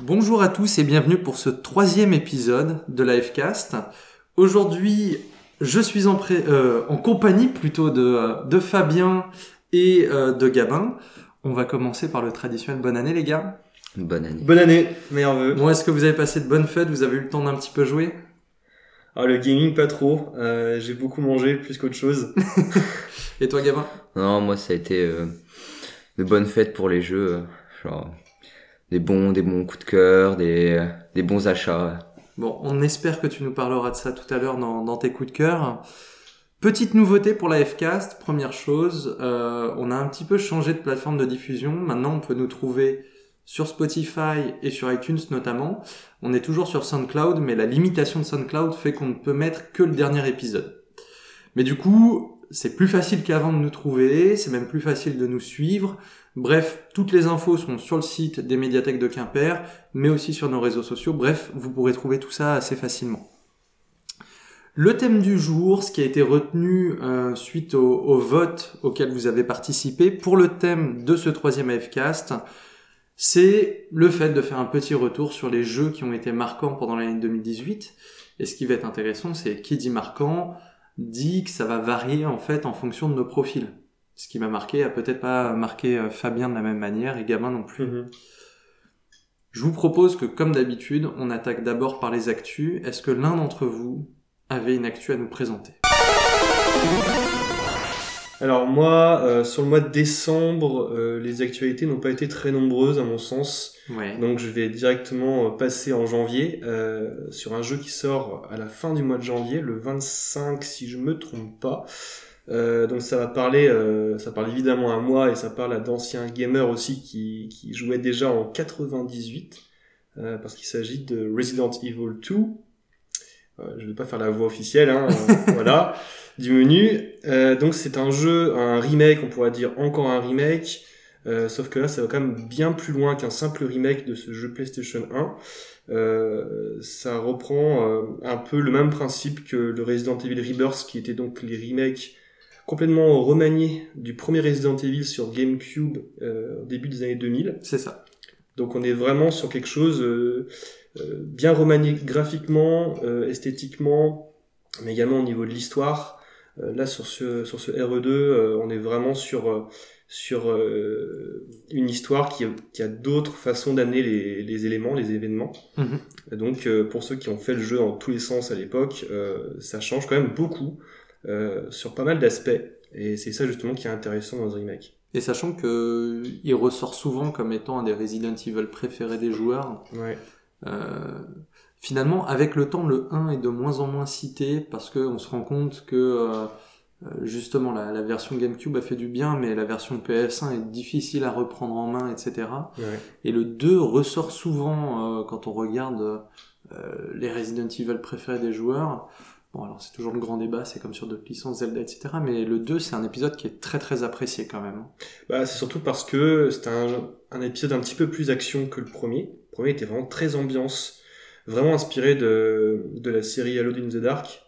Bonjour à tous et bienvenue pour ce 3e épisode de la F-Cast. Aujourd'hui, je suis en compagnie plutôt de Fabien et de Gabin. On va commencer par le traditionnel bonne année les gars. Bonne année. Bonne année, meilleurs vœux. Bon, est-ce que vous avez passé de bonnes fêtes? Vous avez eu le temps d'un petit peu jouer? Le gaming pas trop, j'ai beaucoup mangé plus qu'autre chose. Et toi Gabin? Non, moi ça a été de bonnes fêtes pour les jeux, genre des bons coups de cœur, des bons achats. Bon, on espère que tu nous parleras de ça tout à l'heure dans tes coups de cœur. Petite nouveauté pour la F-Cast, première chose, on a un petit peu changé de plateforme de diffusion. Maintenant, on peut nous trouver sur Spotify et sur iTunes notamment. On est toujours sur SoundCloud, mais la limitation de SoundCloud fait qu'on ne peut mettre que le dernier épisode. Mais du coup, c'est plus facile qu'avant de nous trouver, c'est même plus facile de nous suivre. Bref, toutes les infos sont sur le site des médiathèques de Quimper, mais aussi sur nos réseaux sociaux. Bref, vous pourrez trouver tout ça assez facilement. Le thème du jour, ce qui a été retenu suite au vote auquel vous avez participé, pour le thème de ce 3e AFcast, c'est le fait de faire un petit retour sur les jeux qui ont été marquants pendant l'année 2018. Et ce qui va être intéressant, c'est qui dit marquant, dit que ça va varier en fait en fonction de nos profils. Ce qui m'a marqué a peut-être pas marqué Fabien de la même manière et Gabin non plus. Je vous propose que, comme d'habitude, on attaque d'abord par les actus. Est-ce que l'un d'entre vous avait une actu à nous présenter? Alors moi, sur le mois de décembre, les actualités n'ont pas été très nombreuses à mon sens. Ouais. Donc je vais directement passer en janvier sur un jeu qui sort à la fin du mois de janvier, le 25 si je me trompe pas. Donc ça parle évidemment à moi et ça parle à d'anciens gamers aussi qui jouaient déjà en 98 parce qu'il s'agit de Resident Evil 2. Je vais pas faire la voix officielle, voilà, du menu. Donc c'est un jeu, un remake, on pourrait dire encore un remake, sauf que là ça va quand même bien plus loin qu'un simple remake de ce jeu PlayStation 1. Ça reprend un peu le même principe que le Resident Evil Rebirth, qui était donc les remakes complètement remaniés du premier Resident Evil sur GameCube au début des années 2000. C'est ça. Donc on est vraiment sur quelque chose bien remanié graphiquement, esthétiquement, mais également au niveau de l'histoire. Là sur ce RE2, on est vraiment sur une histoire qui a d'autres façons d'amener les éléments, les événements. Donc pour ceux qui ont fait le jeu dans tous les sens à l'époque, ça change quand même beaucoup sur pas mal d'aspects, et c'est ça justement qui est intéressant dans ce remake. Et sachant que il ressort souvent comme étant un des Resident Evil préférés des joueurs. Ouais. Finalement, avec le temps, le 1 est de moins en moins cité parce que on se rend compte que justement la version GameCube a fait du bien, mais la version PS1 est difficile à reprendre en main, etc. Ouais. Et le 2 ressort souvent quand on regarde les Resident Evil préférés des joueurs. Bon, alors c'est toujours le grand débat, c'est comme sur d'autres licences, Zelda, etc. Mais le 2, c'est un épisode qui est très très apprécié quand même. C'est surtout parce que c'était un épisode un petit peu plus action que le premier. Le premier était vraiment très ambiance, vraiment inspiré de la série Alone in the Dark.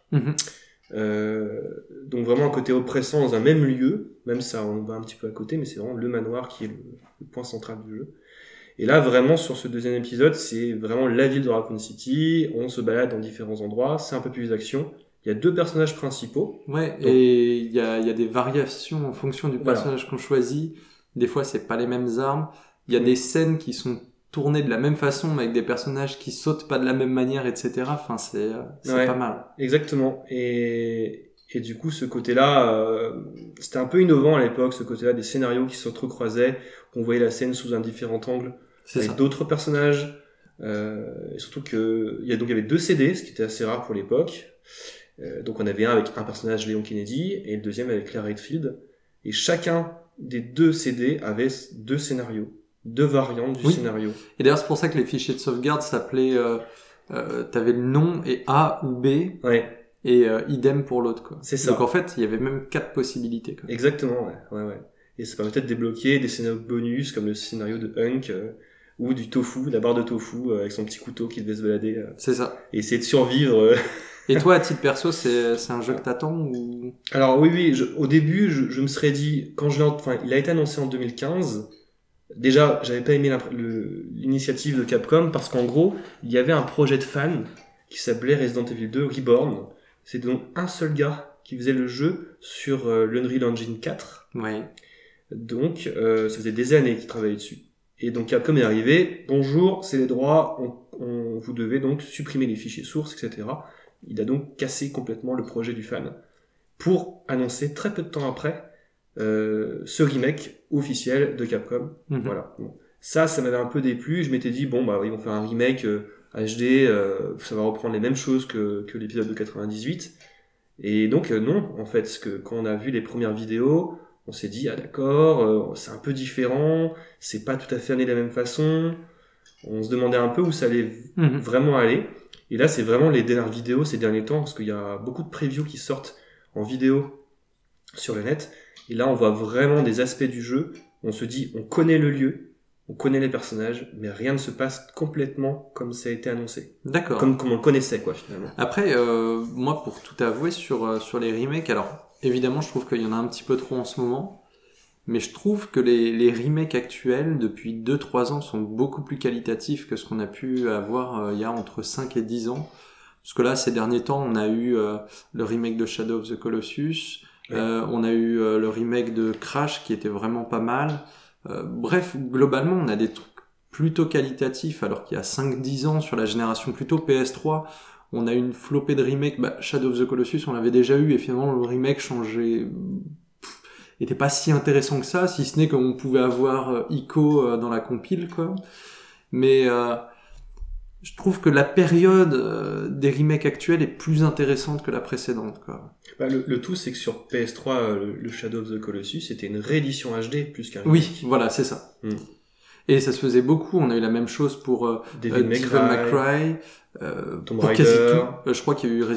Donc vraiment un côté oppressant dans un même lieu, même ça on va un petit peu à côté, mais c'est vraiment le manoir qui est le point central du jeu. Et là vraiment sur ce deuxième épisode, c'est vraiment la ville de Raccoon City, on se balade dans différents endroits, c'est un peu plus d'action. Il y a 2 personnages principaux. Ouais, donc, et il y a des variations en fonction du personnage qu'on choisit. Des fois c'est pas les mêmes armes. Il y a des scènes qui sont tournées de la même façon, mais avec des personnages qui sautent pas de la même manière, etc. Enfin c'est pas mal. Exactement. Et du coup, ce côté-là, c'était un peu innovant à l'époque, ce côté-là des scénarios qui s'entrecroisaient, on voyait la scène sous un différent angle, avec d'autres personnages, et surtout il y avait 2 CD, ce qui était assez rare pour l'époque. Donc on avait un avec un personnage, Léon Kennedy, et le deuxième avec Claire Redfield, et chacun des 2 CD avait 2 scénarios, 2 variantes du scénario. Et d'ailleurs c'est pour ça que les fichiers de sauvegarde s'appelaient t'avais le nom et A ou B. Ouais. Et idem pour l'autre, quoi. C'est ça. Donc en fait, il y avait même 4 possibilités, quoi. Exactement, ouais. Et ça permettait de débloquer des scénarios bonus, comme le scénario de Hunk, ou du tofu, la barre de tofu, avec son petit couteau qui devait se balader. C'est ça. Et essayer de survivre. Et toi, à titre perso, c'est un jeu que t'attends ou... Alors oui, au début, je me serais dit, il a été annoncé en 2015, Déjà, j'avais pas aimé l'initiative de Capcom parce qu'en gros, il y avait un projet de fan qui s'appelait Resident Evil 2 Reborn. C'était donc un seul gars qui faisait le jeu sur l'Unreal Engine 4. Ouais. Donc, ça faisait des années qu'il travaillait dessus. Et donc Capcom est arrivé, bonjour, c'est les droits, vous devez donc supprimer les fichiers sources, etc. Il a donc cassé complètement le projet du fan pour annoncer très peu de temps après ce remake officiel de Capcom. Voilà. Bon. Ça m'avait un peu déplu. Je m'étais dit, bon, bah, ils vont faire un remake HD, ça va reprendre les mêmes choses que l'épisode de 98. Et donc, non, en fait, parce que quand on a vu les premières vidéos, on s'est dit, ah d'accord, c'est un peu différent, c'est pas tout à fait amené de la même façon. On se demandait un peu où ça allait vraiment aller. Et là, c'est vraiment les dernières vidéos ces derniers temps, parce qu'il y a beaucoup de previews qui sortent en vidéo sur le net. Et là, on voit vraiment des aspects du jeu. On se dit, on connaît le lieu, on connaît les personnages, mais rien ne se passe complètement comme ça a été annoncé. D'accord. Comme on le connaissait, quoi, finalement. Après, moi, pour tout avouer sur les remakes, alors évidemment, je trouve qu'il y en a un petit peu trop en ce moment, mais je trouve que les remakes actuels, depuis 2-3 ans, sont beaucoup plus qualitatifs que ce qu'on a pu avoir il y a entre 5 et 10 ans. Parce que là, ces derniers temps, on a eu le remake de Shadow of the Colossus, on a eu le remake de Crash qui était vraiment pas mal. Bref, globalement, on a des trucs plutôt qualitatifs, alors qu'il y a 5-10 ans, sur la génération plutôt PS3, on a une flopée de remakes. Shadow of the Colossus, on l'avait déjà eu, et finalement, le remake était pas si intéressant que ça, si ce n'est qu'on pouvait avoir Ico dans la compile, quoi. Mais je trouve que la période des remakes actuels est plus intéressante que la précédente, quoi. Le tout, c'est que sur PS3, le Shadow of the Colossus, c'était une réédition HD plus qu'un remake. Oui, voilà, c'est ça. Et ça se faisait beaucoup. On a eu la même chose pour Devil May Cry, Tomb pour Raider. quasi tout. Je crois qu'il y a eu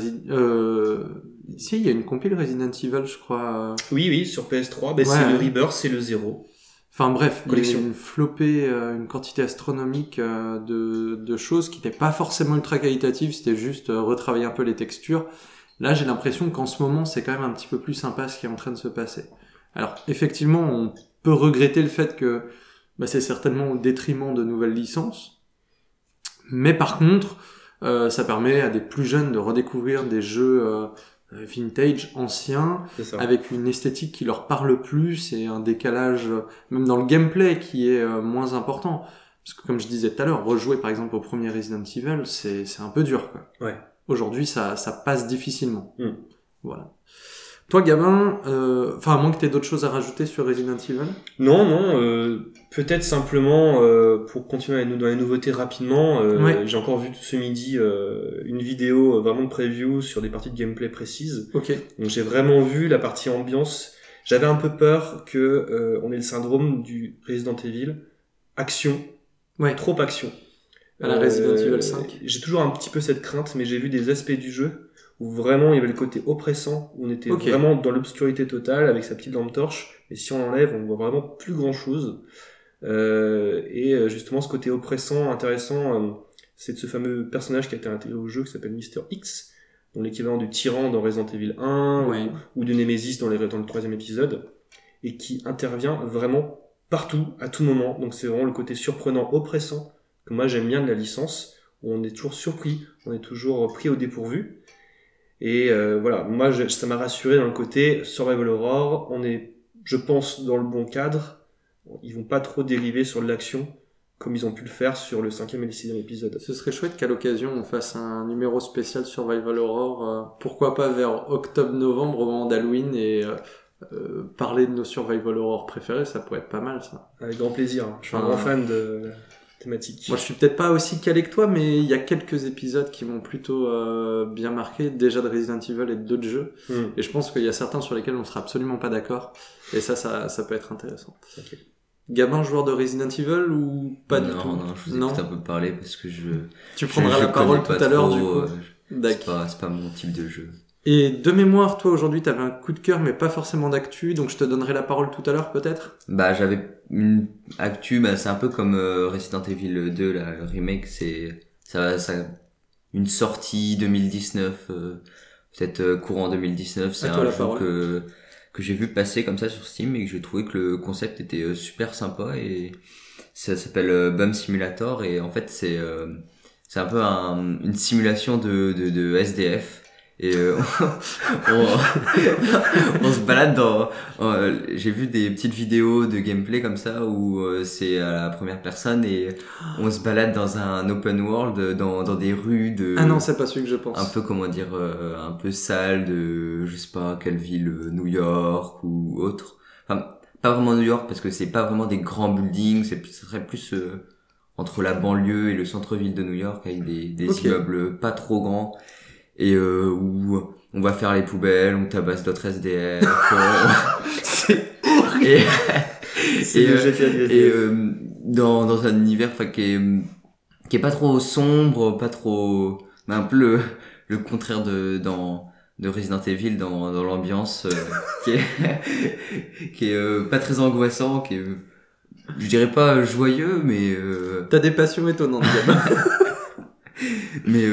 si, il y a une compile Resident Evil, je crois. Oui, sur PS3, c'est le Rebirth, c'est le 0. Enfin bref, collection. Il y a une flopée, une quantité astronomique de choses qui n'étaient pas forcément ultra qualitatives, c'était juste retravailler un peu les textures. Là, j'ai l'impression qu'en ce moment, c'est quand même un petit peu plus sympa ce qui est en train de se passer. Alors, effectivement, on peut regretter le fait que c'est certainement au détriment de nouvelles licences. Mais par contre, ça permet à des plus jeunes de redécouvrir des jeux vintage, anciens, avec une esthétique qui leur parle plus et un décalage, même dans le gameplay, qui est moins important. Parce que comme je disais tout à l'heure, rejouer par exemple au premier Resident Evil, c'est un peu dur, quoi. Ouais. Aujourd'hui, ça passe difficilement. Voilà. Toi, Gabin, à moins que tu aies d'autres choses à rajouter sur Resident Evil ? Non, peut-être simplement, pour continuer dans les nouveautés rapidement, j'ai encore vu ce midi une vidéo vraiment de preview sur des parties de gameplay précises. Ok. Donc j'ai vraiment vu la partie ambiance. J'avais un peu peur que on ait le syndrome du Resident Evil action, trop action. À la Resident Evil 5. J'ai toujours un petit peu cette crainte, mais j'ai vu des aspects du jeu où vraiment il y avait le côté oppressant, où on était vraiment dans l'obscurité totale avec sa petite lampe torche, et si on l'enlève, on voit vraiment plus grand chose. Et justement, ce côté oppressant, intéressant, c'est de ce fameux personnage qui a été intégré au jeu qui s'appelle Mr. X, dont l'équivalent du tyran dans Resident Evil 1 ou du Nemesis dans le 3e épisode, et qui intervient vraiment partout, à tout moment. Donc c'est vraiment le côté surprenant, oppressant, que moi j'aime bien de la licence, où on est toujours surpris, on est toujours pris au dépourvu. Et voilà, moi ça m'a rassuré dans le côté Survival Horror, on est, je pense, dans le bon cadre, ils vont pas trop dériver sur l'action comme ils ont pu le faire sur le 5e et le 6e épisode. Ce serait chouette qu'à l'occasion on fasse un numéro spécial Survival Horror, pourquoi pas vers octobre-novembre au moment d'Halloween, et parler de nos Survival Horror préférés, ça pourrait être pas mal, ça. Avec grand plaisir, je suis un grand fan de thématique. Moi je suis peut-être pas aussi calé que toi, mais il y a quelques épisodes qui m'ont plutôt bien marqué, déjà de Resident Evil et d'autres jeux, et je pense qu'il y a certains sur lesquels on sera absolument pas d'accord, et ça peut être intéressant. Okay. Gabin, joueur de Resident Evil ou pas du tout ? Non, je vous écoute un peu parler parce que tu prendras la parole tout à l'heure du coup. C'est pas mon type de jeu. Et de mémoire, toi aujourd'hui t'avais un coup de cœur mais pas forcément d'actu, donc je te donnerai la parole tout à l'heure peut-être ? J'avais une actu, c'est un peu comme Resident Evil 2, là, le remake, ça une sortie 2019, peut-être courant 2019, c'est un jeu que j'ai vu passer comme ça sur Steam et que j'ai trouvé que le concept était super sympa, et ça s'appelle Bum Simulator, et en fait c'est un peu une simulation de SDF, et on, on se balade j'ai vu des petites vidéos de gameplay comme ça où c'est à la première personne et on se balade dans un open world dans des rues Ah non, c'est pas celui que je pense. un peu, comment dire, un peu sale de je sais pas quelle ville, New York ou autre. Enfin, pas vraiment New York parce que c'est pas vraiment des grands buildings, ce serait plus entre la banlieue et le centre-ville de New York, avec des Ok. immeubles pas trop grands, et où on va faire les poubelles, on tabasse d'autres SDF. C'est et C'est le GTA du SDF. dans un univers, enfin, qui est pas trop sombre, pas trop, mais un peu le contraire de Resident Evil dans l'ambiance, qui est pas très angoissant, qui est, je dirais pas joyeux, mais T'as des passions étonnantes, Gab. mais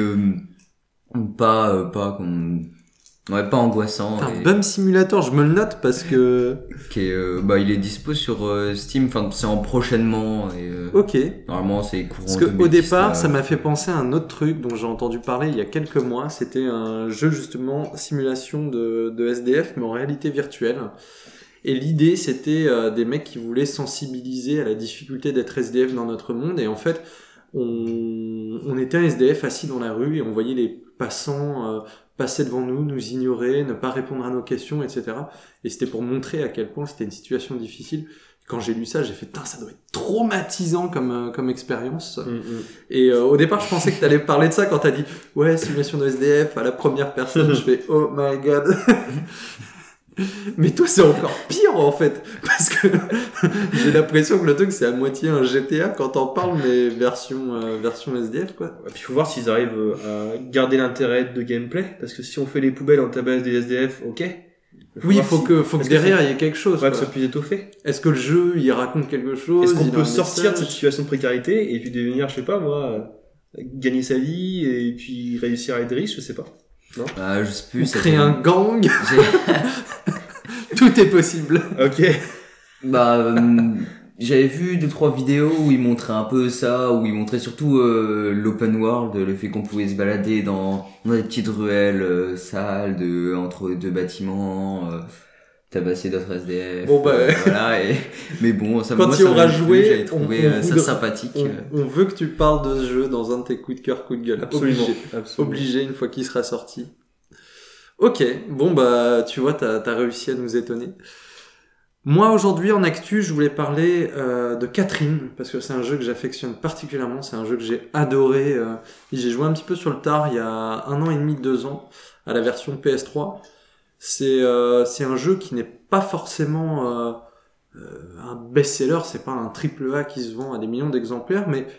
pas comme, ouais, pas angoissant, Putain, et Bum Simulator, je me le note parce que... qui est il est dispo sur Steam, enfin c'est en prochainement, et Ok. normalement c'est courant Parce que au 2019. départ, ça m'a fait penser à un autre truc dont j'ai entendu parler il y a quelques mois. C'était un jeu justement simulation de SDF, mais en réalité virtuelle. Et l'idée, c'était des mecs qui voulaient sensibiliser à la difficulté d'être SDF dans notre monde. Et en fait, on était un SDF assis dans la rue et on voyait les passants passer devant nous, nous ignorer, ne pas répondre à nos questions, etc. Et c'était pour montrer à quel point c'était une situation difficile. Quand j'ai lu ça, j'ai fait, putain, ça doit être traumatisant comme expérience. Et au départ, je pensais que t'allais parler de ça quand t'as dit, ouais, simulation de SDF à la première personne. Je fais, oh my god. Mais toi, c'est encore pire, en fait. Parce que j'ai l'impression que le truc, c'est à moitié un GTA quand t'en parles, mais version SDF, quoi. Et puis il faut voir s'ils arrivent à garder l'intérêt de gameplay, parce que si on fait les poubelles, on tabasse des SDF, ok. Oui, il faut que derrière, il y ait quelque chose. Ouais, que ce Quoi. soit plus étoffé. Est-ce que le jeu, il raconte quelque chose? Est-ce qu'on il a peut un sortir de message cette situation de précarité et puis devenir, je sais pas moi, gagner sa vie et puis réussir à être riche, je sais pas. Je sais plus, Ou ça créer fait- un gang? j'ai- Tout est possible. Ok. J'avais vu 2-3 vidéos où ils montraient un peu ça, où ils montraient surtout l'open world, le fait qu'on pouvait se balader dans des petites ruelles sales entre deux bâtiments, tabasser d'autres SDF. Bon, bah, voilà. Mais bon, Quand moi, il aura m'a plu, joué, j'avais trouvé on ça voudra- sympathique. On veut que tu parles de ce jeu dans un de tes coups de cœur, coups de gueule. Absolument. Obligé une fois qu'il sera sorti. Ok, bon bah tu vois, t'as réussi à nous étonner. Moi aujourd'hui en actu, je voulais parler de Catherine, parce que c'est un jeu que j'affectionne particulièrement, c'est un jeu que j'ai adoré. J'ai joué un petit peu sur le tard il y a 1 an et demi, 2 ans, à la version PS3. C'est un jeu qui n'est pas forcément un best-seller, c'est pas un triple A qui se vend à des millions d'exemplaires, mais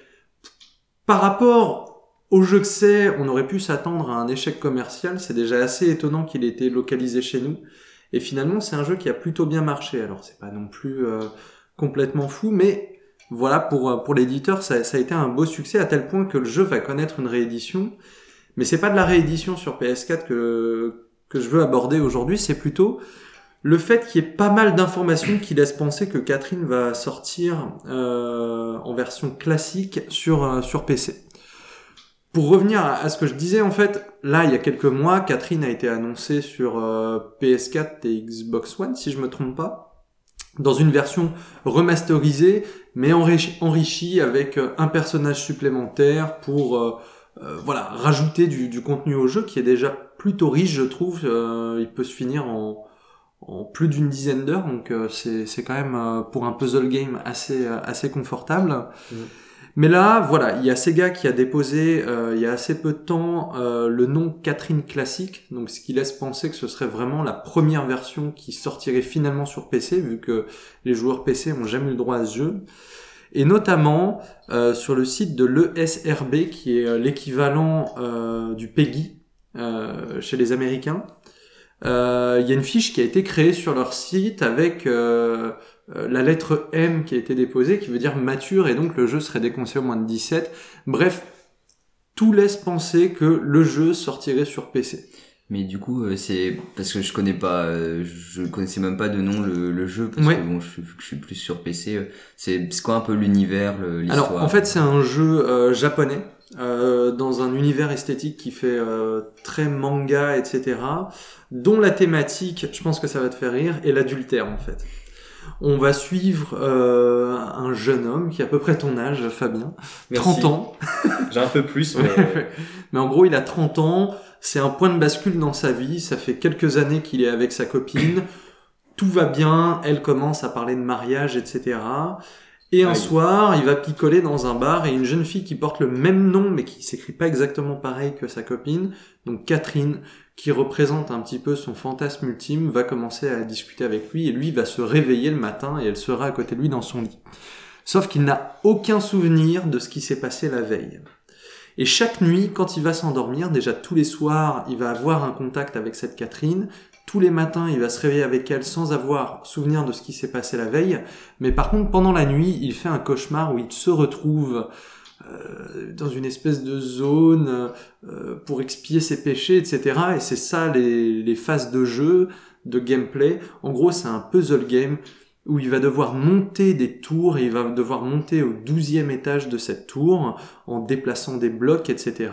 par rapport au jeu que c'est, on aurait pu s'attendre à un échec commercial. C'est déjà assez étonnant qu'il ait été localisé chez nous. Et finalement, c'est un jeu qui a plutôt bien marché. Alors, c'est pas non plus complètement fou, mais voilà, pour l'éditeur, ça a été un beau succès à tel point que le jeu va connaître une réédition. Mais c'est pas de la réédition sur PS4 que je veux aborder aujourd'hui, c'est plutôt le fait qu'il y ait pas mal d'informations qui laissent penser que Catherine va sortir en version classique sur PC. Pour revenir à ce que je disais, en fait, là, il y a quelques mois, Catherine a été annoncée sur PS4 et Xbox One, si je me trompe pas, dans une version remasterisée, mais enrichie avec un personnage supplémentaire pour voilà, rajouter du contenu au jeu qui est déjà plutôt riche, je trouve. Il peut se finir en plus d'une dizaine d'heures, donc c'est quand même pour un puzzle game assez confortable. Mais là, voilà, il y a Sega qui a déposé il y a assez peu de temps le nom Catherine Classic, donc ce qui laisse penser que ce serait vraiment la première version qui sortirait finalement sur PC, vu que les joueurs PC ont jamais eu le droit à ce jeu. Et notamment sur le site de l'ESRB, qui est l'équivalent du PEGI chez les Américains. Il y a une fiche qui a été créée sur leur site avec la lettre M qui a été déposée, qui veut dire mature, et donc le jeu serait déconseillé au moins de 17. Bref, tout laisse penser que le jeu sortirait sur PC. Mais du coup, c'est parce que je connaissais même pas de nom le jeu parce Ouais. que bon, je suis plus sur PC. C'est quoi un peu l'univers, l'histoire? Alors, en fait, c'est un jeu japonais, dans un univers esthétique qui fait très manga, etc., dont la thématique, je pense que ça va te faire rire, est l'adultère, en fait. On va suivre un jeune homme qui a à peu près ton âge, Fabien, Merci. 30 ans. J'ai un peu plus, mais Mais en gros, il a 30 ans, c'est un point de bascule dans sa vie, ça fait quelques années qu'il est avec sa copine, tout va bien, elle commence à parler de mariage, etc. Et un Aïe. soir, il va picoler dans un bar et une jeune fille qui porte le même nom mais qui s'écrit pas exactement pareil que sa copine, donc Catherine, qui représente un petit peu son fantasme ultime, va commencer à discuter avec lui et lui va se réveiller le matin et elle sera à côté de lui dans son lit. Sauf qu'il n'a aucun souvenir de ce qui s'est passé la veille. Et chaque nuit, quand il va s'endormir, déjà tous les soirs, il va avoir un contact avec cette Catherine. Tous les matins, il va se réveiller avec elle sans avoir souvenir de ce qui s'est passé la veille. Mais par contre, pendant la nuit, il fait un cauchemar où il se retrouve dans une espèce de zone pour expier ses péchés, etc. Et c'est ça les phases de jeu, de gameplay. En gros, c'est un puzzle game où il va devoir monter des tours et il va devoir monter au 12e étage de cette tour en déplaçant des blocs, etc.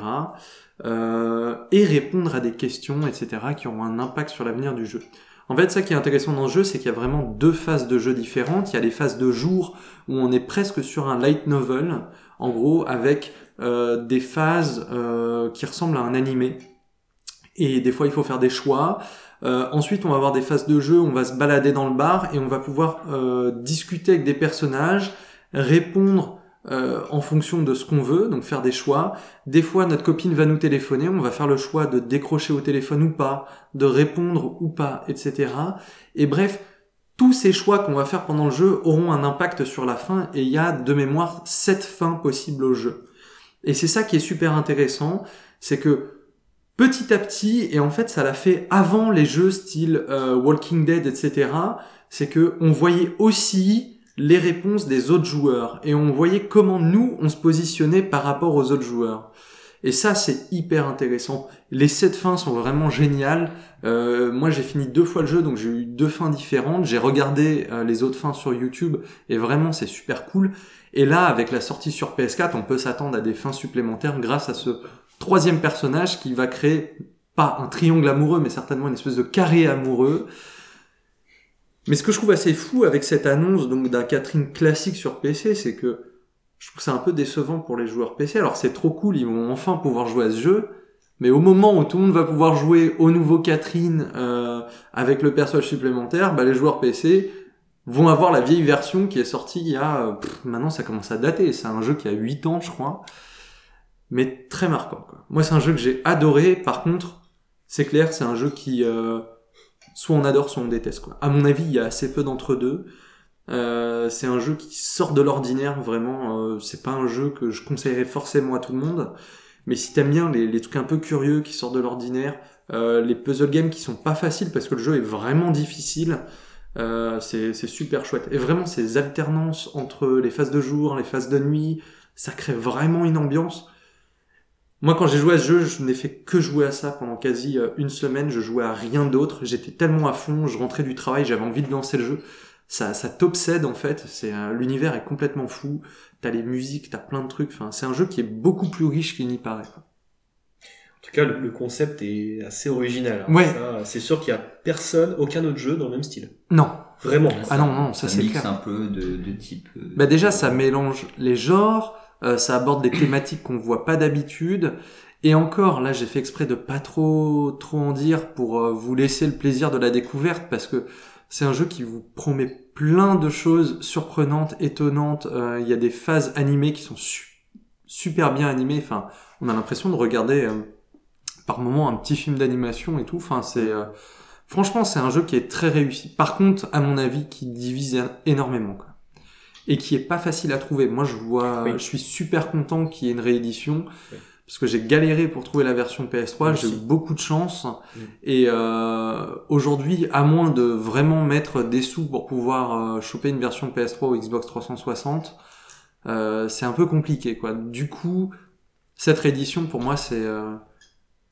Et répondre à des questions, etc. qui auront un impact sur l'avenir du jeu. En fait, ça qui est intéressant dans le jeu, c'est qu'il y a vraiment deux phases de jeu différentes. Il y a les phases de jour où on est presque sur un light novel, en gros, avec des phases qui ressemblent à un animé. Et des fois, il faut faire des choix. Ensuite, on va avoir des phases de jeu, on va se balader dans le bar et on va pouvoir discuter avec des personnages, répondre en fonction de ce qu'on veut, donc faire des choix. Des fois, notre copine va nous téléphoner, on va faire le choix de décrocher au téléphone ou pas, de répondre ou pas, etc. Et bref, tous ces choix qu'on va faire pendant le jeu auront un impact sur la fin et il y a de mémoire 7 fins possibles au jeu. Et c'est ça qui est super intéressant, c'est que petit à petit, et en fait ça l'a fait avant les jeux style Walking Dead, etc., c'est que on voyait aussi les réponses des autres joueurs, et on voyait comment nous, on se positionnait par rapport aux autres joueurs. Et ça, c'est hyper intéressant. Les 7 fins sont vraiment géniales. Moi, j'ai fini 2 fois le jeu, donc j'ai eu 2 fins différentes. J'ai regardé les autres fins sur YouTube, et vraiment, c'est super cool. Et là, avec la sortie sur PS4, on peut s'attendre à des fins supplémentaires grâce à ce 3e personnage qui va créer, pas un triangle amoureux, mais certainement une espèce de carré amoureux. Mais ce que je trouve assez fou avec cette annonce donc d'un Catherine classique sur PC, c'est que je trouve que c'est un peu décevant pour les joueurs PC. Alors c'est trop cool, ils vont enfin pouvoir jouer à ce jeu, mais au moment où tout le monde va pouvoir jouer au nouveau Catherine avec le personnage supplémentaire, bah, les joueurs PC vont avoir la vieille version qui est sortie il y a... maintenant ça commence à dater, c'est un jeu qui a 8 ans je crois, mais très marquant, quoi. Moi c'est un jeu que j'ai adoré, par contre c'est clair, c'est un jeu qui... soit on adore, soit on déteste, quoi. À mon avis, il y a assez peu d'entre-deux. C'est un jeu qui sort de l'ordinaire, vraiment. C'est pas un jeu que je conseillerais forcément à tout le monde. Mais si t'aimes bien les trucs un peu curieux qui sortent de l'ordinaire, les puzzle games qui sont pas faciles parce que le jeu est vraiment difficile, c'est super chouette. Et vraiment, ces alternances entre les phases de jour, les phases de nuit, ça crée vraiment une ambiance. Moi, quand j'ai joué à ce jeu, je n'ai fait que jouer à ça pendant quasi une semaine. Je jouais à rien d'autre. J'étais tellement à fond. Je rentrais du travail, j'avais envie de lancer le jeu. Ça t'obsède en fait. L'univers est complètement fou. T'as les musiques, t'as plein de trucs. Enfin, c'est un jeu qui est beaucoup plus riche qu'il n'y paraît. En tout cas, le concept est assez original. Ouais. Ça, c'est sûr qu'il y a personne, aucun autre jeu dans le même style. Non. Vraiment. Ah non, ça c'est mixe clair. un peu de type. Bah déjà, ça mélange les genres. Ça aborde des thématiques qu'on voit pas d'habitude. Et encore, là, j'ai fait exprès de pas trop en dire pour vous laisser le plaisir de la découverte, parce que c'est un jeu qui vous promet plein de choses surprenantes, étonnantes. Il y a des phases animées qui sont super bien animées. Enfin, on a l'impression de regarder par moments un petit film d'animation et tout. Enfin, franchement, c'est un jeu qui est très réussi. Par contre, à mon avis, qui divise énormément, quoi. Et qui est pas facile à trouver. Moi, je suis super content qu'il y ait une réédition, parce que j'ai galéré pour trouver la version PS3, j'ai eu beaucoup de chance, et aujourd'hui, à moins de vraiment mettre des sous pour pouvoir choper une version PS3 ou Xbox 360, c'est un peu compliqué, quoi. Du coup, cette réédition, pour moi, c'est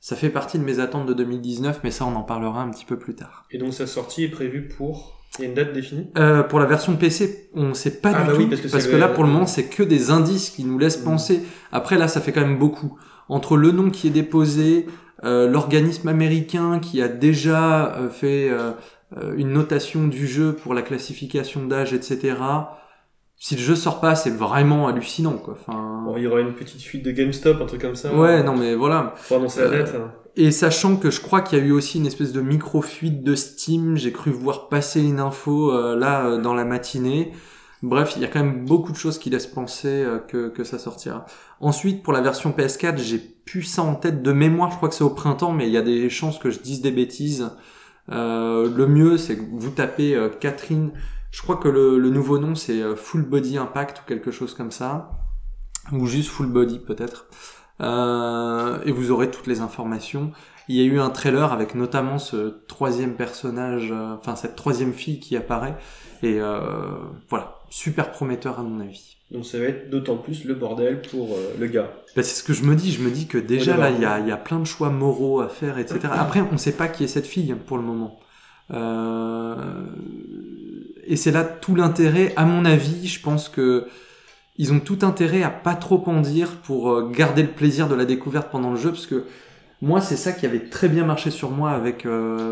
Ça fait partie de mes attentes de 2019, mais ça on en parlera un petit peu plus tard. Et donc sa sortie est prévue pour... Il y a une date définie? Pour la version PC, on sait pas du tout, oui, parce que là pour le moment c'est que des indices qui nous laissent penser. Après là ça fait quand même beaucoup. Entre le nom qui est déposé, l'organisme américain qui a déjà fait une notation du jeu pour la classification d'âge, etc. Si le jeu sort pas, c'est vraiment hallucinant, quoi. Enfin... Bon, il y aura une petite fuite de GameStop, un truc comme ça. Ouais, non mais voilà. Faut annoncer la date. Et sachant que je crois qu'il y a eu aussi une espèce de micro-fuite de Steam, j'ai cru voir passer une info dans la matinée. Bref, il y a quand même beaucoup de choses qui laissent penser que ça sortira. Ensuite, pour la version PS4, j'ai plus ça en tête de mémoire, je crois que c'est au printemps, mais il y a des chances que je dise des bêtises. Le mieux, c'est que vous tapez Catherine, je crois que le nouveau nom c'est Full Body Impact ou quelque chose comme ça, ou juste Full Body peut-être. Et vous aurez toutes les informations. Il y a eu un trailer avec notamment ce troisième personnage, cette troisième fille qui apparaît, et voilà, super prometteur à mon avis. Donc ça va être d'autant plus le bordel pour le gars. Bah, c'est ce que je me dis que déjà là il y a plein de choix moraux à faire, etc. Après on sait pas qui est cette fille pour le moment. Et c'est là tout l'intérêt, à mon avis. Je pense que ils ont tout intérêt à pas trop en dire pour garder le plaisir de la découverte pendant le jeu, parce que moi c'est ça qui avait très bien marché sur moi avec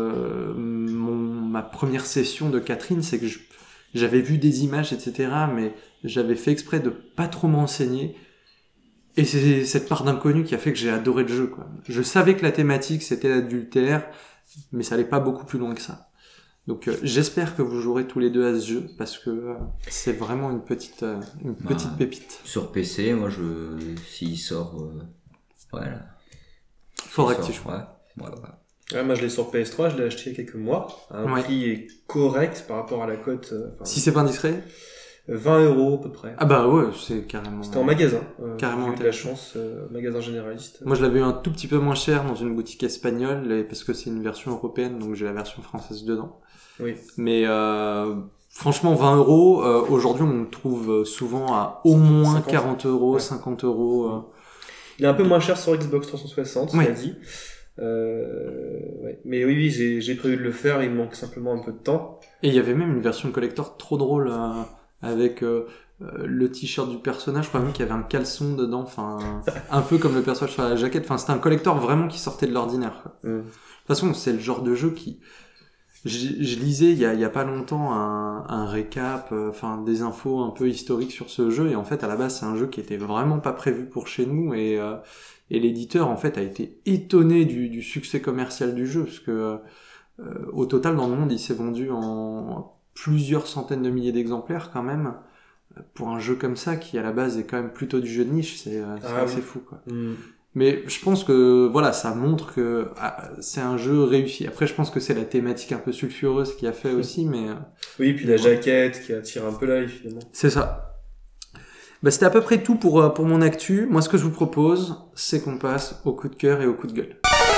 ma première session de Catherine, c'est que j'avais vu des images, etc., mais j'avais fait exprès de pas trop m'enseigner, et c'est cette part d'inconnu qui a fait que j'ai adoré le jeu, quoi. Je savais que la thématique c'était l'adultère, mais ça allait pas beaucoup plus loin que ça. Donc j'espère que vous jouerez tous les deux à ce jeu, parce que c'est vraiment une petite pépite. Sur PC, moi s'il sort, voilà. Faut rectifier. Ouais. Moi je l'ai sur PS3, je l'ai acheté il y a quelques mois. Un prix correct par rapport à la cote. Si c'est pas indiscret, 20€ à peu près. Ah bah ouais, c'est carrément... C'était en magasin. Carrément j'ai eu de la chance, magasin généraliste. Moi je l'avais eu un tout petit peu moins cher dans une boutique espagnole, parce que c'est une version européenne, donc j'ai la version française dedans. Oui. Mais franchement 20€, aujourd'hui on le trouve souvent à au moins 40€, ouais. 50€. Il est un peu moins cher sur Xbox 360, ça dit. Ouais. Mais oui, j'ai prévu de le faire, il me manque simplement un peu de temps. Et il y avait même une version collector trop drôle avec le t-shirt du personnage, je crois même qu'il y avait un caleçon dedans, enfin un peu comme le personnage sur la jaquette. Enfin c'était un collector vraiment qui sortait de l'ordinaire, quoi. De toute façon c'est le genre de jeu qui... Je lisais il y a pas longtemps un récap, des infos un peu historiques sur ce jeu, et en fait à la base c'est un jeu qui était vraiment pas prévu pour chez nous, et l'éditeur en fait a été étonné du succès commercial du jeu, parce que au total dans le monde il s'est vendu en plusieurs centaines de milliers d'exemplaires quand même, pour un jeu comme ça qui à la base est quand même plutôt du jeu de niche, c'est assez fou, quoi. Mais je pense que voilà, ça montre que c'est un jeu réussi. Après, je pense que c'est la thématique un peu sulfureuse qui a fait aussi, mais... Oui, puis la jaquette qui attire un peu l'œil, finalement. C'est ça. Bah, c'était à peu près tout pour mon actu. Moi, ce que je vous propose, c'est qu'on passe au coup de cœur et au coup de gueule.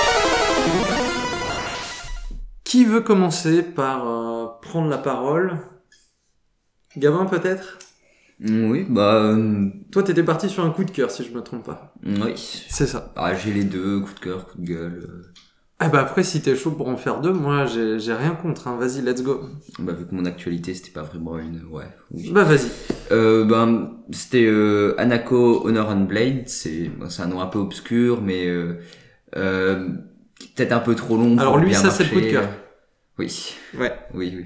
Qui veut commencer par prendre la parole? Gabin, peut-être? Oui, Toi, t'étais parti sur un coup de cœur, si je me trompe pas. Oui. C'est ça. J'ai les deux, coup de cœur, coup de gueule. Ah bah après, si t'es chaud pour en faire deux, moi, j'ai rien contre, hein. Vas-y, let's go. Vu que mon actualité, c'était pas vraiment une... Ouais. Oui. Bah vas-y. C'était Hanako Honor and Blade. C'est un nom un peu obscur, mais peut-être un peu trop long. Alors lui, ça, c'est le coup de cœur. Oui. Ouais. Oui.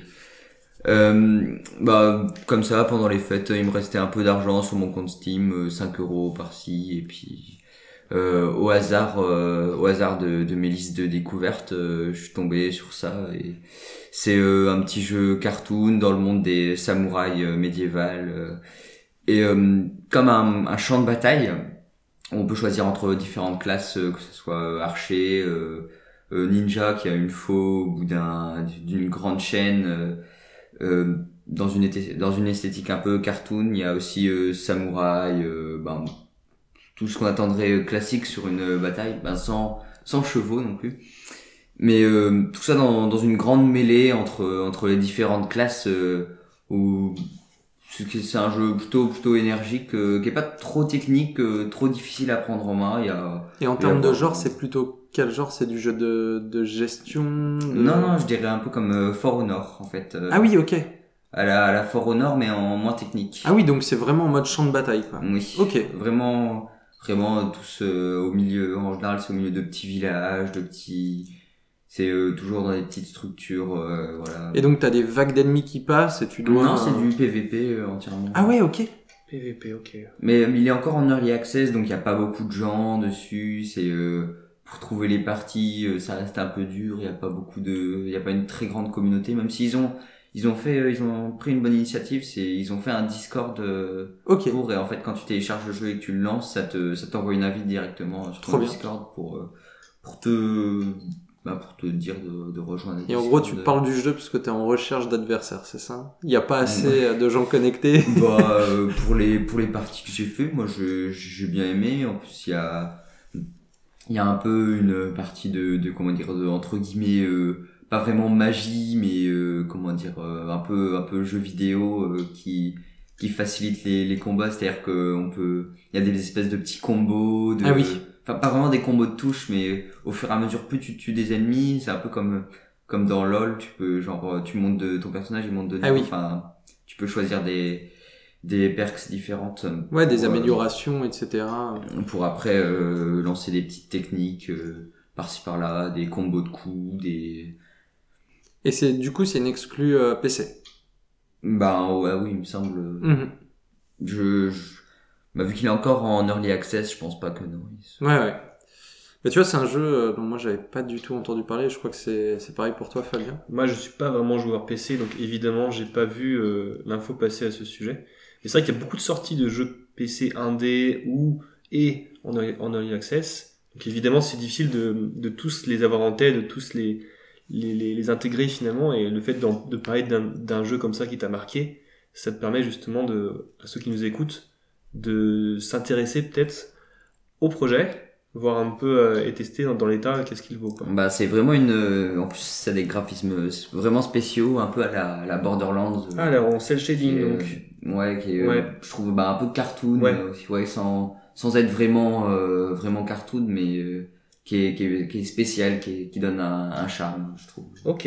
Comme ça, pendant les fêtes, il me restait un peu d'argent sur mon compte Steam, 5€ par-ci, et puis au hasard de mes listes de découvertes, je suis tombé sur ça, et c'est un petit jeu cartoon dans le monde des samouraïs médiévals, et comme un champ de bataille, on peut choisir entre différentes classes, que ce soit archer, ninja qui a une faux au bout d'une grande chaîne, dans une esthétique un peu cartoon. Il y a aussi samouraï, tout ce qu'on attendrait classique sur une bataille, sans chevaux non plus, mais tout ça dans une grande mêlée entre les différentes classes, où c'est un jeu plutôt énergique, qui est pas trop technique, trop difficile à prendre en main. Et en termes de genre, c'est plutôt quel genre? C'est du jeu de gestion? Non, je dirais un peu comme For Honor, en fait. Ah oui, ok. À la For Honor, mais en moins technique. Ah oui, donc c'est vraiment en mode champ de bataille, quoi. Oui. Ok. Vraiment tous au milieu, en général, c'est au milieu de petits villages, c'est toujours dans des petites structures, voilà. Et donc t'as des vagues d'ennemis qui passent et tu dois... Non, c'est du PVP entièrement. Ah ouais, ok. PVP, ok. Mais il est encore en early access, donc il y a pas beaucoup de gens dessus. C'est pour trouver les parties, ça reste un peu dur. Il y a pas une très grande communauté, même s'ils ont pris une bonne initiative. Ils ont fait un Discord Ok. et en fait quand tu télécharges le jeu et que tu le lances, ça t'envoie une invite directement sur Trop ton bien. Discord pour te dire de rejoindre. Et en gros, tu parles du jeu parce que t'es en recherche d'adversaires, c'est ça? Il y a pas assez de gens connectés. Pour les parties que j'ai fait, moi j'ai bien aimé. En plus il y a un peu une partie de comment dire, de entre guillemets pas vraiment magie, mais comment dire, un peu jeu vidéo qui facilite les combats. C'est-à-dire que il y a des espèces de petits combos Ah oui. Enfin, pas vraiment des combos de touches, mais au fur et à mesure, plus tu tues des ennemis, c'est un peu comme dans LoL, tu peux, genre, tu montes ton personnage, il monte de niveau. Ah oui. Enfin, tu peux choisir des perks différentes. Ouais, des améliorations, etc. Pour après, lancer des petites techniques, par-ci par-là, des combos de coups, Et c'est une exclue PC. Ouais, oui, il me semble. Vu qu'il est encore en early access, je pense pas que non. Ouais. Mais tu vois, c'est un jeu dont moi j'avais pas du tout entendu parler. Je crois que c'est pareil pour toi, Fabien. Moi, je suis pas vraiment joueur PC, donc évidemment, j'ai pas vu l'info passer à ce sujet. Mais c'est vrai qu'il y a beaucoup de sorties de jeux PC indé et en early access. Donc évidemment, c'est difficile de tous les avoir en tête, de tous les intégrer finalement. Et le fait de parler d'un jeu comme ça qui t'a marqué, ça te permet justement à ceux qui nous écoutent de s'intéresser peut-être au projet, voir un peu et tester dans l'état qu'est-ce qu'il vaut, quoi. C'est vraiment en plus ça a des graphismes vraiment spéciaux, un peu à la Borderlands. Là en cel shading, donc. Qui est, je trouve un peu cartoon, sans être vraiment cartoon, mais qui est spécial, qui donne un charme, je trouve. Ok.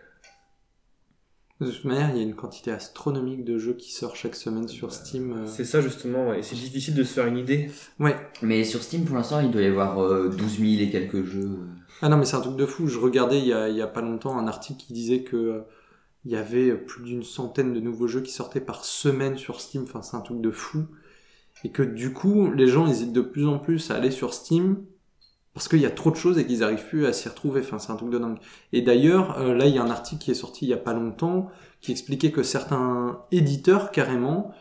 De toute manière, il y a une quantité astronomique de jeux qui sort chaque semaine sur Steam. C'est ça justement, et c'est difficile de se faire une idée. Ouais. Mais sur Steam, pour l'instant, il doit y avoir 12 000 et quelques jeux. Ah non, mais c'est un truc de fou. Je regardais il y a pas longtemps un article qui disait que il y avait plus d'une centaine de nouveaux jeux qui sortaient par semaine sur Steam. Enfin, c'est un truc de fou. Et que du coup, les gens hésitent de plus en plus à aller sur Steam parce qu'il y a trop de choses et qu'ils n'arrivent plus à s'y retrouver. Enfin, c'est un truc de dingue. Et d'ailleurs, là, il y a un article qui est sorti il y a pas longtemps qui expliquait que certains éditeurs, carrément,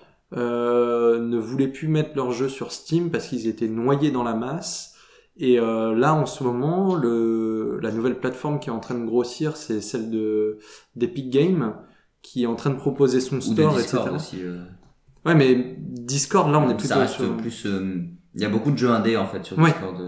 ne voulaient plus mettre leurs jeux sur Steam parce qu'ils étaient noyés dans la masse. Et là, en ce moment, la nouvelle plateforme qui est en train de grossir, c'est celle d'Epic Games, qui est en train de proposer son store, ou de Discord etc. aussi. Ouais, mais Discord, là, on est plutôt ça reste sur... plus... Il y a beaucoup de jeux indés, en fait, sur Discord.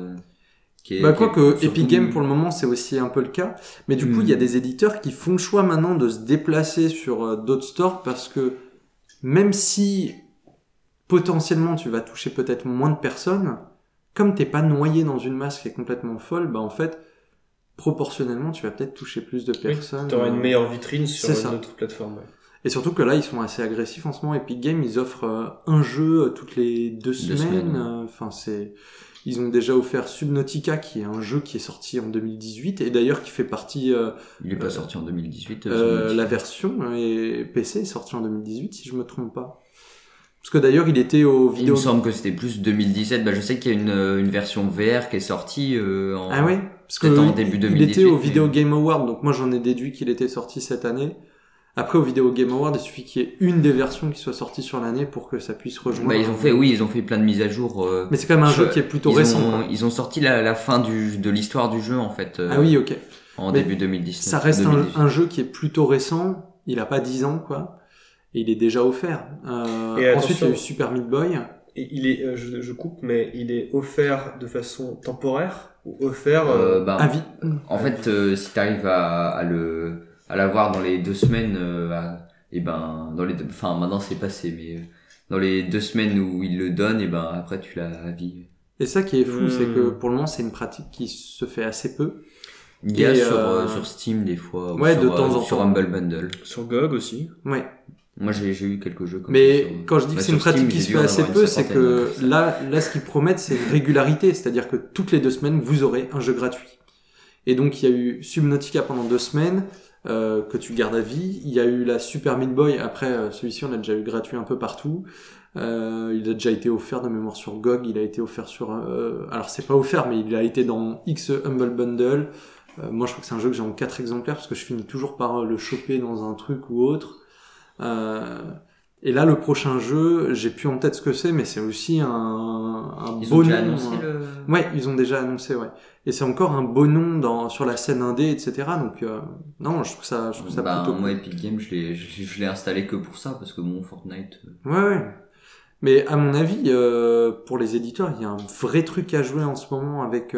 Quoique Epic Games, pour le moment, c'est aussi un peu le cas. Mais du coup, il y a des éditeurs qui font le choix maintenant de se déplacer sur d'autres stores parce que même si potentiellement tu vas toucher peut-être moins de personnes, comme t'es pas noyé dans une masse qui est complètement folle, en fait, proportionnellement, tu vas peut-être toucher plus de personnes. Tu auras une meilleure vitrine sur une autre plateforme. Ouais. Et surtout que là, ils sont assez agressifs en ce moment. Epic Games, ils offrent un jeu toutes les 2 semaines. Enfin, ils ont déjà offert Subnautica, qui est un jeu qui est sorti en 2018 et d'ailleurs qui fait partie. Il est pas sorti en 2018. La version PC est sortie en 2018, si je me trompe pas. Parce que d'ailleurs, il était au vidéo. Il me semble que c'était plus 2017. Je sais qu'il y a une version VR qui est sortie Ah ouais, parce que en début 2018. Il était au Video Game Award, donc moi j'en ai déduit qu'il était sorti cette année. Après, au Video Game Award, il suffit qu'il y ait une des versions qui soit sortie sur l'année pour que ça puisse rejoindre. Ils ont fait plein de mises à jour. Mais c'est quand même un jeu qui est plutôt récent. Ils ont sorti la fin de l'histoire du jeu, en fait. Ah oui, ok. En début 2019. Ça reste un jeu qui est plutôt récent. Il a pas 10 ans, quoi. Et il est déjà offert. Ensuite, il y a eu Super Meat Boy. Et il est, je coupe, mais il est offert de façon temporaire ou offert à vie. En fait, si t'arrives à l'avoir dans les 2 semaines, maintenant c'est passé, mais dans les 2 semaines où il le donne, après tu l'as à vie. Et ça qui est fou, c'est que pour le moment, c'est une pratique qui se fait assez peu. Il y a sur Steam des fois, ouais, ou de temps en sur temps. Humble Bundle. Sur GOG aussi. Ouais. Moi, j'ai eu quelques jeux comme mais ça. Quand je dis que c'est une pratique qui se fait assez peu, c'est que là, ce qu'ils promettent, c'est une régularité. C'est-à-dire que toutes les 2 semaines, vous aurez un jeu gratuit. Et donc, il y a eu Subnautica pendant 2 semaines, que tu gardes à vie. Il y a eu la Super Meat Boy. Après, celui-ci, on l'a déjà eu gratuit un peu partout. Il a déjà été offert de mémoire sur GOG. Il a été offert sur... alors, c'est pas offert, mais il a été dans X Humble Bundle. Moi, je crois que c'est un jeu que j'ai en 4 exemplaires, parce que je finis toujours par le choper dans un truc ou autre. Et là, le prochain jeu, j'ai plus en tête ce que c'est, mais c'est aussi un ils beau ont déjà nom. annoncé le... Ouais, ils ont déjà annoncé, ouais. Et c'est encore un beau nom sur la scène indé, etc. Donc, non, je trouve ça plutôt cool. Moi, Epic Games, je l'ai installé que pour ça, parce que bon, Fortnite... Ouais. Mais à mon avis, pour les éditeurs, il y a un vrai truc à jouer en ce moment avec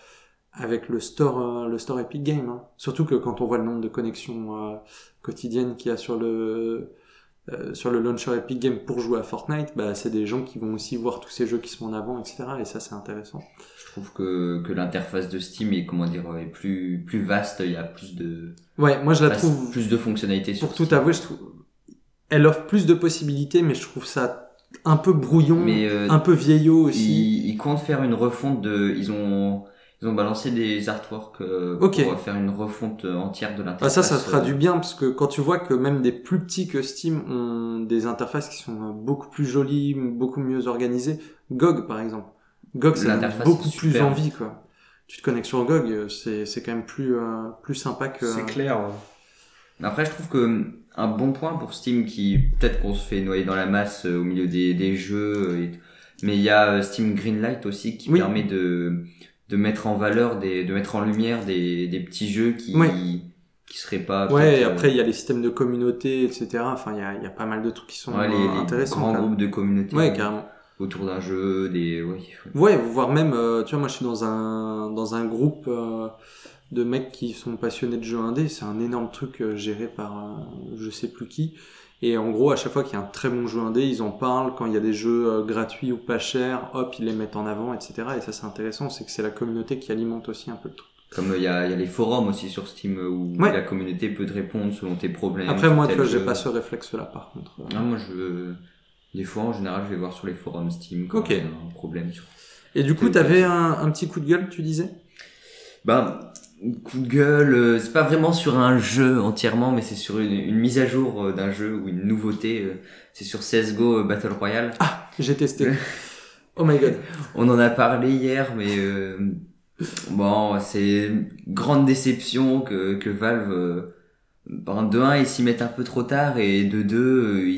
le store Epic Games. Hein. Surtout que quand on voit le nombre de connexions quotidiennes qu'il y a sur le launcher Epic Games pour jouer à Fortnite, bah c'est des gens qui vont aussi voir tous ces jeux qui sont en avant, etc. Et ça, c'est intéressant. Je trouve que l'interface de Steam est plus vaste. Il y a plus de... Ouais, moi je la trouve plus de fonctionnalités. Pour tout avouer, je trouve elle offre plus de possibilités, mais je trouve ça un peu brouillon, un peu vieillot aussi. Ils comptent faire une refonte ils ont balancé des artworks pour faire une refonte entière de l'interface. Ça fera du bien, parce que quand tu vois que même des plus petits que Steam ont des interfaces qui sont beaucoup plus jolies, beaucoup mieux organisées. GOG, par exemple. GOG, c'est beaucoup plus en vie, quoi. Tu te connectes sur GOG, c'est quand même plus sympa que... C'est clair. Après, je trouve que un bon point pour Steam, qui peut-être qu'on se fait noyer dans la masse au milieu des jeux, mais il y a Steam Greenlight aussi qui permet de mettre en valeur de mettre en lumière des petits jeux qui seraient pas... Ouais, et après, il y a les systèmes de communauté, etc. Enfin, il y a pas mal de trucs qui sont intéressants. Les grands groupes de communauté. Ouais, carrément. Autour d'un jeu, Ouais, voire même, tu vois, moi, je suis dans un groupe de mecs qui sont passionnés de jeux indés. C'est un énorme truc géré par je sais plus qui. Et en gros, à chaque fois qu'il y a un très bon jeu indé, ils en parlent. Quand il y a des jeux gratuits ou pas chers, hop, ils les mettent en avant, etc. Et ça, c'est intéressant. C'est que c'est la communauté qui alimente aussi un peu le truc. Comme il y a les forums aussi sur Steam où la communauté peut te répondre selon tes problèmes. Après, moi, tu vois, j'ai pas ce réflexe-là, par contre. Non, moi, des fois, en général, je vais voir sur les forums Steam quand il y a un problème. Et du coup, t'avais un petit coup de gueule, tu disais? Coup de gueule, c'est pas vraiment sur un jeu entièrement, mais c'est sur une mise à jour d'un jeu ou une nouveauté. C'est sur CSGO Battle Royale. Ah, j'ai testé. Oh my god. On en a parlé hier, mais bon, c'est une grande déception que Valve, de 1, ils s'y mettent un peu trop tard, et de 2,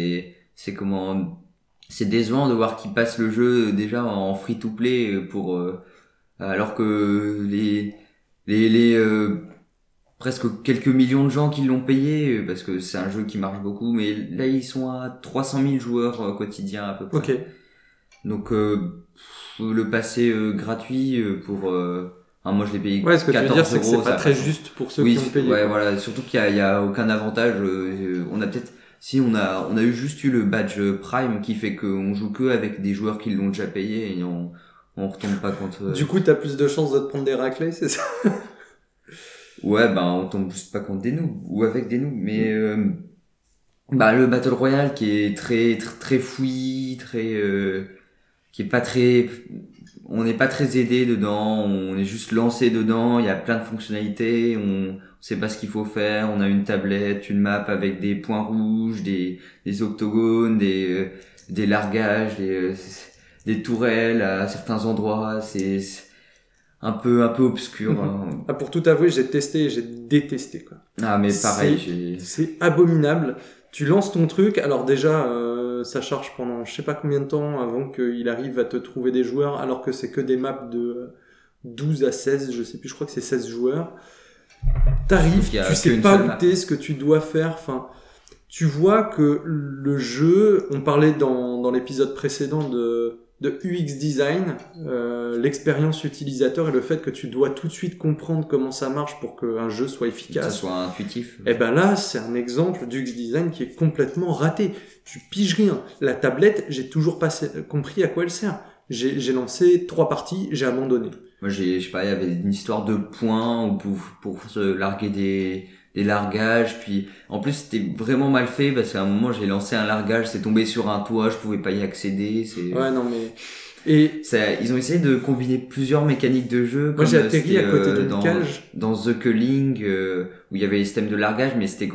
c'est décevant de voir qu'ils passent le jeu déjà en free-to-play alors que les presque quelques millions de gens qui l'ont payé, parce que c'est un jeu qui marche beaucoup, mais là ils sont à 300 000 joueurs quotidiens à peu près. Ok. Donc le passer gratuit pour moi je l'ai payé 14 €. Ouais, ce que tu veux dire, c'est que c'est pas très juste pour ceux qui ont payé. Ouais, voilà, surtout qu'il y a aucun avantage. On a peut-être, si on a juste eu le badge Prime qui fait qu'on joue que avec des joueurs qui l'ont déjà payé, et on retombe pas contre... Du coup, t'as plus de chances de te prendre des raclés, c'est ça? Ouais, on tombe juste pas contre des noobs, ou avec des noobs, mais le Battle Royale qui est très très, très fouillis, qui est pas très... On n'est pas très aidé dedans, on est juste lancé dedans, il y a plein de fonctionnalités, on sait pas ce qu'il faut faire, on a une tablette, une map avec des points rouges, des octogones, des largages, des tourelles à certains endroits, c'est un peu obscur. Hein. Ah, pour tout avouer, j'ai testé et j'ai détesté, quoi. Ah, mais pareil, c'est abominable. Tu lances ton truc, alors déjà ça charge pendant je sais pas combien de temps avant qu'il arrive à te trouver des joueurs, alors que c'est que des maps de 12 à 16, je sais plus, je crois que c'est 16 joueurs. T'arrives, tu sais pas où t'es, ce que tu dois faire, enfin... Tu vois que le jeu, on parlait dans l'épisode précédent de UX design, l'expérience utilisateur et le fait que tu dois tout de suite comprendre comment ça marche pour qu'un jeu soit efficace. Que ça soit intuitif. Et ben là, c'est un exemple d'UX design qui est complètement raté. Tu piges rien. La tablette, j'ai toujours pas compris à quoi elle sert. J'ai lancé 3 parties, j'ai abandonné. Moi, je sais pas, il y avait une histoire de points ou pour se larguer des largages. Puis, en plus, c'était vraiment mal fait parce qu'à un moment, j'ai lancé un largage, c'est tombé sur un toit, je pouvais pas y accéder. Ouais, non, mais... Et ils ont essayé de combiner plusieurs mécaniques de jeu. Moi, j'ai atterri à côté d'une cage. Dans The Culling, où il y avait les systèmes de largage, mais c'était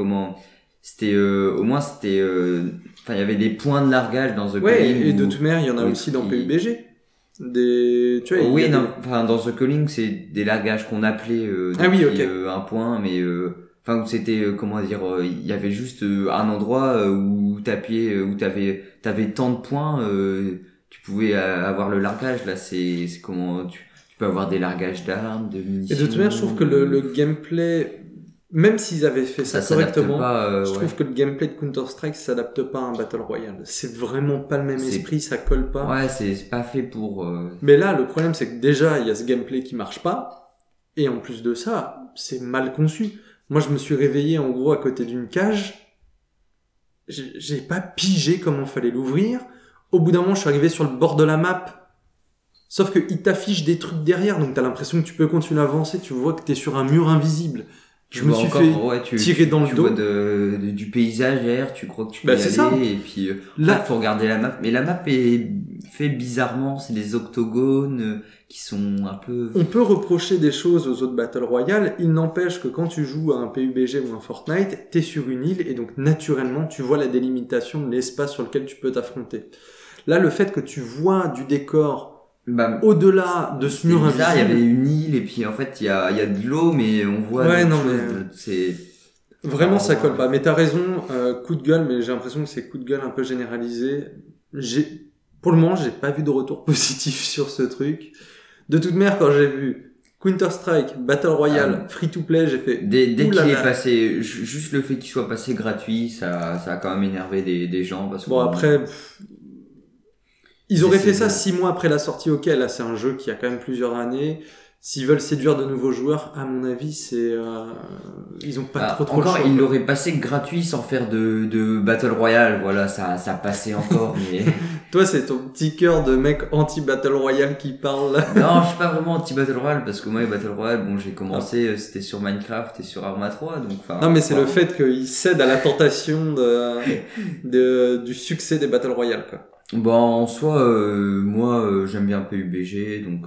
au moins c'était, il y avait des points de largage dans The Culling. Et de toute manière, il y en a aussi dans PUBG. Tu vois, oui, non, dans The Culling, c'est des largages qu'on appelait, un point, mais, c'était, comment dire, il y avait juste un endroit où t'appuyais, où t'avais tant de points, tu pouvais avoir le largage. Là, c'est comment tu peux avoir des largages d'armes, de munitions. Et de toute manière, je trouve que le gameplay, même s'ils avaient fait ça correctement, je trouve que le gameplay de Counter-Strike s'adapte pas à un Battle Royale. C'est vraiment pas le même esprit, ça colle pas. Ouais, c'est pas fait pour... Mais là, le problème, c'est que déjà, il y a ce gameplay qui marche pas. Et en plus de ça, c'est mal conçu. Moi, je me suis réveillé, en gros, à côté d'une cage. J'ai pas pigé comment fallait l'ouvrir. Au bout d'un moment, je suis arrivé sur le bord de la map. Sauf que il t'affiche des trucs derrière, donc t'as l'impression que tu peux continuer à avancer. Tu vois que t'es sur un mur invisible. Je me suis fait tirer dans le dos. Tu vois du paysage derrière, tu crois que tu peux y aller, ça. Et puis là, faut regarder la map. Mais la map est fait bizarrement, c'est des octogones qui sont un peu... On peut reprocher des choses aux autres Battle Royale, il n'empêche que quand tu joues à un PUBG ou un Fortnite, t'es sur une île et donc naturellement tu vois la délimitation de l'espace sur lequel tu peux t'affronter. Là, le fait que tu vois du décor au-delà de ce mur invisible... Il y avait une île et puis en fait il y a de l'eau, mais on voit... c'est... Vraiment, ça colle pas. Mais t'as raison, coup de gueule, mais j'ai l'impression que c'est coup de gueule un peu généralisé. Pour le moment, j'ai pas vu de retour positif sur ce truc. De toute manière, quand j'ai vu Counter-Strike, Battle Royale, free-to-play, j'ai fait... Dès qu'il est passé, juste le fait qu'il soit passé gratuit, ça a quand même énervé des gens. Parce que après... Ils auraient fait ça 6 mois après la sortie, ok, là c'est un jeu qui a quand même plusieurs années. S'ils veulent séduire de nouveaux joueurs, à mon avis, ils ont pas trop encore, le choix. Ils l'auraient passé gratuit sans faire de Battle Royale, voilà, ça passait encore, mais... Toi, c'est ton petit cœur de mec anti-Battle Royale qui parle. Non, je suis pas vraiment anti-Battle Royale, parce que moi, les Battle Royale, j'ai commencé, c'était sur Minecraft et sur Arma 3, donc... Non, mais c'est le fait qu'ils cèdent à la tentation du succès des Battle Royale, quoi. En soi, moi, j'aime bien PUBG, donc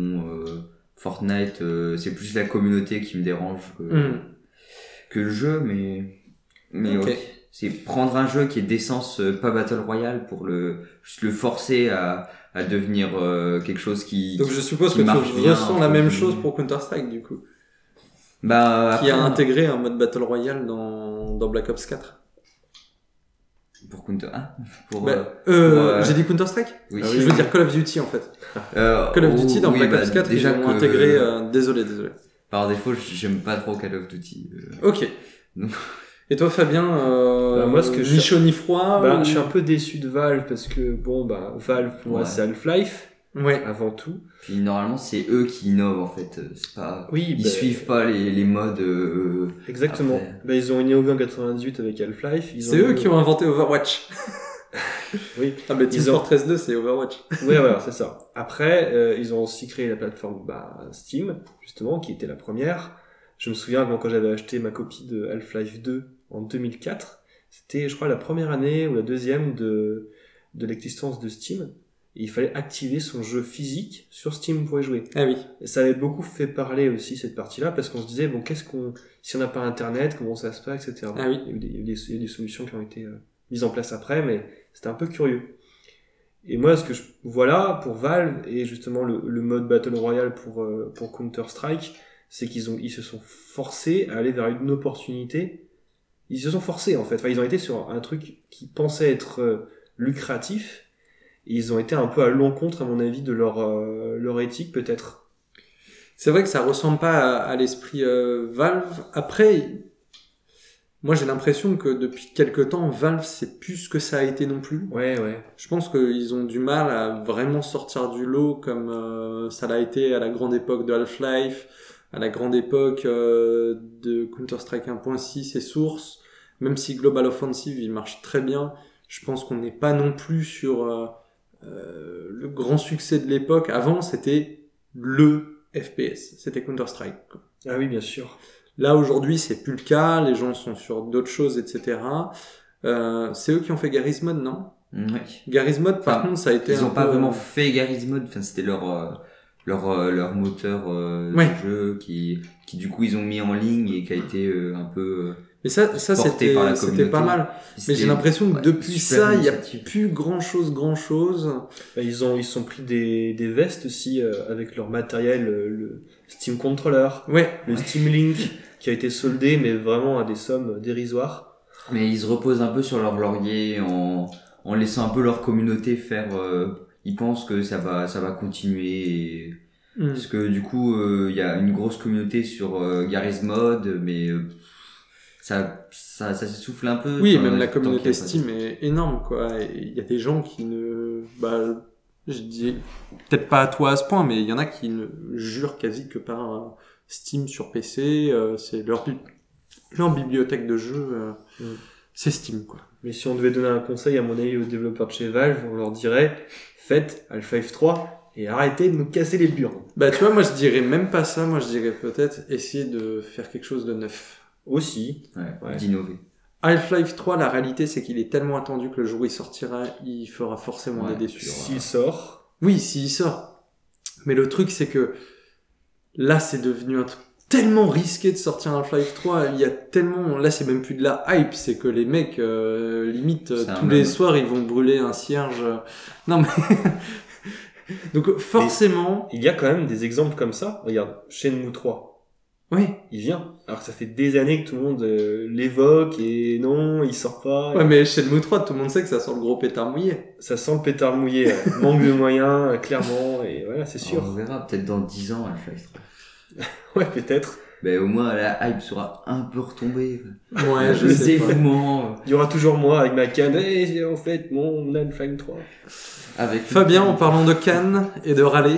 Fortnite, c'est plus la communauté qui me dérange que le jeu, mais okay. C'est prendre un jeu qui est d'essence pas Battle Royale pour juste le forcer à devenir quelque chose qui... Donc je suppose que tu ressens la même chose pour Counter-Strike, du coup. Qui a intégré un mode Battle Royale dans Black Ops 4. Pour Counter... j'ai dit Counter-Strike? Oui. Je veux dire Call of Duty, en fait. Call of Duty dans Black Ops 4, déjà ils ont intégré... Désolé. Par défaut, j'aime pas trop Call of Duty. Ok. Donc... Et toi, Fabien, moi, ni chaud ni froid? Je suis un peu déçu de Valve parce que, Valve, pour moi, c'est Half-Life. Ouais. Avant tout. Puis normalement, c'est eux qui innovent, en fait. C'est pas... ils suivent pas les modes... Exactement. Ils ont innové en 98 avec Half-Life. C'est eux qui ont inventé Overwatch. Oui. Team Fortress 2, c'est Overwatch. Oui, voilà, c'est ça. Après, ils ont aussi créé la plateforme Steam, justement, qui était la première. Je me souviens, quand j'avais acheté ma copie de Half-Life 2 en 2004, c'était, je crois, la première année ou la deuxième de l'existence de Steam. Et il fallait activer son jeu physique sur Steam pour y jouer. Ah oui. Et ça avait beaucoup fait parler aussi, cette partie-là, parce qu'on se disait, si on n'a pas Internet, comment ça se passe, etc. Ah oui. Il y a des solutions qui ont été mises en place après, mais c'était un peu curieux. Et moi, ce que je vois là, pour Valve, et justement le mode Battle Royale pour Counter-Strike, c'est qu'ils se sont forcés à aller vers une opportunité. Ils se sont forcés, en fait. Ils ont été sur un truc qui pensait être lucratif, et ils ont été un peu à l'encontre, à mon avis, de leur éthique, peut-être. C'est vrai que ça ressemble pas à l'esprit Valve. Après, moi j'ai l'impression que depuis quelque temps, Valve c'est plus ce que ça a été non plus. Ouais. Je pense qu'ils ont du mal à vraiment sortir du lot comme ça l'a été à la grande époque de Half-Life, à la grande époque de Counter-Strike 1.6 et Source. Même si Global Offensive il marche très bien, je pense qu'on n'est pas non plus sur le grand succès de l'époque. Avant, c'était le FPS, c'était Counter-Strike, quoi. Ah oui, bien sûr. Là, aujourd'hui, c'est plus le cas, les gens sont sur d'autres choses, etc. C'est eux qui ont fait Garry's Mod, non? Ouais. Garry's Mod, par Enfin, contre, ça a été Ils un ont pas peu- vraiment fait Garry's Mod, enfin c'était leur moteur Ouais. de jeu qui du coup ils ont mis en ligne et qui a été un peu Mais ça porté par la c'était pas communauté. mal. Mais C'était- j'ai l'impression que ouais, depuis super ça, il y a initiative. plus grand chose. Bah, ils se sont pris des vestes aussi avec leur matériel, le Steam Controller, Ouais. le Steam Link qui a été soldé mais vraiment à des sommes dérisoires. Mais ils se reposent un peu sur leur laurier en laissant un peu leur communauté faire. Ils pensent que ça va continuer. Parce que du coup, il y a une grosse communauté sur Garry's Mod, mais ça s'essouffle un peu. Oui, et Enfin, même la tant qu'il y communauté a pas de- Steam est énorme, quoi. Et il y a des gens qui ne, bah, je dis, peut-être pas à toi à ce point, mais il y en a qui ne jurent quasi que par Steam sur PC, c'est leur bibliothèque de jeux, c'est Steam, quoi. Mais si on devait donner un conseil à mon avis aux développeurs de chez Valve, on leur dirait faites Half-Life 3 et arrêtez de nous casser les burnes. Bah, tu vois, moi je dirais même pas ça, moi je dirais peut-être essayer de faire quelque chose de neuf. Aussi. Ouais. d'innover. Half-Life 3, la réalité c'est qu'il est tellement attendu que le jour où il sortira, il fera forcément Ouais. des déçus. S'il sort, Oui, s'il sort. Mais le truc, c'est que là, c'est devenu un truc tellement risqué de sortir un Half-Life 3. Il y a tellement... Là, c'est même plus de la hype. C'est que les mecs, limite, C'est un tous les mème. soirs, ils vont brûler un cierge. Non, mais... Donc, forcément... il y a quand même des exemples comme ça. Regarde, Shenmue 3. Oui. Il vient. Alors que ça fait des années que tout le monde l'évoque et non, il sort pas. Ouais, mais Shenmue 3, tout le monde sait que ça sent le gros pétard mouillé. Ça sent le pétard mouillé. Manque de moyens, clairement. Et voilà, c'est sûr. Alors, on verra peut-être dans 10 ans Half-Life 3. Ouais, peut-être. Mais au moins la hype sera un peu retombée. Ouais, je Le sais pas. dévouement Il y aura toujours moi avec ma canne. Hey, en fait, mon Half-Life 3. avec Fabien, en parlant de Cannes et de râler,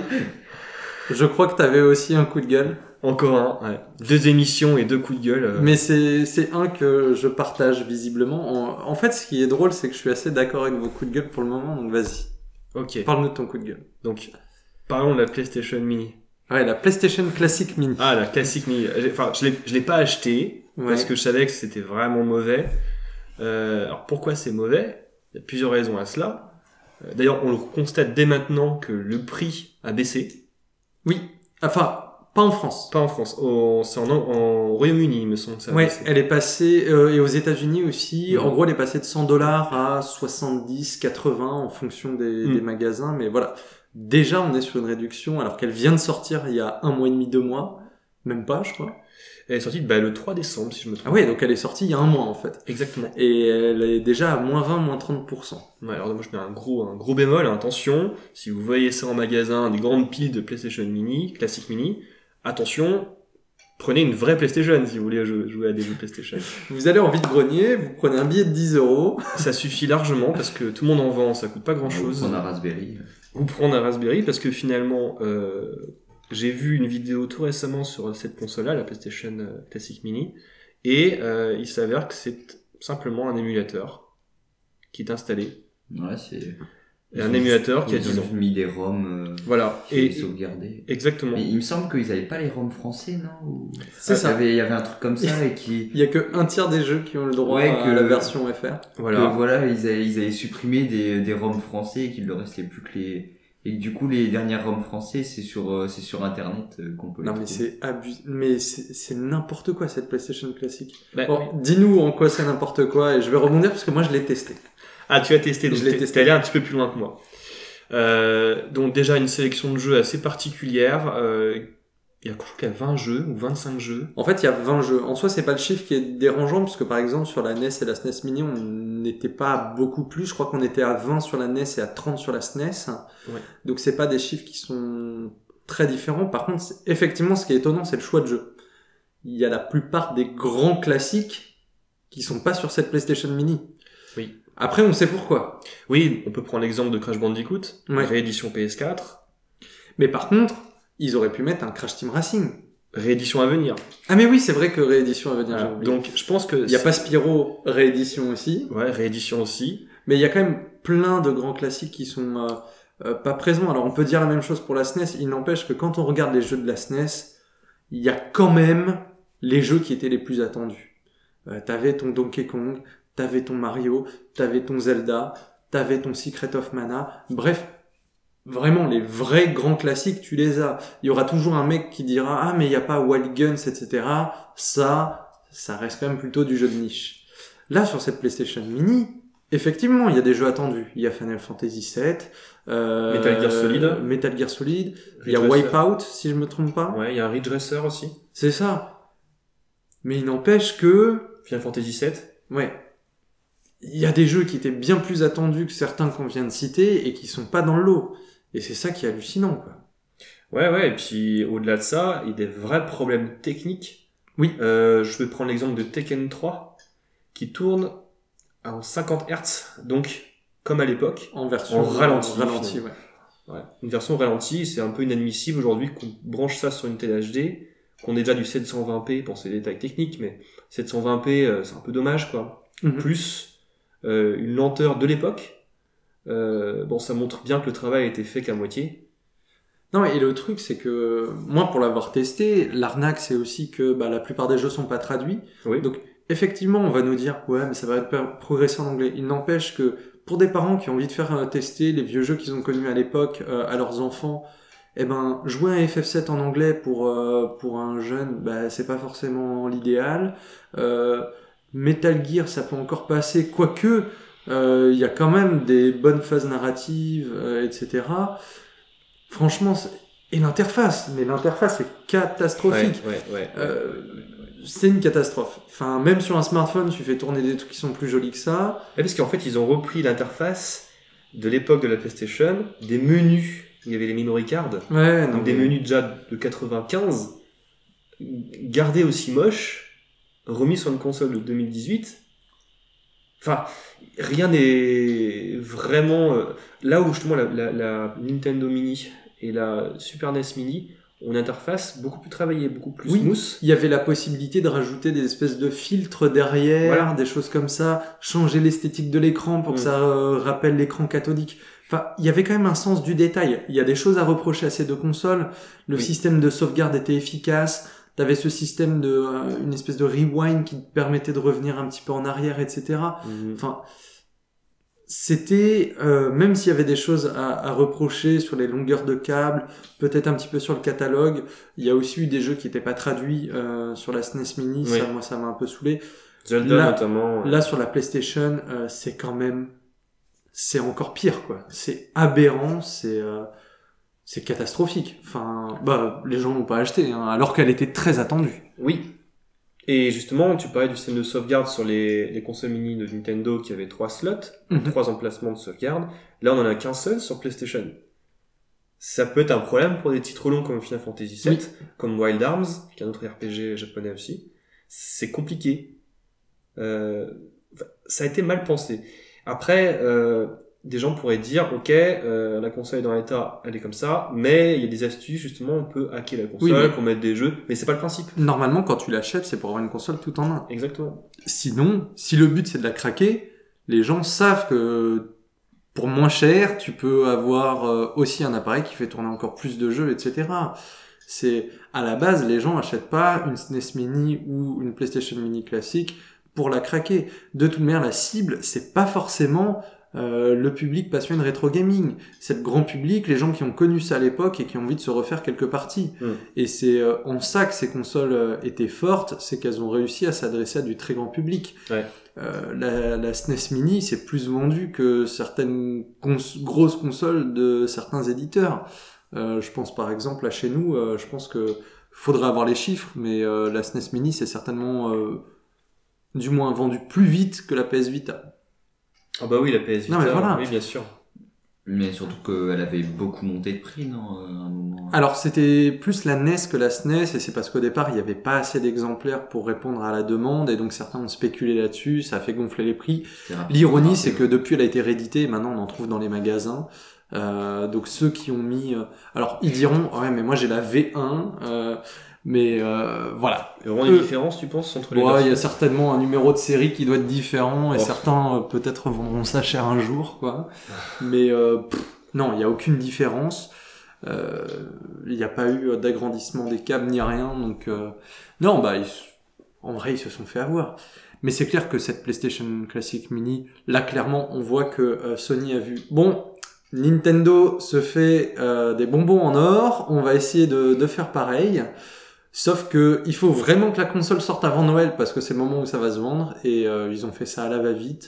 je crois que t'avais aussi un coup de gueule. Encore un, ouais. 2 émissions et 2 coups de gueule. Mais c'est un que je partage visiblement. En fait, ce qui est drôle, c'est que je suis assez d'accord avec vos coups de gueule pour le moment, donc vas-y. Ok. Parle-nous de ton coup de gueule. Donc, parlons de la PlayStation Mini. Ouais, la PlayStation Classic Mini. Ah, la classique Mini. Enfin, je l'ai pas acheté Ouais. parce que je savais que c'était vraiment mauvais. Alors, pourquoi c'est mauvais? Il y a plusieurs raisons à cela. D'ailleurs, on le constate dès maintenant que le prix a baissé. Oui. Enfin, pas en France. Pas en France. C'est en Royaume-Uni, il me semble que ça a Ouais, baissé. elle est passée, et aux États-Unis aussi. Ouais. En gros, elle est passée de $100 à 70, 80 en fonction des magasins. Mais voilà. Déjà, on est sur une réduction alors qu'elle vient de sortir il y a 1 mois et demi, 2 mois. Même pas, je crois. Elle est sortie le 3 décembre, si je me trompe. Ah ouais, donc elle est sortie il y a 1 mois en fait. Exactement. Et elle est déjà à moins 20, moins 30%. Ouais, alors moi je mets un gros bémol, attention, si vous voyez ça en magasin, des grandes piles de PlayStation Mini, Classic Mini, attention, prenez une vraie PlayStation si vous voulez jouer à des jeux PlayStation. Vous allez en vide-grenier, vous prenez un billet de 10 €. Ça suffit largement parce que tout le monde en vend, ça coûte pas grand chose. On a Raspberry. Ou prendre un Raspberry parce que finalement, j'ai vu une vidéo tout récemment sur cette console-là, la PlayStation Classic Mini, et il s'avère que c'est simplement un émulateur qui est installé. Ouais, c'est. Et un émulateur qui a ils 10 ans. ont mis des ROM Voilà. et Et sauvegardés. exactement. Mais il me semble qu'ils avaient pas les ROM français, non? Ou... C'est ça. Il y avait un truc comme ça et qui. Il y a que 1/3 des jeux qui ont le droit Ouais, à que- la version FR. Voilà. Que voilà, ils avaient supprimé des ROM français et qu'il leur restait plus que les. Et que du coup, les dernières ROM français, c'est sur Internet qu'on peut les Non mais trouver. c'est abusé. Mais c'est n'importe quoi cette PlayStation classique. Bah, Bon, dis-nous en quoi c'est n'importe quoi et je vais rebondir parce que moi je l'ai testé. Ah, tu as testé, donc Je l'ai t'es testé. allé un petit peu plus loin que moi. Donc déjà une sélection de jeux assez particulière. Il y a, je crois qu'il y a 20 jeux ou 25 jeux. En fait, il y a 20 jeux. En soi, c'est pas le chiffre qui est dérangeant, parce que par exemple, sur la NES et la SNES Mini, on n'était pas à beaucoup plus. Je crois qu'on était à 20 sur la NES et à 30 sur la SNES. Ouais. Donc, c'est pas des chiffres qui sont très différents. Par contre, effectivement, ce qui est étonnant, c'est le choix de jeu. Il y a la plupart des grands classiques qui sont pas sur cette PlayStation Mini. Oui. Après, on sait pourquoi. Oui, on peut prendre l'exemple de Crash Bandicoot, Ouais. réédition PS4, Mais par contre, ils auraient pu mettre un Crash Team Racing. réédition à venir. Ah mais oui, c'est vrai que réédition à venir. Voilà. j'ai oublié. Donc je pense que Il y a pas Spyro réédition aussi. ouais, réédition aussi. Mais il y a quand même plein de grands classiques qui sont pas présents. Alors on peut dire la même chose pour la SNES, il n'empêche que quand on regarde les jeux de la SNES, il y a quand même les jeux qui étaient les plus attendus. T'avais ton Donkey Kong, t'avais ton Mario, t'avais ton Zelda, t'avais ton Secret of Mana, bref, vraiment les vrais grands classiques, tu les as. Il y aura toujours un mec qui dira « Ah mais il n'y a pas Wild Guns, etc. » Ça reste quand même plutôt du jeu de niche. Là, sur cette PlayStation Mini, effectivement, il y a des jeux attendus. Il y a Final Fantasy VII, Metal Gear Solid, il y a Wipeout, si je me trompe pas. Ouais, il y a un Ridge Racer aussi. C'est ça. Mais il n'empêche que... Final Fantasy VII. Ouais. Il y a des jeux qui étaient bien plus attendus que certains qu'on vient de citer et qui sont pas dans le lot. Et c'est ça qui est hallucinant, quoi. Ouais, et puis au-delà de ça, il y a des vrais problèmes techniques. Oui. Je vais prendre l'exemple de Tekken 3, qui tourne en 50 Hz, donc comme à l'époque. En version ralenti, ouais. Une version ralentie, c'est un peu inadmissible aujourd'hui qu'on branche ça sur une télé HD, qu'on ait déjà du 720p pour ces détails techniques, mais 720p, c'est un peu dommage, quoi. Mm-hmm. Plus une lenteur de l'époque. Bon, ça montre bien que le travail a été fait qu'à moitié. Non, et le truc, c'est que moi, pour l'avoir testé, l'arnaque, c'est aussi que la plupart des jeux sont pas traduits. Oui. Donc, effectivement, on va nous dire, ouais, mais ça va progresser en anglais. Il n'empêche que pour des parents qui ont envie de faire tester les vieux jeux qu'ils ont connus à l'époque à leurs enfants, jouer un FF7 en anglais pour un jeune, c'est pas forcément l'idéal. Metal Gear, ça peut encore passer, quoique il y a quand même des bonnes phases narratives, etc. Franchement, et l'interface est catastrophique. Ouais. C'est une catastrophe. Enfin, même sur un smartphone, tu fais tourner des trucs qui sont plus jolis que ça. Ouais, parce qu'en fait, ils ont repris l'interface de l'époque de la PlayStation, des menus, il y avait les memory cards, donc des menus déjà de 95, gardés aussi moches, remis sur une console de 2018. Enfin, rien n'est vraiment... là où justement la Nintendo Mini et la Super NES Mini ont une interface beaucoup plus travaillée, beaucoup plus smooth. Il y avait la possibilité de rajouter des espèces de filtres derrière, des choses comme ça, changer l'esthétique de l'écran pour que ça rappelle l'écran cathodique. Enfin, il y avait quand même un sens du détail. Il y a des choses à reprocher à ces deux consoles. Le système de sauvegarde était efficace. T'avais ce système de une espèce de rewind qui te permettait de revenir un petit peu en arrière, etc. Enfin, c'était même s'il y avait des choses à reprocher sur les longueurs de câbles, peut-être un petit peu sur le catalogue, il y a aussi eu des jeux qui n'étaient pas traduits sur la SNES Mini. Ça, moi, ça m'a un peu saoulé. Zelda notamment. Là, sur la PlayStation, c'est encore pire, quoi. C'est aberrant, c'est catastrophique. Enfin, les gens l'ont pas acheté, alors qu'elle était très attendue. Oui. Et justement, tu parlais du système de sauvegarde sur les consoles mini de Nintendo qui avaient 3 slots, 3 emplacements de sauvegarde. Là, on en a qu'un seul sur PlayStation. Ça peut être un problème pour des titres longs comme Final Fantasy VII, comme Wild Arms, qui est un autre RPG japonais aussi. C'est compliqué. Ça a été mal pensé. Après, des gens pourraient dire, ok, la console est dans l'état, elle est comme ça, mais il y a des astuces, justement, on peut hacker la console pour mettre des jeux, mais c'est pas le principe. Normalement, quand tu l'achètes, c'est pour avoir une console tout en un. Exactement. Sinon, si le but c'est de la craquer, les gens savent que pour moins cher, tu peux avoir aussi un appareil qui fait tourner encore plus de jeux, etc. C'est, à la base, les gens achètent pas une SNES Mini ou une PlayStation Mini classique pour la craquer. De toute manière, la cible, c'est pas forcément le public passionné de rétro gaming. C'est le grand public, les gens qui ont connu ça à l'époque et qui ont envie de se refaire quelques parties. Et c'est en ça que ces consoles étaient fortes, c'est qu'elles ont réussi à s'adresser à du très grand public. La SNES Mini, c'est plus vendu que certaines grosses consoles de certains éditeurs. Je pense par exemple à chez nous, je pense que faudrait avoir les chiffres, mais la SNES Mini, c'est certainement du moins vendu plus vite que la PS Vita. Ah bah oui, la PS Vita, oui bien sûr. Mais surtout qu'elle avait beaucoup monté de prix, non, à un moment. Alors c'était plus la NES que la SNES, et c'est parce qu'au départ il n'y avait pas assez d'exemplaires pour répondre à la demande, et donc certains ont spéculé là-dessus, ça a fait gonfler les prix. L'ironie c'est que depuis elle a été rééditée, et maintenant on en trouve dans les magasins. Donc ceux qui ont mis... alors ils diront, ouais mais moi j'ai la V1, Mais voilà. Il y a vraiment une différence, tu penses, entre les Ouais, il y a versions certainement un numéro de série qui doit être différent et Oh. certains peut-être vendront ça cher un jour, quoi. Mais non, il y a aucune différence. Il n'y a pas eu d'agrandissement des câbles ni rien, donc non, bah en vrai ils se sont fait avoir. Mais c'est clair que cette PlayStation Classic Mini, là clairement on voit que Sony a vu. Bon, Nintendo se fait des bonbons en or, on va essayer de faire pareil. Sauf que il faut vraiment que la console sorte avant Noël parce que c'est le moment où ça va se vendre et ils ont fait ça à la va-vite.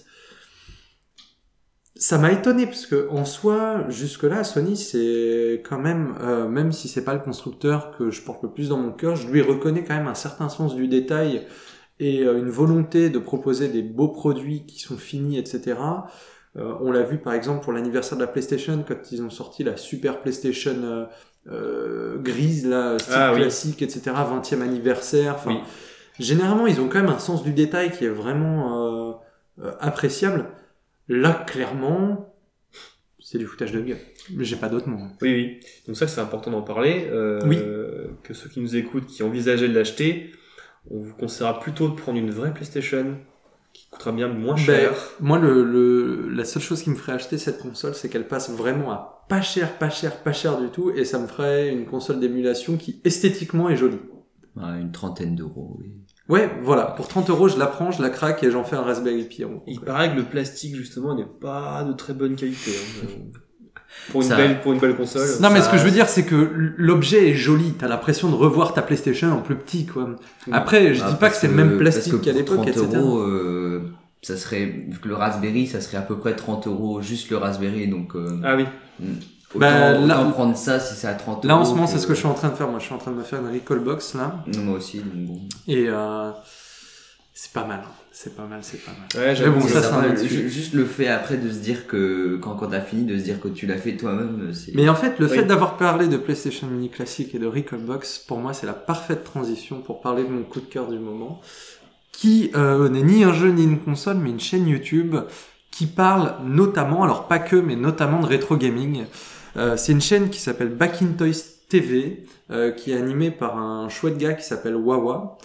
Ça m'a étonné parce que en soi, jusque-là, Sony, c'est quand même, même si c'est pas le constructeur que je porte le plus dans mon cœur, je lui reconnais quand même un certain sens du détail et une volonté de proposer des beaux produits qui sont finis, etc. On l'a vu par exemple pour l'anniversaire de la PlayStation quand ils ont sorti la Super PlayStation grise, là, style classique, etc. 20e anniversaire. Enfin, Oui. généralement, ils ont quand même un sens du détail qui est vraiment appréciable. Là, clairement, c'est du foutage de gueule. Mais j'ai pas d'autre mot. Oui, oui. Donc ça, c'est important d'en parler. Oui. Que ceux qui nous écoutent, qui envisageaient de l'acheter, on vous conseillera plutôt de prendre une vraie PlayStation qui coûtera bien moins cher. Moi, la seule chose qui me ferait acheter cette console, c'est qu'elle passe vraiment à pas cher du tout, et ça me ferait une console d'émulation qui esthétiquement est jolie. Ouais, une trentaine d'euros, oui. Ouais, voilà. Pour 30 euros, je la prends, je la craque et j'en fais un Raspberry Pi. Il paraît que le plastique, justement, n'est pas de très bonne qualité. Hein. Pour une belle console. Non, mais Ça- ce que je veux dire, c'est que l'objet est joli. T'as l'impression de revoir ta PlayStation en plus petit, quoi. Après, je dis pas que c'est le même plastique qu'à l'époque, etc. 30 euros, ça serait, vu que le Raspberry, ça serait à peu près 30 euros, juste le Raspberry, donc, Ah oui. autant prendre ça si c'est à 30 euros. Là, en ce moment, c'est ce que je suis en train de faire. Moi, je suis en train de me faire une Recalbox, là. Moi aussi, donc bon. Et c'est pas mal. C'est pas mal. Ouais, Mais bon, j'avoue, ça, C'est c'est pas un mal. autre sujet. Juste le fait après de se dire que, quand t'as fini, de se dire que tu l'as fait toi-même, c'est... Mais en fait, le Oui. fait d'avoir parlé de PlayStation Mini classique et de Recalbox, pour moi, c'est la parfaite transition pour parler de mon coup de cœur du moment, qui n'est ni un jeu ni une console, mais une chaîne YouTube qui parle notamment, alors pas que, mais notamment de rétro gaming. C'est une chaîne qui s'appelle Back in Toys TV, qui est animée par un chouette gars qui s'appelle Wawa.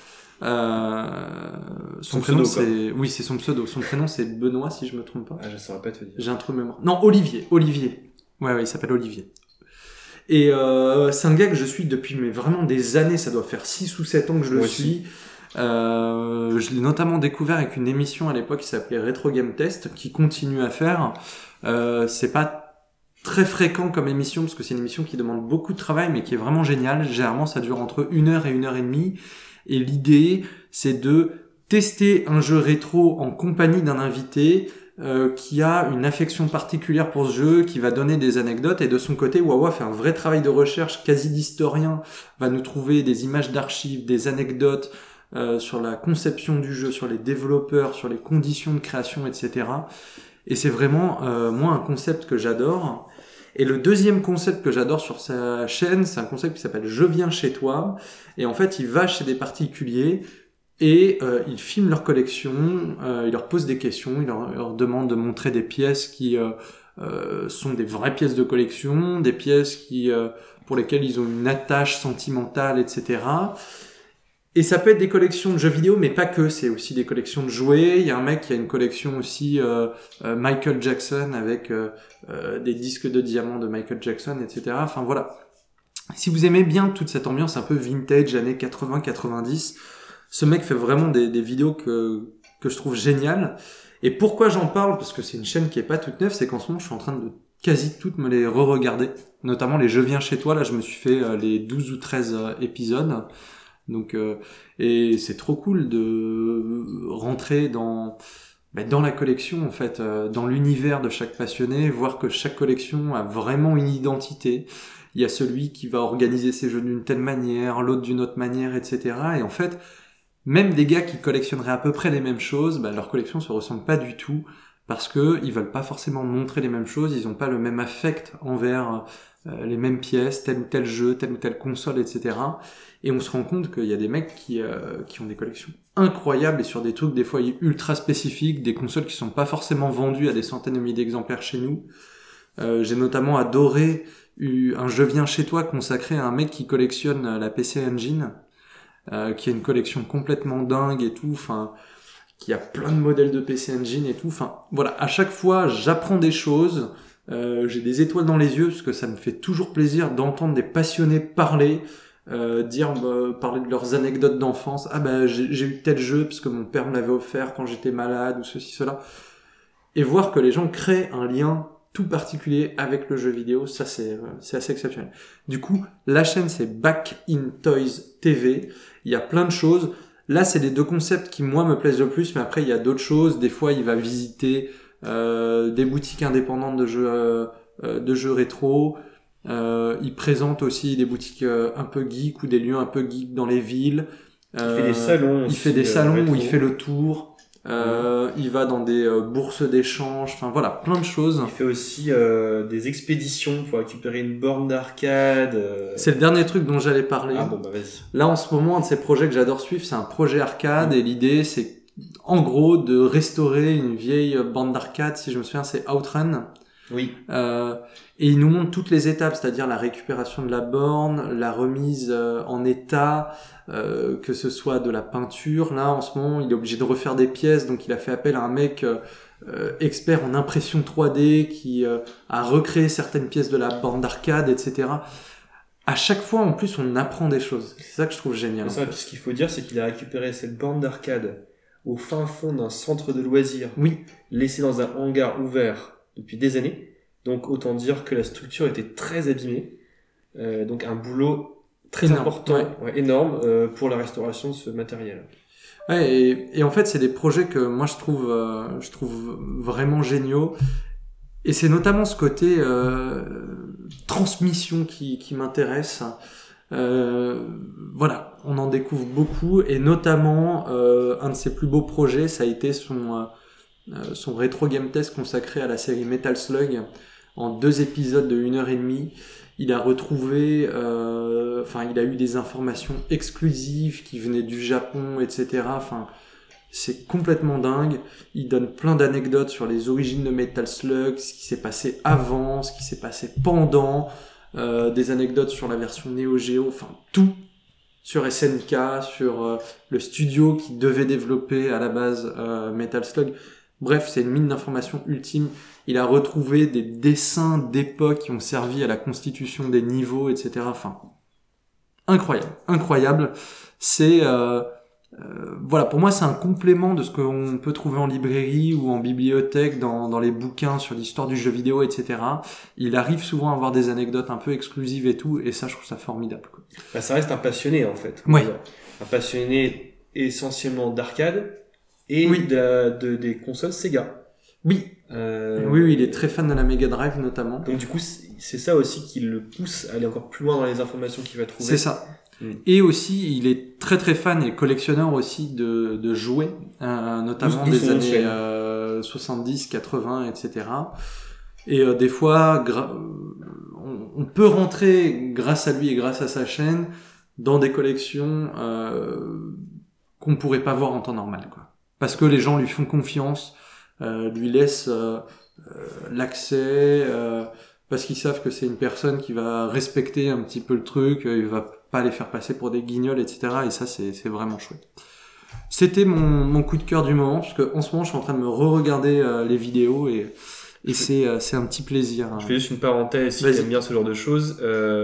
Son prénom pseudo, quoi. c'est... Oui, c'est son pseudo. Son prénom c'est Benoît, si je me trompe pas. Ah, je saurais pas te dire. J'ai un trou de mémoire. Non, Olivier. Ouais, il s'appelle Olivier. Et c'est un gars que je suis depuis mais vraiment des années, ça doit faire 6 ou 7 ans que je le Moi suis. Je l'ai notamment découvert avec une émission à l'époque qui s'appelait Retro Game Test, qui continue à faire. C'est pas très fréquent comme émission, parce que c'est une émission qui demande beaucoup de travail, mais qui est vraiment géniale. Généralement, ça dure entre 1 heure et 1 heure et demie. Et l'idée, c'est de tester un jeu rétro en compagnie d'un invité qui a une affection particulière pour ce jeu, qui va donner des anecdotes, et de son côté, Wawa fait un vrai travail de recherche quasi d'historien, va nous trouver des images d'archives, des anecdotes sur la conception du jeu, sur les développeurs, sur les conditions de création, etc. Et c'est vraiment, moi, un concept que j'adore. Et le deuxième concept que j'adore sur sa chaîne, c'est un concept qui s'appelle « Je viens chez toi ». Et en fait, il va chez des particuliers et il filme leur collection, il leur pose des questions, il leur demande de montrer des pièces qui sont des vraies pièces de collection, des pièces qui pour lesquelles ils ont une attache sentimentale, etc. Et ça peut être des collections de jeux vidéo, mais pas que, c'est aussi des collections de jouets. Il y a un mec qui a une collection aussi Michael Jackson avec des disques de diamants de Michael Jackson, etc. Enfin voilà. Si vous aimez bien toute cette ambiance un peu vintage, années 80-90, ce mec fait vraiment des vidéos que je trouve géniales. Et pourquoi j'en parle? Parce que c'est une chaîne qui est pas toute neuve, c'est qu'en ce moment je suis en train de quasi toutes me les re-regarder. Notamment les Je viens chez toi, là je me suis fait les 12 ou 13 épisodes. Donc et c'est trop cool de rentrer dans la collection en fait, dans l'univers de chaque passionné, voir que chaque collection a vraiment une identité. Il y a celui qui va organiser ses jeux d'une telle manière, l'autre d'une autre manière, etc. Et en fait, même des gars qui collectionneraient à peu près les mêmes choses, leur collection se ressemble pas du tout parce que ils veulent pas forcément montrer les mêmes choses, ils ont pas le même affect envers les mêmes pièces, tel ou tel jeu, telle ou telle console, etc. Et on se rend compte qu'il y a des mecs qui ont des collections incroyables et sur des trucs des fois ultra spécifiques, des consoles qui sont pas forcément vendues à des centaines de milliers d'exemplaires chez nous. J'ai notamment adoré un Je viens chez toi consacré à un mec qui collectionne la PC Engine. qui est une collection complètement dingue et tout, enfin, qui a plein de modèles de PC Engine et tout, enfin, voilà, à chaque fois, j'apprends des choses, j'ai des étoiles dans les yeux, parce que ça me fait toujours plaisir d'entendre des passionnés parler, parler de leurs anecdotes d'enfance. Ah ben j'ai eu tel jeu parce que mon père me l'avait offert quand j'étais malade ou ceci cela, et voir que les gens créent un lien tout particulier avec le jeu vidéo, ça c'est assez exceptionnel. Du coup, la chaîne c'est Back in Toys TV. Il y a plein de choses. Là, c'est les deux concepts qui moi me plaisent le plus, mais après il y a d'autres choses. Des fois, il va visiter des boutiques indépendantes de jeux rétro. Il présente aussi des boutiques un peu geek ou des lieux un peu geek dans les villes. Il fait des salons. Il fait des salons où il fait le tour. Il va dans des bourses d'échange. Enfin voilà, plein de choses. Il fait aussi des expéditions pour récupérer une borne d'arcade. C'est le dernier truc dont j'allais parler. Ah bon, bah vas-y. Là, en ce moment, un de ces projets que j'adore suivre, c'est un projet arcade. Et l'idée, c'est en gros de restaurer une vieille borne d'arcade. Si je me souviens, c'est Outrun. Oui. Et il nous montre toutes les étapes, c'est-à-dire la récupération de la borne, la remise en état, que ce soit de la peinture. Là, en ce moment, il est obligé de refaire des pièces, donc il a fait appel à un mec expert en impression 3D qui a recréé certaines pièces de la borne d'arcade, etc. À chaque fois, en plus, on apprend des choses. C'est ça que je trouve génial. Ça, puis ce qu'il faut dire, c'est qu'il a récupéré cette borne d'arcade au fin fond d'un centre de loisirs, laissé dans un hangar ouvert depuis des années. Donc autant dire que la structure était très abîmée. Donc un boulot très énorme, important, énorme pour la restauration de ce matériel. Ouais, et en fait, c'est des projets que moi je trouve vraiment géniaux. Et c'est notamment ce côté transmission qui m'intéresse. Voilà, on en découvre beaucoup, et notamment un de ses plus beaux projets, ça a été son rétro game test consacré à la série Metal Slug, en 2 épisodes de 1h30. Il a retrouvé, il a eu des informations exclusives qui venaient du Japon, etc. Enfin, c'est complètement dingue. Il donne plein d'anecdotes sur les origines de Metal Slug, ce qui s'est passé avant, ce qui s'est passé pendant, des anecdotes sur la version Neo Geo, enfin tout sur SNK, sur le studio qui devait développer à la base Metal Slug. Bref, c'est une mine d'informations ultime. Il a retrouvé des dessins d'époque qui ont servi à la constitution des niveaux, etc. Enfin, incroyable. C'est voilà, pour moi, c'est un complément de ce qu'on peut trouver en librairie ou en bibliothèque, dans les bouquins sur l'histoire du jeu vidéo, etc. Il arrive souvent à avoir des anecdotes un peu exclusives et tout, et ça, je trouve ça formidable, quoi. Bah, ça reste un passionné, en fait. Ouais. Un passionné essentiellement d'arcade et des consoles Sega. Oui. Oui, il est très fan de la Mega Drive, notamment. Donc du coup, c'est ça aussi qui le pousse à aller encore plus loin dans les informations qu'il va trouver. C'est ça. Et aussi, il est très très fan et collectionneur aussi de jouets, notamment des années 70, 80, etc. Et des fois, on peut rentrer grâce à lui et grâce à sa chaîne dans des collections qu'on pourrait pas voir en temps normal, quoi. Parce que les gens lui font confiance, lui laissent l'accès, parce qu'ils savent que c'est une personne qui va respecter un petit peu le truc, il va pas les faire passer pour des guignols, etc. Et ça, c'est vraiment chouette. C'était mon coup de cœur du moment, parce que en ce moment, je suis en train de me re-regarder les vidéos, et c'est un petit plaisir. Je fais juste une parenthèse, si tu aimes bien ce genre de choses.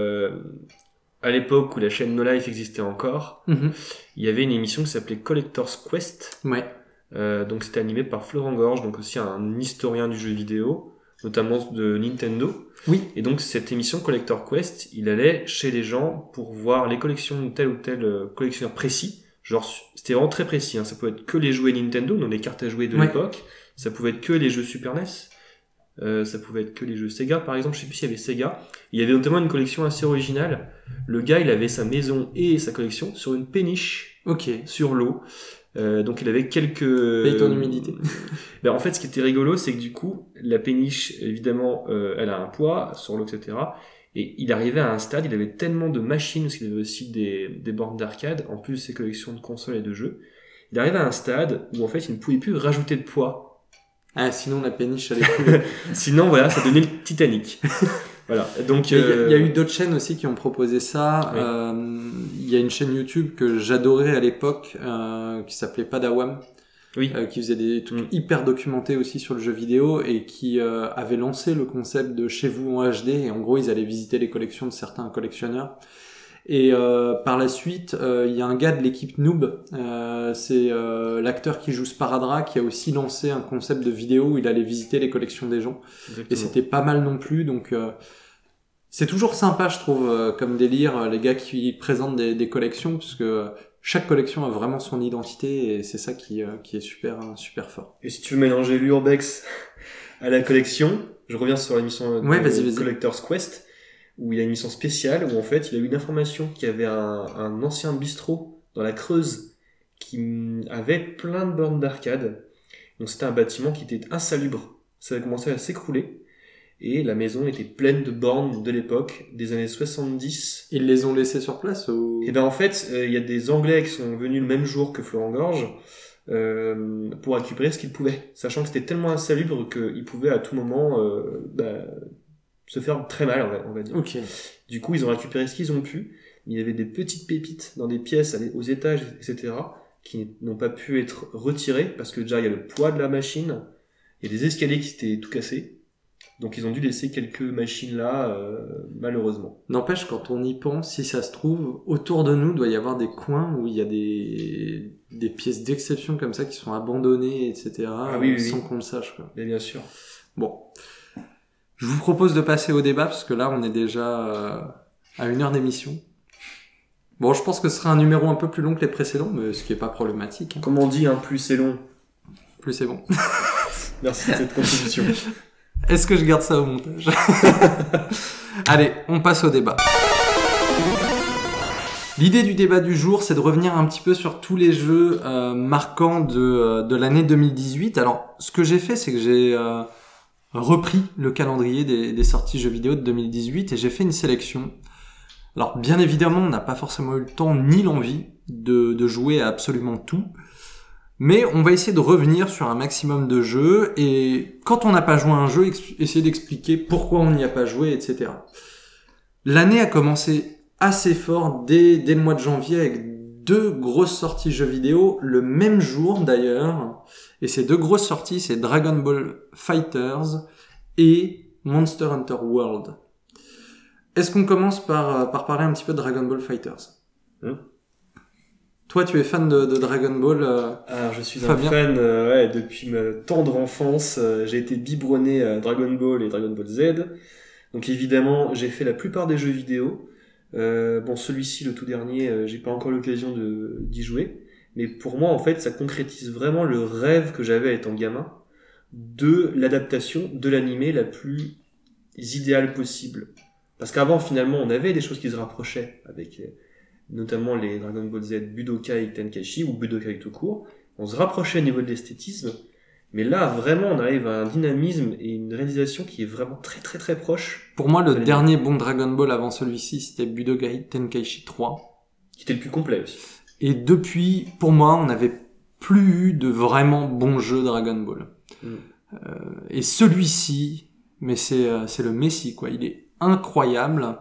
À l'époque où la chaîne No Life existait encore, il y avait une émission qui s'appelait Collector's Quest. Ouais. Donc c'était animé par Florent Gorge, donc aussi un historien du jeu vidéo, notamment de Nintendo. Oui. Et donc cette émission Collector Quest, il allait chez les gens pour voir les collections de tel ou tel collectionneur précis. Genre, c'était vraiment très précis, hein. Ça pouvait être que les jouets Nintendo, donc les cartes à jouer de l'époque. Ça pouvait être que les jeux Super NES. Ça pouvait être que les jeux Sega, par exemple. Je sais plus s'il y avait Sega. Il y avait notamment une collection assez originale. Le gars, il avait sa maison et sa collection sur une péniche. Sur l'eau. Donc il avait quelques... Payton humidité. Ben, en fait, ce qui était rigolo, c'est que du coup, la péniche, évidemment, elle a un poids sur l'eau, etc. Et il arrivait à un stade, il avait tellement de machines, parce qu'il avait aussi des bornes d'arcade, en plus de ses collections de consoles et de jeux. Il arrivait à un stade où en fait, il ne pouvait plus rajouter de poids. Ah, sinon la péniche allait couler. Sinon, voilà, ça donnait le Titanic. Voilà. Donc, Il y a eu d'autres chaînes aussi qui ont proposé ça. Oui. Il y a une chaîne YouTube que j'adorais à l'époque, qui s'appelait Padawam, Oui. qui faisait des trucs hyper documentés aussi sur le jeu vidéo et qui avait lancé le concept de chez vous en HD. Et en gros, ils allaient visiter les collections de certains collectionneurs. Et par la suite, il y a un gars de l'équipe Noob, c'est l'acteur qui joue Sparadra, qui a aussi lancé un concept de vidéo où il allait visiter les collections des gens. Exactement. Et c'était pas mal non plus, donc c'est toujours sympa, je trouve, comme délire, les gars qui présentent des collections, puisque chaque collection a vraiment son identité, et c'est ça qui est super fort. Et si tu veux mélanger l'urbex à la collection, je reviens sur l'émission Vas-y. Collector's Quest, où il y a une mission spéciale où en fait il a eu une information qu'il y avait un ancien bistrot dans la Creuse qui avait plein de bornes d'arcade. Donc c'était un bâtiment qui était insalubre. Ça avait commencé à s'écrouler et la maison était pleine de bornes de l'époque, des années 70. Ils les ont laissés sur place ou... Et ben en fait, il y a des Anglais qui sont venus le même jour que Florent Gorge pour récupérer ce qu'ils pouvaient, sachant que c'était tellement insalubre qu'ils pouvaient à tout moment se faire très mal, on va dire. Ok. Du coup, ils ont récupéré ce qu'ils ont pu. Il y avait des petites pépites dans des pièces aux étages, etc., qui n'ont pas pu être retirées parce que déjà il y a le poids de la machine, il y a des escaliers qui étaient tout cassés. Donc ils ont dû laisser quelques machines là, malheureusement. N'empêche, quand on y pense, si ça se trouve, autour de nous, doit y avoir des coins où il y a des pièces d'exception comme ça qui sont abandonnées, etc., sans qu'on le sache, quoi. Mais bien sûr. Bon. Je vous propose de passer au débat, parce que là, on est déjà à 1 heure d'émission. Bon, je pense que ce sera un numéro un peu plus long que les précédents, mais ce qui est pas problématique. Hein. Comme on dit, plus c'est long. Plus c'est bon. Merci de cette contribution. Est-ce que je garde ça au montage? Allez, on passe au débat. L'idée du débat du jour, c'est de revenir un petit peu sur tous les jeux marquants de l'année 2018. Alors, ce que j'ai fait, c'est que j'ai repris le calendrier des sorties jeux vidéo de 2018 et j'ai fait une sélection. Alors, bien évidemment, on n'a pas forcément eu le temps ni l'envie de jouer à absolument tout. Mais on va essayer de revenir sur un maximum de jeux et quand on n'a pas joué à un jeu, essayer d'expliquer pourquoi on n'y a pas joué, etc. L'année a commencé assez fort dès le mois de janvier avec 2 grosses sorties jeux vidéo le même jour d'ailleurs. Et ces 2 grosses sorties, c'est Dragon Ball FighterZ et Monster Hunter World. Est-ce qu'on commence par parler un petit peu de Dragon Ball FighterZ? Toi, tu es fan de Dragon Ball Alors, je suis Fabien. un fan depuis ma tendre enfance. J'ai été biberonné à Dragon Ball et Dragon Ball Z. Donc évidemment, j'ai fait la plupart des jeux vidéo. Celui-ci, le tout dernier, j'ai pas encore l'occasion d'y jouer. Mais pour moi, en fait, ça concrétise vraiment le rêve que j'avais étant gamin de l'adaptation de l'animé la plus idéale possible. Parce qu'avant, finalement, on avait des choses qui se rapprochaient avec notamment les Dragon Ball Z Budokai Tenkaichi ou Budokai tout court. On se rapprochait au niveau de l'esthétisme, mais là, vraiment, on arrive à un dynamisme et une réalisation qui est vraiment très très très proche. Pour moi, le dernier bon Dragon Ball avant celui-ci, c'était Budokai Tenkaichi 3. Qui était le plus complet aussi. Et depuis, pour moi, on n'avait plus eu de vraiment bons jeux Dragon Ball. Et celui-ci, mais c'est le Messi, quoi. Il est incroyable.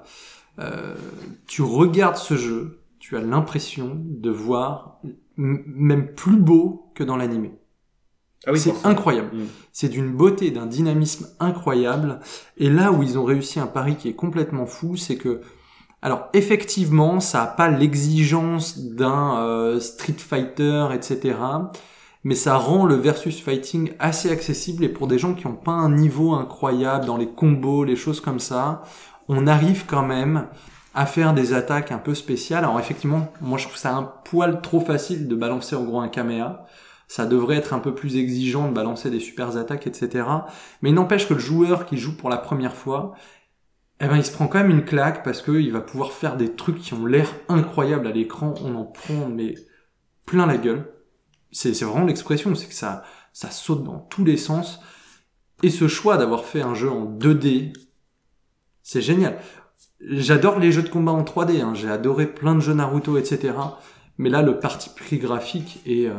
Tu regardes ce jeu, tu as l'impression de voir même plus beau que dans l'animé. Ah oui, c'est incroyable. C'est d'une beauté, d'un dynamisme incroyable. Et là où ils ont réussi un pari qui est complètement fou, c'est que, alors effectivement, ça a pas l'exigence d'un Street Fighter, etc. Mais ça rend le versus fighting assez accessible et pour des gens qui n'ont pas un niveau incroyable dans les combos, les choses comme ça, on arrive quand même à faire des attaques un peu spéciales. Alors effectivement, moi je trouve ça un poil trop facile de balancer en gros un Kamea. Ça devrait être un peu plus exigeant de balancer des super attaques, etc. Mais il n'empêche que le joueur qui joue pour la première fois, il se prend quand même une claque parce qu'il va pouvoir faire des trucs qui ont l'air incroyables à l'écran. On en prend mais plein la gueule. C'est vraiment l'expression, c'est que ça saute dans tous les sens. Et ce choix d'avoir fait un jeu en 2D, c'est génial. J'adore les jeux de combat en 3D, hein. J'ai adoré plein de jeux Naruto, etc. Mais là, le parti pris graphique est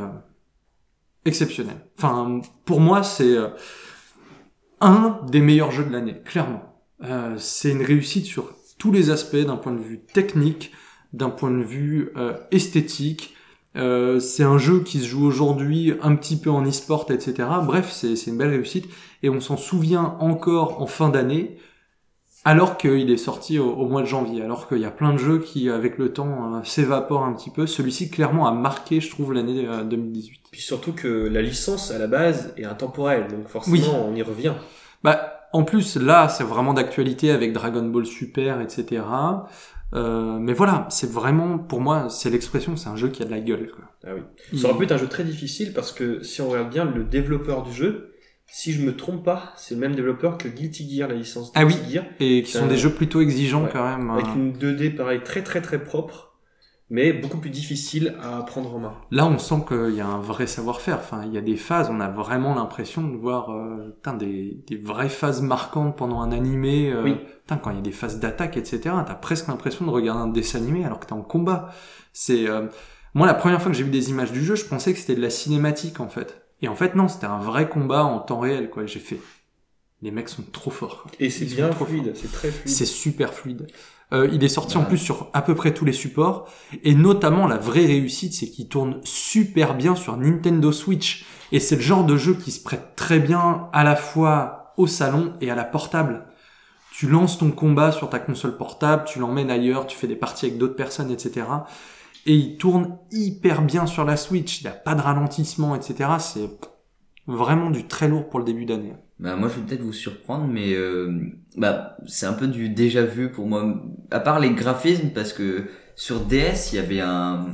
exceptionnel. Enfin, pour moi, c'est un des meilleurs jeux de l'année, clairement. c'est une réussite sur tous les aspects, d'un point de vue technique, d'un point de vue esthétique. C'est un jeu qui se joue aujourd'hui un petit peu en e-sport, etc. Bref, c'est une belle réussite et on s'en souvient encore en fin d'année, alors qu'il est sorti au mois de janvier, alors qu'il y a plein de jeux qui, avec le temps, s'évaporent un petit peu. Celui-ci, clairement, a marqué, je trouve, l'année 2018. Puis surtout que la licence, à la base, est intemporelle, donc forcément, on y revient. En plus, là, c'est vraiment d'actualité avec Dragon Ball Super, etc. Mais voilà, c'est vraiment, pour moi, c'est l'expression, c'est un jeu qui a de la gueule, quoi. Ah oui. Ça aurait pu être un jeu très difficile parce que si on regarde bien le développeur du jeu, si je me trompe pas, c'est le même développeur que Guilty Gear, la licence Guilty Gear. Et qui sont des jeux plutôt exigeants quand même. Avec une 2D pareil très très très propre, mais beaucoup plus difficile à prendre en main. Là, on sent qu'il y a un vrai savoir-faire. Enfin, il y a des phases, on a vraiment l'impression de voir des vraies phases marquantes pendant un animé. Quand il y a des phases d'attaque, etc., t'as presque l'impression de regarder un dessin animé alors que t'es en combat. Moi, la première fois que j'ai vu des images du jeu, je pensais que c'était de la cinématique, en fait. Et en fait, non, c'était un vrai combat en temps réel, quoi. J'ai fait, les mecs sont trop forts, quoi. Et c'est bien fluide, c'est très fluide. C'est super fluide. Il est sorti en plus sur à peu près tous les supports, et notamment la vraie réussite, c'est qu'il tourne super bien sur Nintendo Switch. Et c'est le genre de jeu qui se prête très bien à la fois au salon et à la portable. Tu lances ton combat sur ta console portable, tu l'emmènes ailleurs, tu fais des parties avec d'autres personnes, etc. Et il tourne hyper bien sur la Switch, il n'y a pas de ralentissement, etc. C'est vraiment du très lourd pour le début d'année. Moi je vais peut-être vous surprendre, mais c'est un peu du déjà vu pour moi, à part les graphismes, parce que sur DS il y avait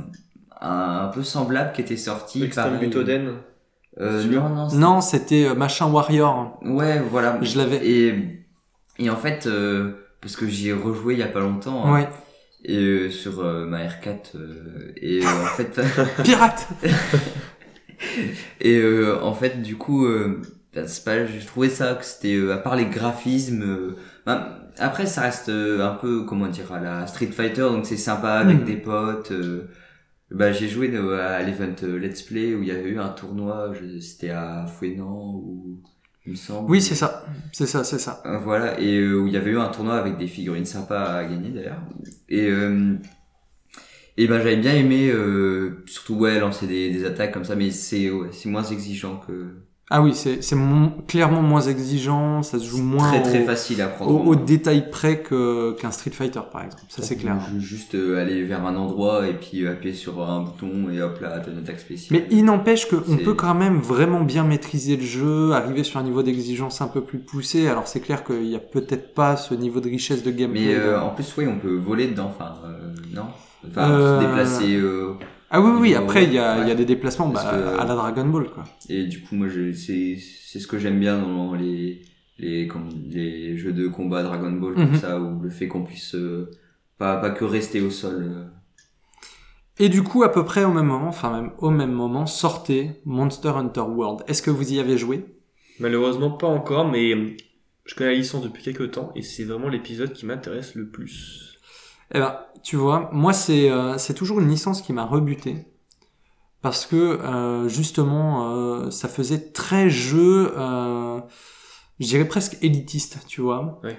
un peu semblable qui était sorti. Extreme Butoden. Non, c'était Machin Warrior. Ouais, voilà. Je l'avais. Et en fait, parce que j'y ai rejoué il y a pas longtemps. Ouais. Et sur ma R4 et en fait pirate. Et en fait du coup j'ai trouvé ça que c'était à part les graphismes après ça reste un peu comment dire à la Street Fighter, donc c'est sympa avec des potes. J'ai joué à l'event Let's Play où il y avait eu un tournoi, c'était à Fouesnant ou il me semble. Oui, c'est ça. Voilà, et où il y avait eu un tournoi avec des figurines sympas à gagner d'ailleurs. Et j'avais bien aimé surtout lancer des attaques comme ça, mais c'est moins exigeant que. Ah oui, c'est clairement moins exigeant, ça se joue moins très facile à prendre au détail près qu'un Street Fighter par exemple. Ça c'est clair. Juste aller vers un endroit et puis appuyer sur un bouton et hop là t'as une attaque spéciale. Mais il n'empêche qu'on peut quand même vraiment bien maîtriser le jeu, arriver sur un niveau d'exigence un peu plus poussé. Alors c'est clair qu'il y a peut-être pas ce niveau de richesse de gameplay. Mais en plus on peut voler dedans, non, se déplacer. Ah oui, après il y a des déplacements à la Dragon Ball quoi. Et du coup moi c'est ce que j'aime bien dans les jeux de combat Dragon Ball comme ça, où le fait qu'on puisse pas que rester au sol. Et du coup à peu près au même moment sortait Monster Hunter World. Est-ce que vous y avez joué? Malheureusement pas encore, mais je connais la licence depuis quelques temps et c'est vraiment l'épisode qui m'intéresse le plus. Eh ben, tu vois, moi c'est toujours une licence qui m'a rebuté parce que justement ça faisait très jeu, je dirais presque élitiste, tu vois. Ouais.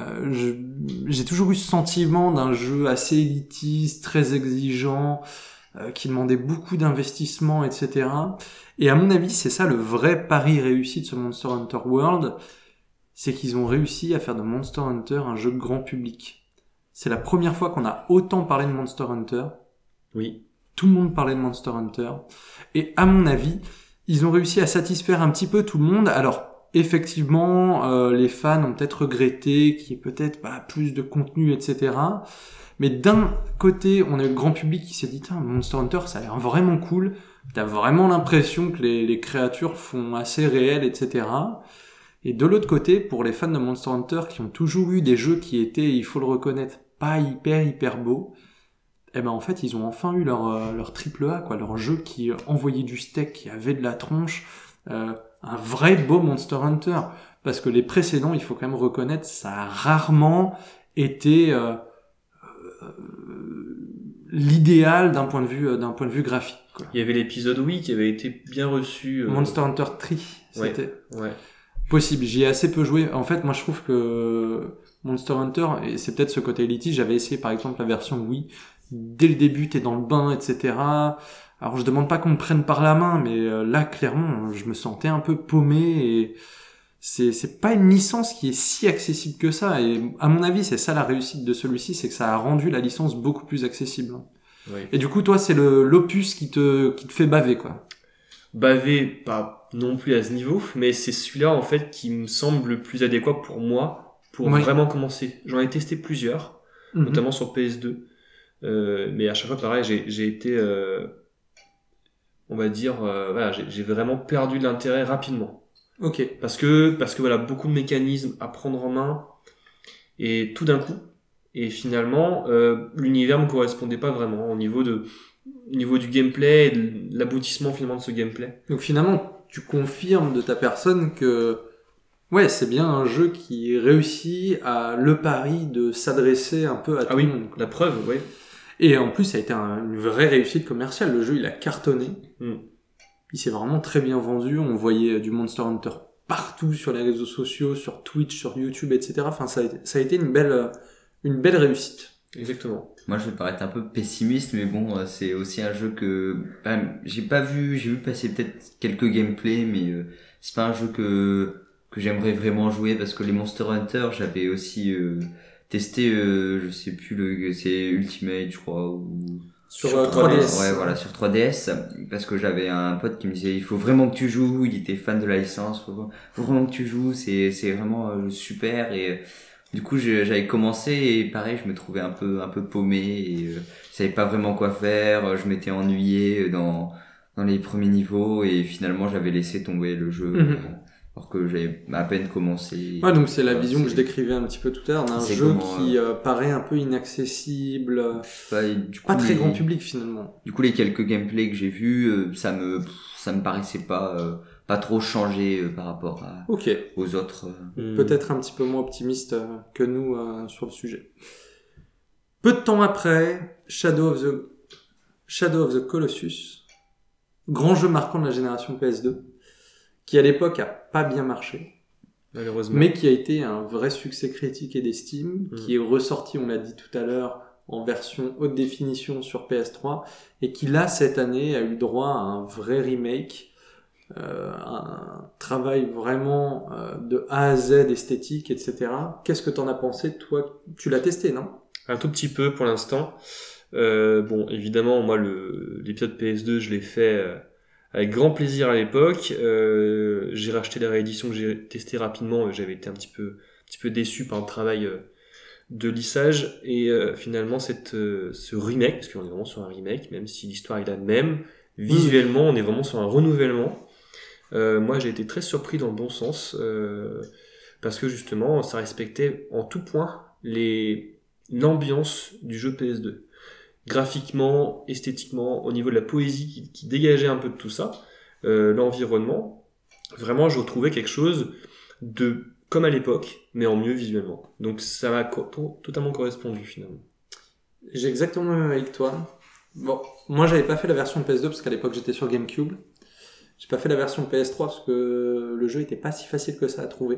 J'ai toujours eu ce sentiment d'un jeu assez élitiste, très exigeant, qui demandait beaucoup d'investissement, etc. Et à mon avis, c'est ça le vrai pari réussi de ce Monster Hunter World, c'est qu'ils ont réussi à faire de Monster Hunter un jeu grand public. C'est la première fois qu'on a autant parlé de Monster Hunter. Oui. Tout le monde parlait de Monster Hunter. Et à mon avis, ils ont réussi à satisfaire un petit peu tout le monde. Alors, effectivement, les fans ont peut-être regretté qu'il y ait peut-être plus de contenu, etc. Mais d'un côté, on a eu le grand public qui s'est dit « Monster Hunter, ça a l'air vraiment cool. T'as vraiment l'impression que les créatures font assez réelles, etc. » Et de l'autre côté, pour les fans de Monster Hunter qui ont toujours eu des jeux qui étaient, il faut le reconnaître, pas hyper beaux, en fait, ils ont enfin eu leur triple A, quoi, leur jeu qui envoyait du steak, qui avait de la tronche, un vrai beau Monster Hunter. Parce que les précédents, il faut quand même reconnaître, ça a rarement été l'idéal d'un point de vue graphique, quoi. Il y avait l'épisode qui avait été bien reçu. Monster Hunter 3, c'était. Ouais. Possible, j'y ai assez peu joué. En fait, moi je trouve que Monster Hunter, et c'est peut-être ce côté élitiste, j'avais essayé par exemple la version Wii. Dès le début, t'es dans le bain, etc. Alors je demande pas qu'on me prenne par la main, mais là clairement, je me sentais un peu paumé et c'est pas une licence qui est si accessible que ça. Et à mon avis, c'est ça la réussite de celui-ci, c'est que ça a rendu la licence beaucoup plus accessible. Oui. Et du coup, toi, c'est l'opus qui te fait baver, quoi. Bavé, pas non plus à ce niveau, mais c'est celui-là en fait qui me semble le plus adéquat pour moi, pour Ouais. vraiment commencer. J'en ai testé plusieurs, Mhm. notamment sur PS2, mais à chaque fois pareil, j'ai été, on va dire, voilà, j'ai vraiment perdu de l'intérêt rapidement, Ok. parce que voilà, beaucoup de mécanismes à prendre en main, et tout d'un coup, et finalement, l'univers me correspondait pas vraiment au niveau du gameplay et de l'aboutissement finalement de ce gameplay. Donc finalement, tu confirmes de ta personne que ouais, c'est bien un jeu qui réussit à le pari de s'adresser un peu à tout Ah oui, le monde, quoi. la preuve, oui. Et en plus, ça a été une vraie réussite commerciale. Le jeu, il a cartonné. Mm. Il s'est vraiment très bien vendu. On voyait du Monster Hunter partout sur les réseaux sociaux, sur Twitch, sur YouTube, etc. Enfin, ça a été une belle réussite. Exactement. Moi, je vais paraître un peu pessimiste, mais bon, c'est aussi un jeu que j'ai vu passer peut-être quelques gameplays, mais c'est pas un jeu que j'aimerais vraiment jouer parce que les Monster Hunter, j'avais aussi testé, je sais plus c'est Ultimate, je crois, ou Sur 3DS. 3DS. Ouais, voilà, sur 3DS, parce que j'avais un pote qui me disait il faut vraiment que tu joues, il était fan de la licence, faut vraiment que tu joues, c'est vraiment super. Et du coup j'avais commencé et pareil, je me trouvais un peu paumé et je savais pas vraiment quoi faire, je m'étais ennuyé dans les premiers niveaux et finalement j'avais laissé tomber le jeu. Mhm. Alors que j'avais à peine commencé. Ouais, donc c'est la Voilà, vision que je décrivais un petit peu tout à l'heure, d'un c'est jeu comment, qui paraît un peu inaccessible, et du coup, pas très grand public finalement. Du coup, les quelques gameplays que j'ai vus, ça me paraissait pas trop changé par rapport Ok, aux autres. peut-être un petit peu moins optimiste que nous sur le sujet. Peu de temps après, Shadow of the Colossus, grand jeu marquant de la génération PS2, qui à l'époque a pas bien marché, Malheureusement. mais qui a été un vrai succès critique et d'estime, qui est ressorti, on l'a dit tout à l'heure, en version haute définition sur PS3, et qui là, cette année, a eu droit à un vrai remake, un travail vraiment de A à Z esthétique, etc. Qu'est-ce que t'en as pensé, toi? Tu l'as testé, non? Un tout petit peu pour l'instant. Bon, évidemment, moi, l'épisode PS2, je l'ai fait avec grand plaisir à l'époque. J'ai racheté la réédition que j'ai testée rapidement. J'avais été un petit peu déçu par le travail de lissage. Et finalement, ce remake, parce qu'on est vraiment sur un remake, même si l'histoire est la même, visuellement, on est vraiment sur un renouvellement. Moi, j'ai été très surpris dans le bon sens, parce que justement, ça respectait en tout point l'ambiance du jeu PS2. Graphiquement, esthétiquement, au niveau de la poésie qui dégageait un peu de tout ça, l'environnement, vraiment je retrouvais quelque chose de comme à l'époque, mais en mieux visuellement. Donc ça m'a totalement correspondu finalement. J'ai exactement le même avec toi. Bon, moi j'avais pas fait la version PS2 parce qu'à l'époque j'étais sur GameCube. J'ai pas fait la version PS3 parce que le jeu était pas si facile que ça à trouver.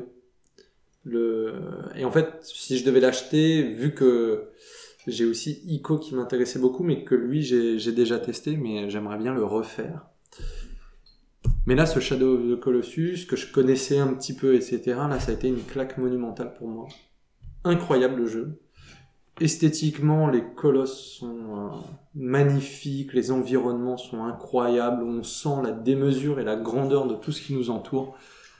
Et en fait, si je devais l'acheter, vu que j'ai aussi Ico qui m'intéressait beaucoup, mais que lui j'ai déjà testé, mais j'aimerais bien le refaire. Mais là, ce Shadow of the Colossus, que je connaissais un petit peu, etc., là, ça a été une claque monumentale pour moi. Incroyable le jeu. Esthétiquement, les colosses sont magnifiques, les environnements sont incroyables, on sent la démesure et la grandeur de tout ce qui nous entoure.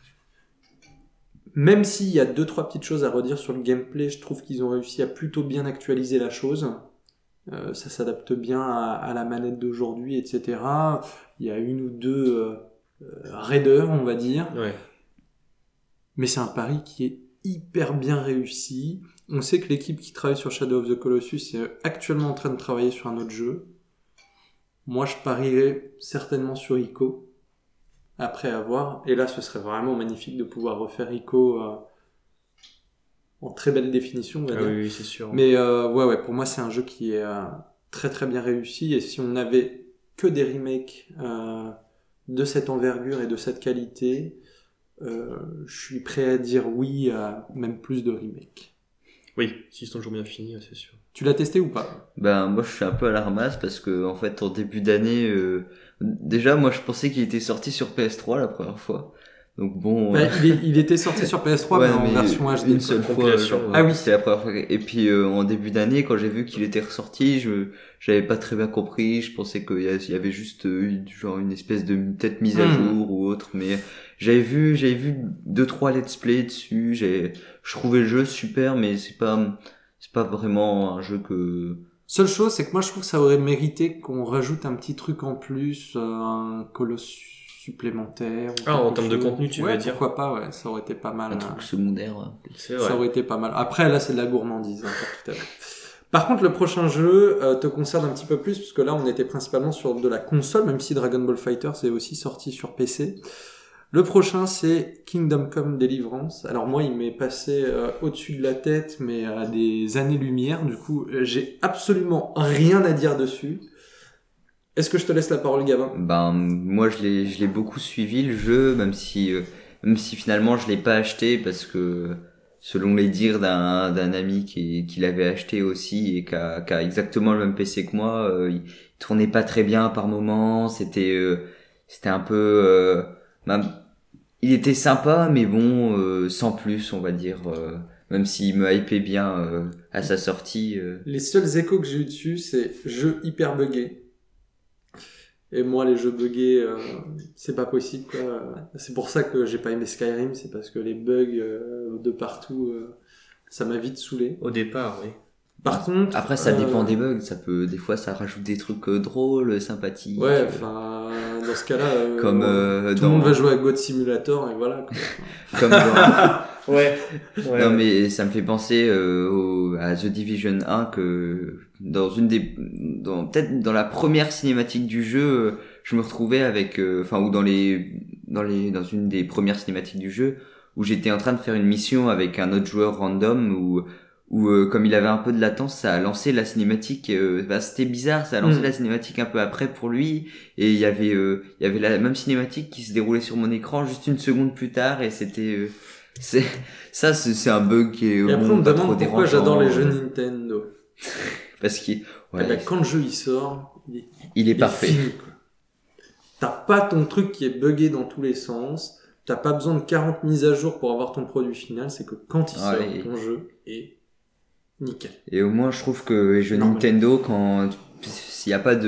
Même s'il y a 2-3 petites choses à redire sur le gameplay, je trouve qu'ils ont réussi à plutôt bien actualiser la chose. Ça s'adapte bien à la manette d'aujourd'hui, etc. Il y a une ou deux raideurs, on va dire. Ouais. Mais c'est un pari qui est hyper bien réussi. On sait que l'équipe qui travaille sur Shadow of the Colossus est actuellement en train de travailler sur un autre jeu. Moi, je parierais certainement sur Ico. Après avoir, et là ce serait vraiment magnifique de pouvoir refaire Ico en très belle définition, on va dire. Oui, c'est sûr. Mais ouais, pour moi c'est un jeu qui est très très bien réussi, et si on n'avait que des remakes de cette envergure et de cette qualité, je suis prêt à dire oui à même plus de remakes. Oui, s'ils sont toujours bien finis, c'est sûr. Tu l'as testé ou pas? Ben moi je suis un peu à la ramasse parce que en fait en début d'année déjà moi je pensais qu'il était sorti sur PS3 la première fois. Donc bon Il était sorti sur PS3 ouais, mais en version HD. une seule fois compilation, genre, ouais. Ah oui. c'était la première fois et puis en début d'année quand j'ai vu qu'il était ressorti, j'avais pas très bien compris, je pensais qu'il y avait juste genre une espèce de peut-être mise à jour ou autre mais j'avais vu 2-3 let's play dessus, je trouvais le jeu super mais c'est pas vraiment un jeu que... Seule chose, c'est que moi je trouve que ça aurait mérité qu'on rajoute un petit truc en plus, un colosse supplémentaire. Ou en quelque termes de chose. contenu, tu ouais, veux dire? Pourquoi pas, ouais, ça aurait été pas mal. un truc secondaire. C'est Ça vrai. aurait été pas mal. Après, là, c'est de la gourmandise, hein, pour tout à l'heure. Par contre, le prochain jeu te concerne un petit peu plus, parce que là, on était principalement sur de la console, même si Dragon Ball FighterZ est aussi sorti sur PC. Le prochain, c'est Kingdom Come Deliverance. Alors moi, il m'est passé au-dessus de la tête, mais à des années-lumière. Du coup, j'ai absolument rien à dire dessus. Est-ce que je te laisse la parole, Gavin? Ben moi je l'ai beaucoup suivi le jeu même si finalement je l'ai pas acheté parce que selon les dires d'un ami qui l'avait acheté aussi et qui a exactement le même PC que moi, il tournait pas très bien par moments, c'était un peu il était sympa mais bon sans plus on va dire même s'il me hypait bien à sa sortie. Les seuls échos que j'ai eu dessus, c'est jeu hyper buggé. Et moi, les jeux buggés, c'est pas possible, quoi. C'est pour ça que j'ai pas aimé Skyrim, c'est parce que les bugs de partout, ça m'a vite saoulé. Au départ, oui. Par contre... Après ça dépend des bugs, des fois ça rajoute des trucs drôles, sympathiques. Ouais, enfin, dans ce cas-là, comme tout le monde va jouer à God Simulator et voilà, quoi. comme dans... Ouais. Non mais ça me fait penser à The Division 1 que peut-être dans la première cinématique du jeu, je me retrouvais avec ou dans une des premières cinématiques du jeu où j'étais en train de faire une mission avec un autre joueur random où comme il avait un peu de latence, ça a lancé la cinématique c'était bizarre, ça a lancé la cinématique un peu après pour lui et il y avait la même cinématique qui se déroulait sur mon écran juste une seconde plus tard et c'était c'est un bug qui est et après, on me demande pourquoi j'adore les jeux Nintendo. Parce qu'il Eh ben, quand le jeu il sort, il est parfait. Fini, quoi. T'as pas ton truc qui est buggé dans tous les sens. T'as pas besoin de 40 mises à jour pour avoir ton produit final. C'est que quand il sort, ton jeu est nickel. Et au moins, je trouve que les jeux Nintendo, s'il y a pas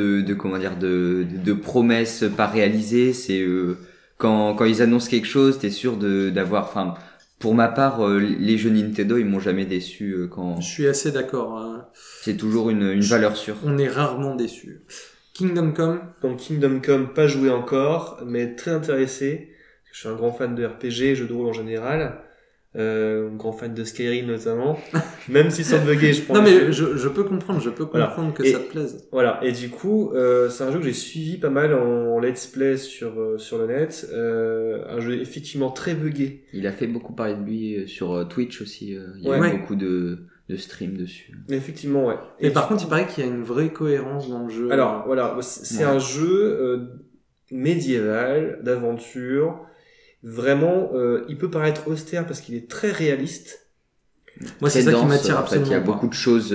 de promesses pas réalisées, c'est quand ils annoncent quelque chose, t'es sûr d'avoir. Pour ma part, les jeux Nintendo, ils m'ont jamais déçu quand. Je suis assez d'accord. Hein. C'est toujours une valeur sûre. On est rarement déçus. Kingdom Come. Donc Kingdom Come, pas joué encore, mais très intéressé. Je suis un grand fan de RPG, jeux de rôle en général. Grand fan de Skyrim notamment. Même si sans bugger, je prends. Non mais je peux comprendre, que ça te plaise. Voilà. Et du coup, c'est un jeu que j'ai suivi pas mal en let's play sur le net. Un jeu effectivement très buggé. Il a fait beaucoup parler de lui sur Twitch aussi. Il y a eu beaucoup de streams dessus. Effectivement, ouais. Et par contre, il paraît qu'il y a une vraie cohérence dans le jeu. Alors voilà, c'est un jeu médiéval, d'aventure. Vraiment, il peut paraître austère parce qu'il est très réaliste. Moi, c'est ça qui m'attire absolument. Il y a beaucoup de choses,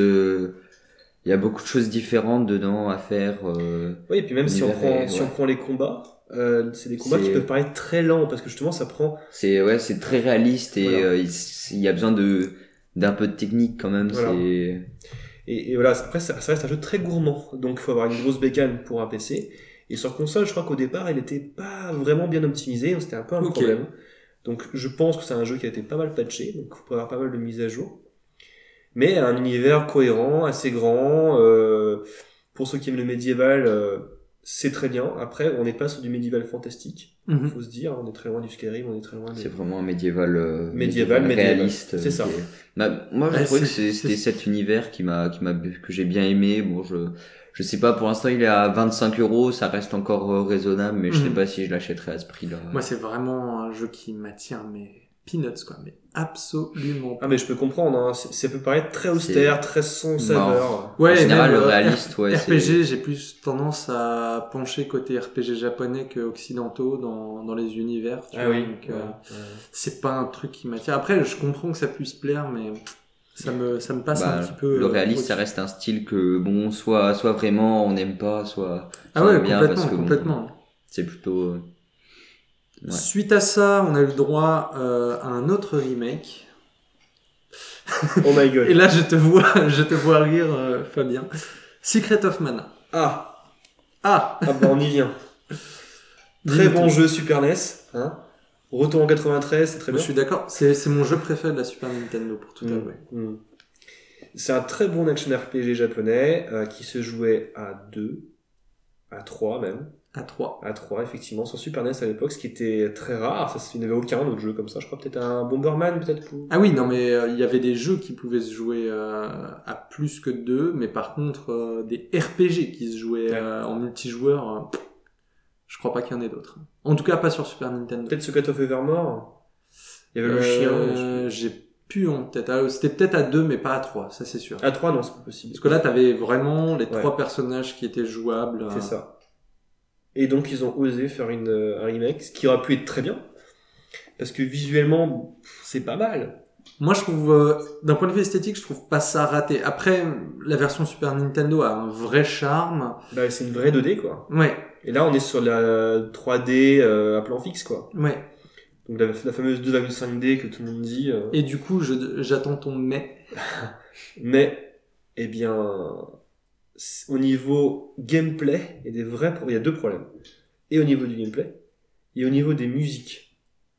différentes dedans à faire. Oui, et puis même si on prend les combats, c'est des combats qui peuvent paraître très lents parce que justement ça prend. C'est très réaliste et voilà. Il y a besoin d'un peu de technique quand même. Voilà. Et voilà, après ça reste un jeu très gourmand, donc il faut avoir une grosse bécane pour un PC. Et sur console, je crois qu'au départ, il était pas vraiment bien optimisé, donc c'était un peu un problème. Donc je pense que c'est un jeu qui a été pas mal patché, donc il faut avoir pas mal de mises à jour. Mais un univers cohérent, assez grand. Pour ceux qui aiment le médiéval, c'est très bien. Après, on n'est pas sur du médiéval fantastique. Faut se dire, on est très loin du Skyrim, on est très loin. C'est vraiment un médiéval réaliste. C'est ça. Moi, je trouvais que c'était cet univers que j'ai bien aimé. Bon, je sais pas, pour l'instant il est à 25 €, ça reste encore raisonnable, mais je sais pas si je l'achèterais à ce prix-là. Moi c'est vraiment un jeu qui m'attire mais peanuts, quoi. Mais absolument pas. Ah mais je peux comprendre, hein. Ça peut paraître très austère, très sans saveur. Ouais, en général, même, le réaliste, ouais, RPG, j'ai plus tendance à pencher côté RPG japonais que occidentaux dans les univers. Tu vois, Oui. donc, c'est pas un truc qui m'attire. Après, je comprends que ça puisse plaire, mais ça me passe un petit peu. Le réaliste, ça au-dessus. reste un style que, bon, soit vraiment on n'aime pas, soit Ah on ouais, aime bien parce que complètement. c'est plutôt. Ouais. Suite à ça, on a eu le droit à un autre remake. Oh my god. Et là, je te vois rire, Fabien. Secret of Mana. Ah Ah, bah on y vient. Très Dis-nous bon tout. jeu Super NES. Hein. Retour en 93, c'est très Je bien. suis d'accord. C'est mon jeu préféré de la Super Nintendo, pour tout avouer. C'est un très bon action RPG japonais qui se jouait à 2, à 3 même. À 3. À 3, effectivement, sur Super NES à l'époque, ce qui était très rare. Ça, il n'y avait aucun autre jeu comme ça. Je crois peut-être un Bomberman, peut-être. Ah oui, non, mais il y avait des jeux qui pouvaient se jouer à plus que 2, mais par contre, des RPG qui se jouaient en multijoueur, je crois pas qu'il y en ait d'autres. En tout cas, pas sur Super Nintendo. Peut-être Secret of Evermore. Il y avait le chien. J'ai plus en tête. Ah, c'était peut-être à 2, mais pas à 3, ça c'est sûr. À 3, non, c'est pas possible. Parce que là, t'avais vraiment les Ouais. 3 personnages qui étaient jouables. C'est ça. Et donc, ils ont osé faire un remake, ce qui aurait pu être très bien. Parce que visuellement, c'est pas mal. Moi, je trouve, d'un point de vue esthétique, je trouve pas ça raté. Après, la version Super Nintendo a un vrai charme. Bah, c'est une vraie 2D, quoi. Ouais, Et là, on est sur la 3D à plan fixe, quoi. ouais. Donc, la fameuse 2,5D que tout le monde dit. Et du coup, j'attends ton mais. Mais, eh bien, au niveau gameplay, il y a deux problèmes. Et au niveau du gameplay, et au niveau des musiques.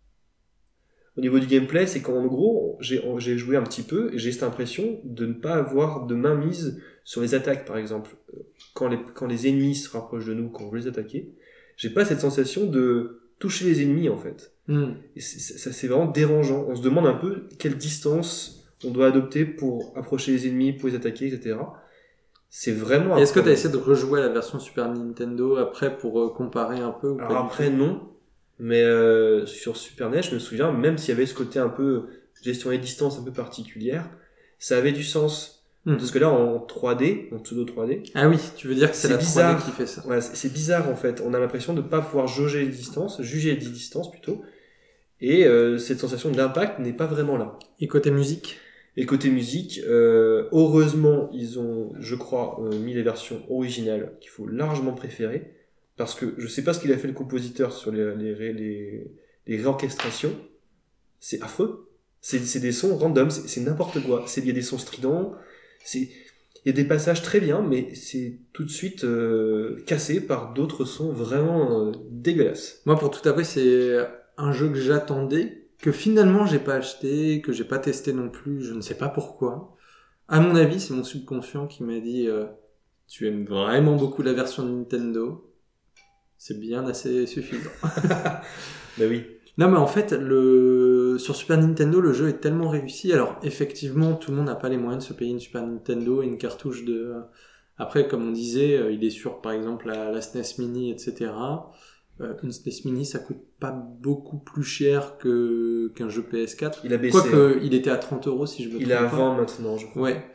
Au niveau du gameplay, c'est qu'en gros, j'ai joué un petit peu et j'ai cette impression de ne pas avoir de main mise sur les attaques, par exemple. Quand les ennemis se rapprochent de nous, quand on veut les attaquer, j'ai pas cette sensation de toucher les ennemis, en fait. Et c'est vraiment dérangeant. On se demande un peu quelle distance on doit adopter pour approcher les ennemis, pour les attaquer, etc. C'est vraiment... Et est-ce que tu as essayé de rejouer la version Super Nintendo après pour comparer un peu ou pas Alors du après, tout non. Mais sur Super NES, je me souviens, même s'il y avait ce côté un peu gestion des distances un peu particulière, ça avait du sens. Parce que là, en 3D, en pseudo 3D... Ah oui, tu veux dire que c'est la 3D bizarre. qui fait ça. Ouais, c'est bizarre en fait. On a l'impression de ne pas pouvoir juger les distances plutôt. Et cette sensation d'impact n'est pas vraiment là. Et côté musique? Et côté musique, heureusement, ils ont, je crois, mis les versions originales qu'il faut largement préférer. Parce que je sais pas ce qu'il a fait le compositeur sur les réorchestrations. C'est affreux. C'est des sons random, c'est n'importe quoi. Il y a des sons stridents, il y a des passages très bien, mais c'est tout de suite cassé par d'autres sons vraiment dégueulasses. Moi, pour tout avouer, c'est un jeu que j'attendais, que finalement j'ai pas acheté, que j'ai pas testé non plus, je ne sais pas pourquoi. À mon avis, c'est mon subconscient qui m'a dit tu aimes vraiment beaucoup la version de Nintendo. C'est bien assez suffisant. Bah oui. Non, mais en fait, sur Super Nintendo, le jeu est tellement réussi. Alors, effectivement, tout le monde n'a pas les moyens de se payer une Super Nintendo et une cartouche de... Après, comme on disait, il est sur, par exemple, la SNES Mini, etc. Une SNES Mini, ça coûte pas beaucoup plus cher qu'un jeu PS4. Il a baissé. Quoique, il était à 30 € si je me trompe pas. Il est à 20 maintenant, je crois. Ouais.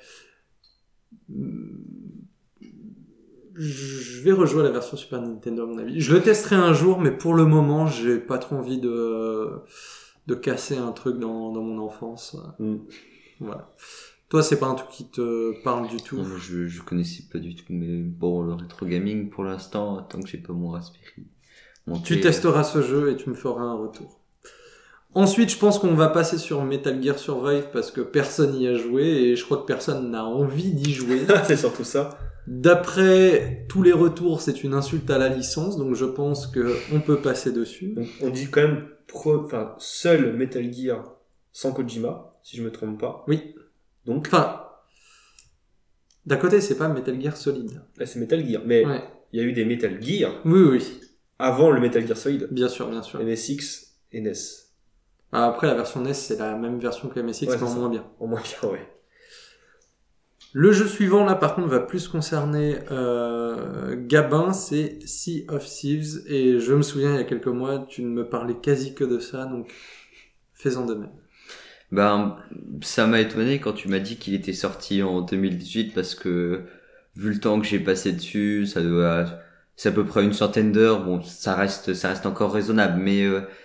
Je vais rejouer la version Super Nintendo à mon avis. Je le testerai un jour, mais pour le moment, j'ai pas trop envie de casser un truc dans mon enfance. Voilà. Toi, c'est pas un truc qui te parle du tout? Non, je connaissais pas du tout, mais bon, le rétro gaming pour l'instant, tant que j'ai pas mon Raspberry monté, Tu testeras ce jeu et tu me feras un retour. Ensuite, je pense qu'on va passer sur Metal Gear Survive parce que personne n'y a joué et je crois que personne n'a envie d'y jouer. C'est surtout ça. D'après tous les retours, c'est une insulte à la licence, donc je pense que on peut passer dessus. On dit quand même seul Metal Gear sans Kojima, si je me trompe pas. Oui. Donc, Enfin, d'un côté, c'est pas Metal Gear Solid. là, c'est Metal Gear. Mais Ouais. il y a eu des Metal Gear Oui, oui, avant le Metal Gear Solid. bien sûr, bien sûr. MSX et NES. Après, la version NES, c'est la même version que MSX, Ouais, mais en c'est ça. moins bien. En moins bien, ouais. Le jeu suivant, là, par contre, va plus concerner Gabin, c'est Sea of Thieves. Et je me souviens, il y a quelques mois, tu ne me parlais quasi que de ça, donc Fais-en de même. Ben, ça m'a étonné quand tu m'as dit qu'il était sorti en 2018 parce que vu le temps que j'ai passé dessus, c'est à peu près une centaine d'heures. Bon, ça reste encore raisonnable, mais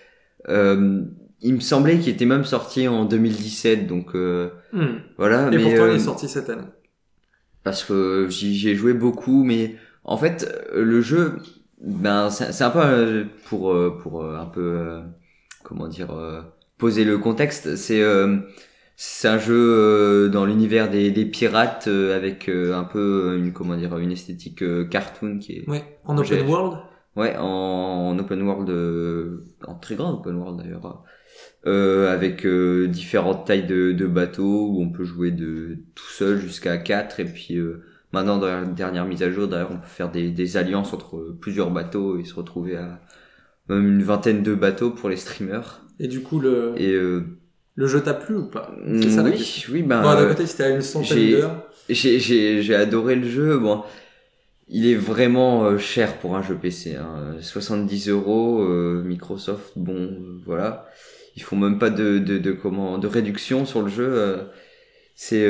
il me semblait qu'il était même sorti en 2017, donc voilà. Et mais pourtant, il est sorti cette année. parce que j'y ai joué beaucoup, mais en fait, le jeu, ben, c'est un peu pour un peu comment dire poser le contexte. C'est un jeu dans l'univers des pirates avec un peu une esthétique cartoon qui est Ouais, en open world. ouais en open world en très grand open world d'ailleurs avec différentes tailles de bateaux où on peut jouer de tout seul jusqu'à 4 et puis maintenant dans la dernière mise à jour d'ailleurs on peut faire des alliances entre plusieurs bateaux et se retrouver à même une vingtaine de bateaux pour les streamers. Et du coup, Et le jeu t'a plu ou pas? C'est ça la oui, question. oui, ben Bon, d'un côté, c'était à une centaine d'heures. j'ai adoré le jeu. Bon, il est vraiment cher pour un jeu PC. 70 €. Microsoft, bon, voilà. Ils font même pas de réduction sur le jeu. C'est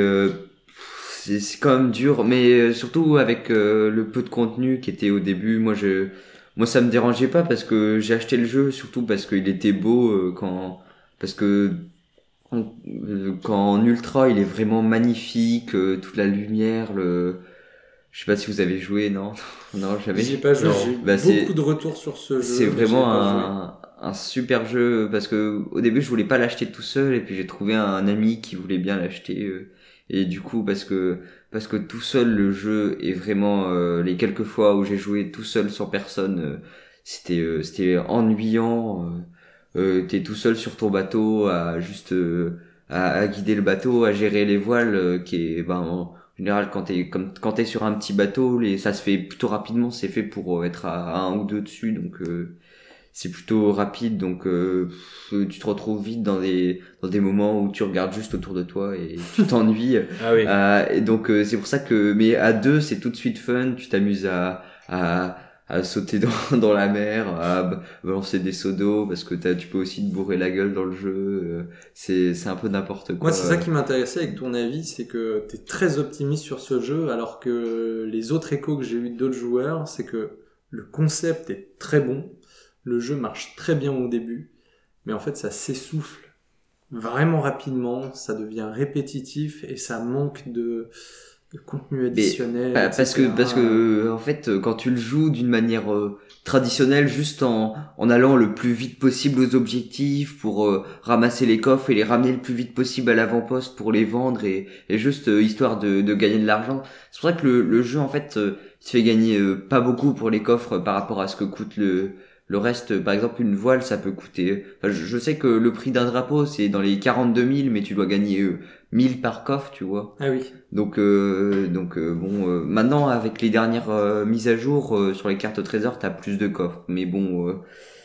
quand même dur, mais surtout avec le peu de contenu qui était au début. Moi ça me dérangeait pas parce que j'ai acheté le jeu surtout parce qu'il était beau parce que quand en ultra il est vraiment magnifique, toute la lumière, je sais pas si vous avez joué, non? Non, jamais. J'ai pas joué, Non. j'ai eu beaucoup de retours sur ce jeu. C'est mais vraiment j'ai pas joué. un super jeu parce que au début je voulais pas l'acheter tout seul et puis j'ai trouvé un ami qui voulait bien l'acheter et du coup parce que tout seul le jeu est vraiment les quelques fois où j'ai joué tout seul sans personne c'était ennuyant. T'es tout seul sur ton bateau à juste à guider le bateau, à gérer les voiles qui est ben en général quand t'es sur un petit bateau ça se fait plutôt rapidement, c'est fait pour être à un ou deux dessus donc c'est plutôt rapide donc tu te retrouves vite dans des moments où tu regardes juste autour de toi et tu t'ennuies. Ah oui. Et donc c'est pour ça que mais à deux c'est tout de suite fun, tu t'amuses à sauter dans la mer, à balancer des seaux d'eau parce que tu peux aussi te bourrer la gueule dans le jeu. C'est un peu n'importe quoi. Moi, c'est ça qui m'intéressait avec ton avis, c'est que t'es très optimiste sur ce jeu, alors que les autres échos que j'ai eu d'autres joueurs, c'est que le concept est très bon, le jeu marche très bien au début, mais en fait, ça s'essouffle vraiment rapidement, ça devient répétitif et ça manque de contenu additionnel. Parce que en fait quand tu le joues d'une manière traditionnelle juste en allant le plus vite possible aux objectifs pour ramasser les coffres et les ramener le plus vite possible à l'avant-poste pour les vendre et juste histoire de gagner de l'argent, c'est pour ça que le jeu en fait il te fait gagner pas beaucoup pour les coffres par rapport à ce que coûte le reste. Par exemple une voile ça peut coûter je sais que le prix d'un drapeau c'est dans les 42 000 mais tu dois gagner 1000 par coffre, tu vois. Ah oui. Donc bon, maintenant avec les dernières mises à jour sur les cartes au trésor, t'as plus de coffres. Mais bon,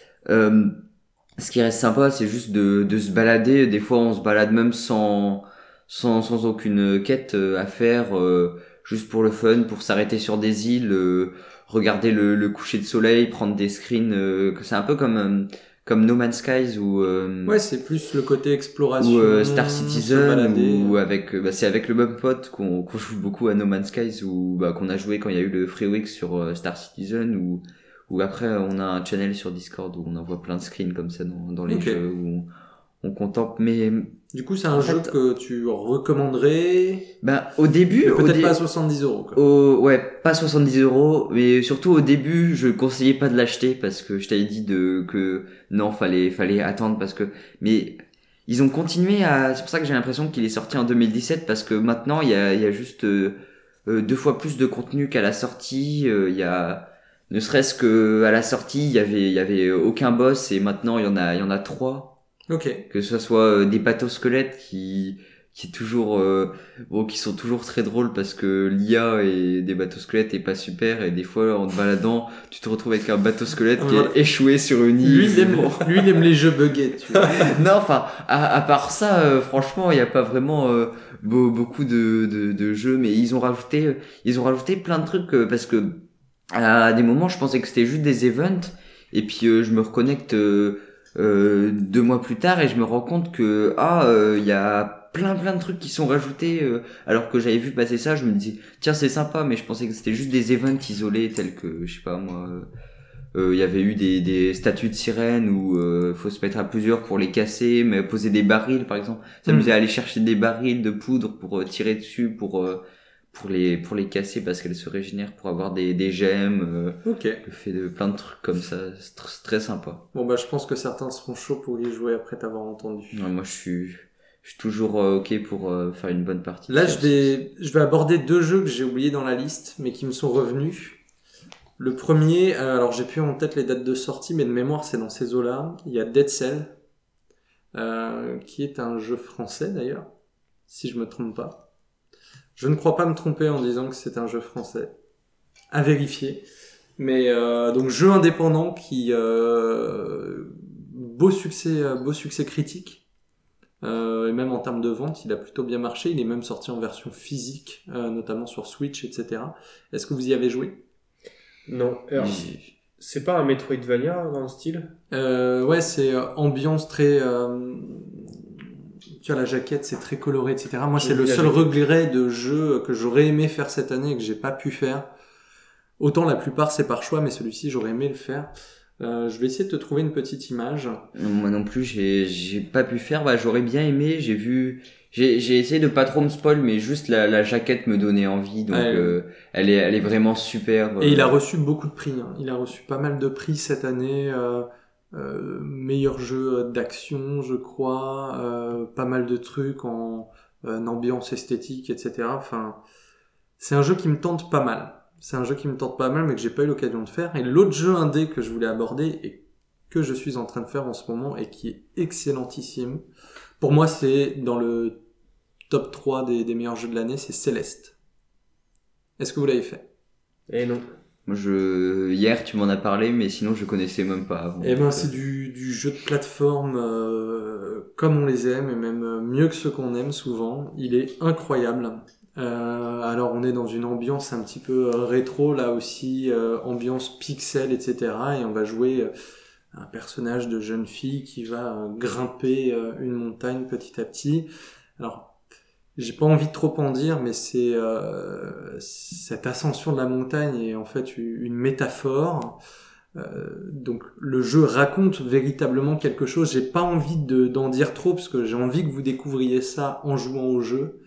ce qui reste sympa, c'est juste de se balader. Des fois, on se balade même sans aucune quête à faire, juste pour le fun, pour s'arrêter sur des îles, regarder le coucher de soleil, prendre des screens. Que c'est un peu comme No Man's Skies ou ouais, c'est plus le côté exploration ou Star Citizen ou avec c'est avec le même pote qu'on joue beaucoup à No Man's Skies ou qu'on a joué quand il y a eu le Free Week sur Star Citizen ou après on a un channel sur Discord où on envoie plein de screens comme ça dans les jeux où on contemple. Mais du coup c'est un jeu que tu recommanderais au début peut-être pas à 70 € quoi. Ouais, pas 70 €, mais surtout au début je conseillais pas de l'acheter parce que je t'avais dit que non, fallait attendre parce que mais ils ont continué c'est pour ça que j'ai l'impression qu'il est sorti en 2017 parce que maintenant il y a juste 2 fois plus de contenu qu'à la sortie. Il y a ne serait-ce que à la sortie il y avait aucun boss et maintenant il y en a 3. Ok. Que ce soit des bateaux squelettes qui est toujours qui sont toujours très drôles parce que l'IA et des bateaux squelettes est pas super et des fois en te baladant tu te retrouves avec un bateau squelette qui est échoué sur une île. Lui il aime les jeux buggés, tu vois. Non, enfin à part ça franchement il y a pas vraiment beaucoup de jeux, mais ils ont rajouté plein de trucs parce que à des moments je pensais que c'était juste des events et puis je me reconnecte 2 mois plus tard et je me rends compte que il y a plein de trucs qui sont rajoutés alors que j'avais vu passer ça. Je me dis tiens, c'est sympa, mais je pensais que c'était juste des events isolés tels que je sais pas moi, il y avait eu des statues de sirènes où faut se mettre à plusieurs pour les casser, mais poser des barils par exemple, s'amuser à aller chercher des barils de poudre pour tirer dessus pour les casser parce qu'elles se régénèrent pour avoir des gemmes. Ok. Le fait de plein de trucs comme ça, c'est très sympa. Bon bah je pense que certains seront chauds pour y jouer après t'avoir entendu. Ouais, moi je suis toujours ok pour faire une bonne partie. Là je vais aborder 2 jeux que j'ai oubliés dans la liste mais qui me sont revenus. Le premier, alors j'ai plus en tête les dates de sortie mais de mémoire c'est dans ces eaux-là. Il y a Dead Cell qui est un jeu français d'ailleurs, si je me trompe pas. Je ne crois pas me tromper en disant que c'est un jeu français. À vérifier. Mais donc jeu indépendant qui beau succès critique. Et même en termes de vente, il a plutôt bien marché. Il est même sorti en version physique, notamment sur Switch, etc. Est-ce que vous y avez joué ? Non. Alors, c'est pas un Metroidvania dans le style ? Ouais, c'est ambiance très... tu as la jaquette, c'est très coloré, etc. Moi, c'est le seul regret de jeu que j'aurais aimé faire cette année et que j'ai pas pu faire. Autant la plupart, c'est par choix, mais celui-ci, j'aurais aimé le faire. Je vais essayer de te trouver une petite image. Moi non plus, j'ai pas pu faire. Bah, j'aurais bien aimé. J'ai essayé de pas trop me spoil, mais juste la jaquette me donnait envie. Donc, elle est vraiment super. Et il a reçu beaucoup de prix. Hein. Il a reçu pas mal de prix cette année. Meilleur jeu d'action, je crois. Pas mal de trucs en ambiance esthétique, etc. Enfin, c'est un jeu qui me tente pas mal. Mais que j'ai pas eu l'occasion de faire. Et l'autre jeu indé que je voulais aborder et que je suis en train de faire en ce moment et qui est excellentissime, pour moi c'est dans le top 3 des meilleurs jeux de l'année, c'est Celeste. Est-ce que vous l'avez fait ? Eh non. Moi, hier tu m'en as parlé, mais sinon je connaissais même pas avant. Eh ben c'est du jeu de plateforme comme on les aime et même mieux que ceux qu'on aime souvent. Il est incroyable. Alors on est dans une ambiance un petit peu rétro là aussi, ambiance pixel, etc. Et on va jouer un personnage de jeune fille qui va grimper une montagne petit à petit. Alors j'ai pas envie de trop en dire, mais c'est cette ascension de la montagne est en fait une métaphore. Donc le jeu raconte véritablement quelque chose. J'ai pas envie d'en dire trop parce que j'ai envie que vous découvriez ça en jouant au jeu.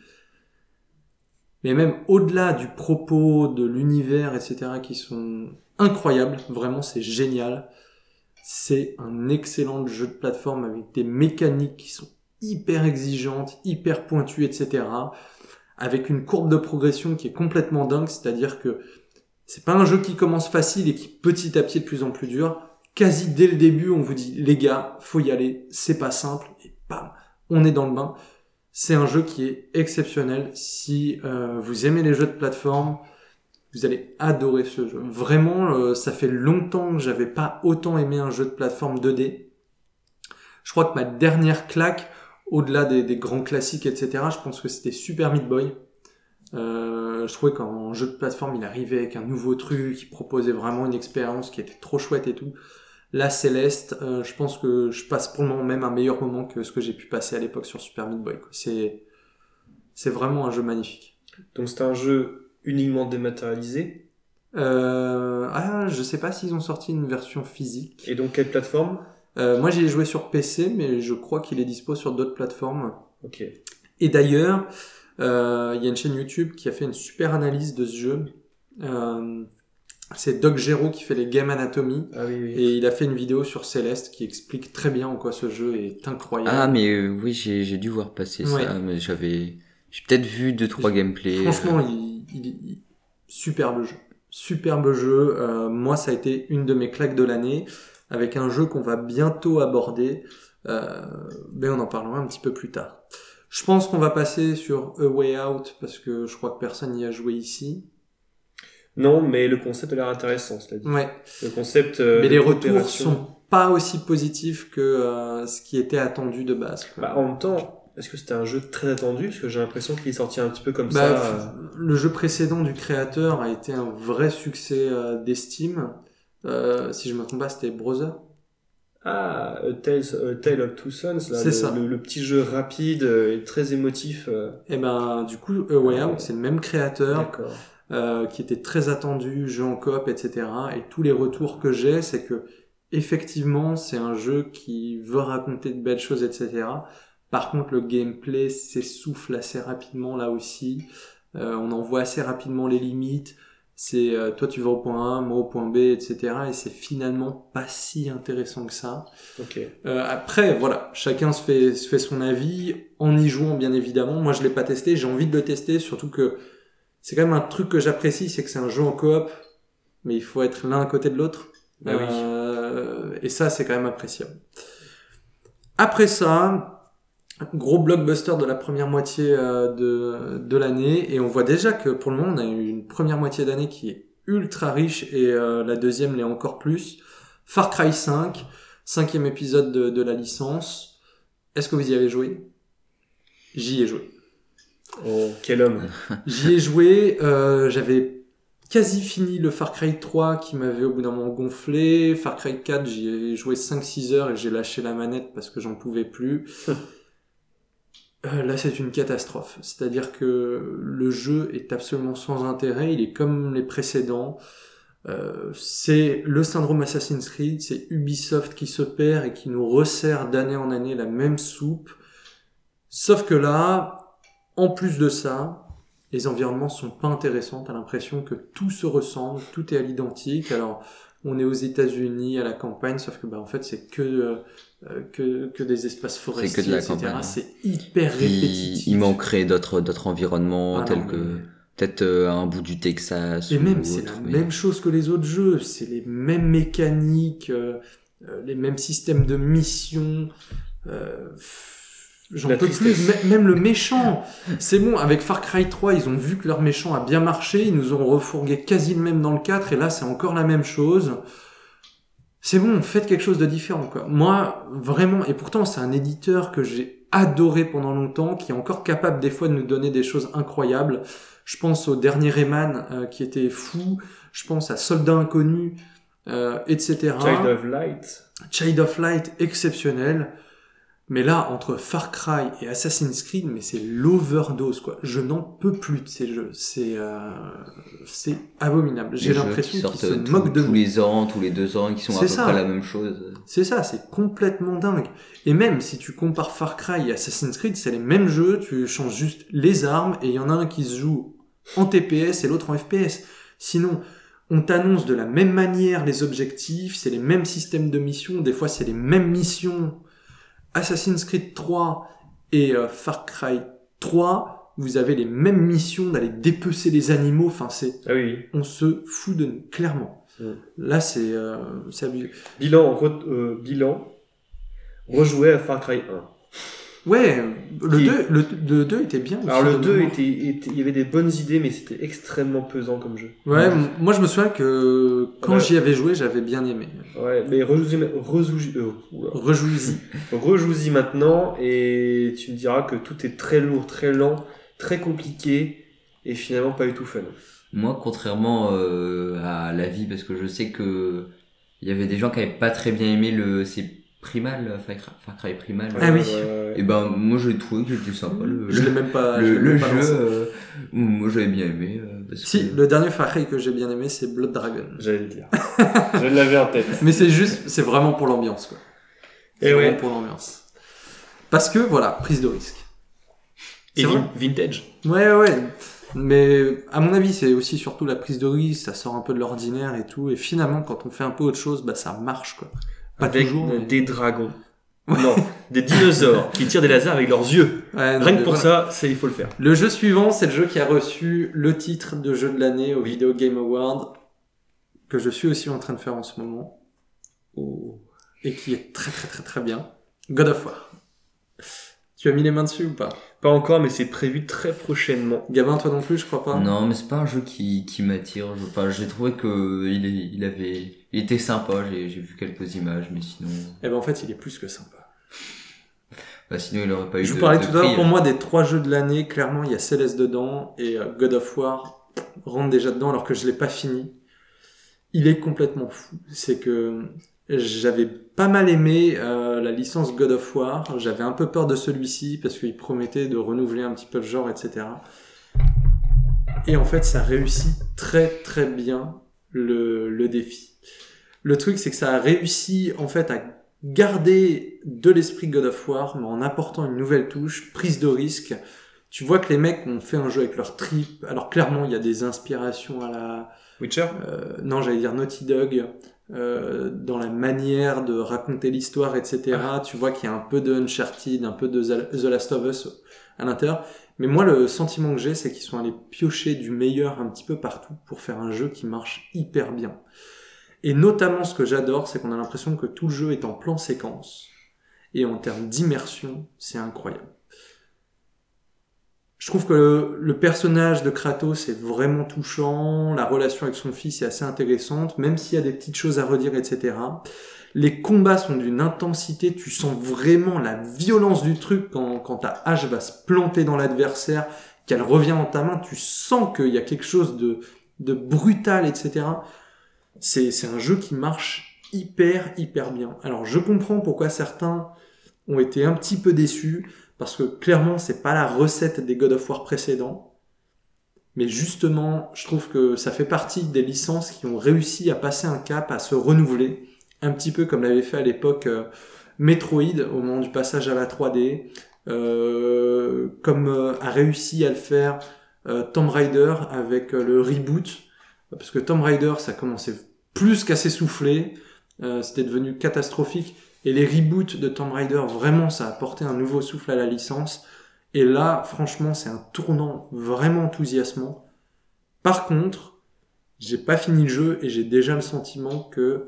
Mais même au-delà du propos, de l'univers, etc., qui sont incroyables, vraiment c'est génial. C'est un excellent jeu de plateforme avec des mécaniques qui sont hyper exigeantes, hyper pointues, etc. Avec une courbe de progression qui est complètement dingue, c'est-à-dire que c'est pas un jeu qui commence facile et qui petit à petit est de plus en plus dur. Quasi dès le début, on vous dit, les gars, faut y aller, c'est pas simple, et bam, on est dans le bain. C'est un jeu qui est exceptionnel. Si vous aimez les jeux de plateforme, vous allez adorer ce jeu. Vraiment, ça fait longtemps que j'avais pas autant aimé un jeu de plateforme 2D. Je crois que ma dernière claque, au-delà des grands classiques, etc., je pense que c'était Super Meat Boy. Je trouvais qu'en jeu de plateforme, il arrivait avec un nouveau truc, il proposait vraiment une expérience qui était trop chouette et tout. Là, Céleste, je pense que je passe pour le moment même un meilleur moment que ce que j'ai pu passer à l'époque sur Super Meat Boy. C'est vraiment un jeu magnifique. Donc c'est un jeu uniquement dématérialisé. Je sais pas s'ils ont sorti une version physique. Et donc quelle plateforme ? Moi, j'y ai joué sur PC, mais je crois qu'il est dispo sur d'autres plateformes. Ok. Et d'ailleurs, il y a une chaîne YouTube qui a fait une super analyse de ce jeu. C'est Doc Gero qui fait les Game Anatomy. Ah oui. Et il a fait une vidéo sur Céleste qui explique très bien en quoi ce jeu est incroyable. Ah, mais oui, j'ai dû voir passer ça, mais j'ai peut-être vu 2-3 gameplays. Franchement, il superbe jeu. Superbe jeu. Moi, ça a été une de mes claques de l'année, avec un jeu qu'on va bientôt aborder. Mais on en parlera un petit peu plus tard. Je pense qu'on va passer sur A Way Out, parce que je crois que personne n'y a joué ici. Non, mais le concept a l'air intéressant, cela dit. Ouais. Le concept. Mais les retours sont pas aussi positifs que ce qui était attendu de base. Bah, en même temps, est-ce que c'était un jeu très attendu ? Parce que j'ai l'impression qu'il est sorti un petit peu comme ça. Le jeu précédent du créateur a été un vrai succès d'estime. Si je me trompe pas, c'était Brother. Ah, Tale of Two Sons, là, C'est ça. Le petit jeu rapide et très émotif. Et ben, du coup, A Way Out, c'est le même créateur, D'accord. qui était très attendu, jeu en coop, etc. Et tous les retours que j'ai, c'est que, effectivement, c'est un jeu qui veut raconter de belles choses, etc. Par contre, le gameplay s'essouffle assez rapidement là aussi. On en voit assez rapidement les limites. C'est toi tu vas au point A, moi au point B, etc. Et c'est finalement pas si intéressant que ça. Ok. Après, voilà, chacun se fait son avis en y jouant, bien évidemment. Moi, je l'ai pas testé, j'ai envie de le tester, surtout que c'est quand même un truc que j'apprécie, c'est que c'est un jeu en coop, mais il faut être l'un à côté de l'autre. Bah oui. Et ça, c'est quand même appréciable. Après ça, gros blockbuster de la première moitié de l'année, et on voit déjà que pour le moment, on a eu une première moitié d'année qui est ultra riche, et la deuxième l'est encore plus. Far Cry 5, 5e épisode de la licence. Est-ce que vous y avez joué ? J'y ai joué. Oh, quel homme. J'y ai joué, j'avais quasi fini le Far Cry 3 qui m'avait au bout d'un moment gonflé. Far Cry 4, j'y ai joué 5-6 heures et j'ai lâché la manette parce que j'en pouvais plus. Là, c'est une catastrophe. C'est-à-dire que le jeu est absolument sans intérêt, il est comme les précédents. C'est le syndrome Assassin's Creed, c'est Ubisoft qui se perd et qui nous resserre d'année en année la même soupe. Sauf que là, en plus de ça, les environnements sont pas intéressants. T'as l'impression que tout se ressemble, tout est à l'identique. Alors, on est aux États-Unis à la campagne, sauf que en fait, c'est que des espaces forestiers, C'est que de la etc. campagne, ouais. C'est hyper répétitif. Il manquerait d'autres environnements tels que mais... peut-être à un bout du Texas. Et ou même, c'est autre, la mais... même chose que les autres jeux. C'est les mêmes mécaniques, les mêmes systèmes de mission. J'en peux plus. Même le méchant. C'est bon, avec Far Cry 3, ils ont vu que leur méchant a bien marché. Ils nous ont refourgué quasi le même dans le 4. Et là, c'est encore la même chose. C'est bon, faites quelque chose de différent, quoi. Moi, vraiment, et pourtant, c'est un éditeur que j'ai adoré pendant longtemps, qui est encore capable des fois de nous donner des choses incroyables. Je pense au dernier Rayman, qui était fou. Je pense à Soldat Inconnu, etc. Child of Light, exceptionnel. Mais là, entre Far Cry et Assassin's Creed, mais c'est l'overdose, quoi. Je n'en peux plus de ces jeux. C'est abominable. J'ai l'impression qu'ils se moquent de nous. Tous les ans, tous les 2 ans, qui sont à peu près la même chose. C'est ça, c'est complètement dingue. Et même si tu compares Far Cry et Assassin's Creed, c'est les mêmes jeux, tu changes juste les armes, et il y en a un qui se joue en TPS et l'autre en FPS. Sinon, on t'annonce de la même manière les objectifs, c'est les mêmes systèmes de missions, des fois c'est les mêmes missions. Assassin's Creed 3 et Far Cry 3, vous avez les mêmes missions d'aller dépecer les animaux. Enfin, on se fout de nous, clairement. Là, c'est abusé. Bilan, rejouer à Far Cry 1. Ouais, le 2 était bien aussi. Alors le 2 il y avait des bonnes idées, mais c'était extrêmement pesant comme jeu. Ouais, moi je me souviens que quand j'y avais joué, j'avais bien aimé. Ouais, mais rejouis-y maintenant et tu me diras que tout est très lourd, très lent, très compliqué et finalement pas du tout fun. Moi, contrairement à la vie, parce que je sais que il y avait des gens qui avaient pas très bien aimé c'est Primal, Far Cry Primal. Ah oui. Et moi j'ai trouvé que c'était sympa. Je l'ai même pas. Le jeu, moi j'avais bien aimé. Le dernier Far Cry que j'ai bien aimé, c'est Blood Dragon. J'allais le dire. Je l'avais en tête. Mais c'est vraiment pour l'ambiance, quoi. C'est vraiment pour l'ambiance. Parce que voilà, prise de risque. Et vintage. Ouais. Mais à mon avis, c'est aussi surtout la prise de risque. Ça sort un peu de l'ordinaire et tout. Et finalement, quand on fait un peu autre chose, ça marche, quoi. Pas avec toujours, mais... des dragons. Non, des dinosaures qui tirent des lasers avec leurs yeux. Ouais, rien que pour ça, il faut le faire. Le jeu suivant, c'est le jeu qui a reçu le titre de jeu de l'année au Video Game Award, que je suis aussi en train de faire en ce moment. Et qui est très très très très bien. God of War. Tu as mis les mains dessus ou pas ? Pas encore, mais c'est prévu très prochainement. Gabin, toi non plus, je crois pas. Non, mais c'est pas un jeu qui m'attire. J'ai trouvé que il était sympa. J'ai vu quelques images, mais sinon. En fait, il est plus que sympa. Sinon, il aurait pas eu. Je vous parlais tout à l'heure. Pour moi, des 3 jeux de l'année, clairement, il y a Céleste dedans et God of War rentre déjà dedans, alors que je l'ai pas fini. Il est complètement fou. C'est que J'avais pas mal aimé la licence God of War. J'avais un peu peur de celui-ci parce qu'il promettait de renouveler un petit peu le genre, etc. Et en fait, ça réussit très très bien le défi. Le truc, c'est que ça a réussi en fait à garder de l'esprit God of War, mais en apportant une nouvelle touche, prise de risque. Tu vois que les mecs ont fait un jeu avec leur trip. Alors clairement, il y a des inspirations à la... Witcher. Non, j'allais dire Naughty Dog. Dans la manière de raconter l'histoire, etc. Tu vois qu'il y a un peu de Uncharted, un peu de The Last of Us à l'intérieur. Mais moi, le sentiment que j'ai, c'est qu'ils sont allés piocher du meilleur un petit peu partout pour faire un jeu qui marche hyper bien. Et notamment, ce que j'adore, c'est qu'on a l'impression que tout le jeu est en plan séquence. Et en termes d'immersion, c'est incroyable. Je trouve que le personnage de Kratos est vraiment touchant, la relation avec son fils est assez intéressante, même s'il y a des petites choses à redire, etc. Les combats sont d'une intensité, tu sens vraiment la violence du truc quand ta hache va se planter dans l'adversaire, qu'elle revient dans ta main, tu sens qu'il y a quelque chose de brutal, etc. C'est un jeu qui marche hyper bien. Alors je comprends pourquoi certains ont été un petit peu déçus, parce que clairement c'est pas la recette des God of War précédents, mais justement je trouve que ça fait partie des licences qui ont réussi à passer un cap, à se renouveler, un petit peu comme l'avait fait à l'époque Metroid au moment du passage à la 3D, comme a réussi à le faire Tomb Raider avec le reboot, parce que Tomb Raider ça commençait plus qu'à s'essouffler, c'était devenu catastrophique. Et les reboots de Tomb Raider, vraiment, ça a apporté un nouveau souffle à la licence. Et là, franchement, c'est un tournant vraiment enthousiasmant. Par contre, j'ai pas fini le jeu et j'ai déjà le sentiment que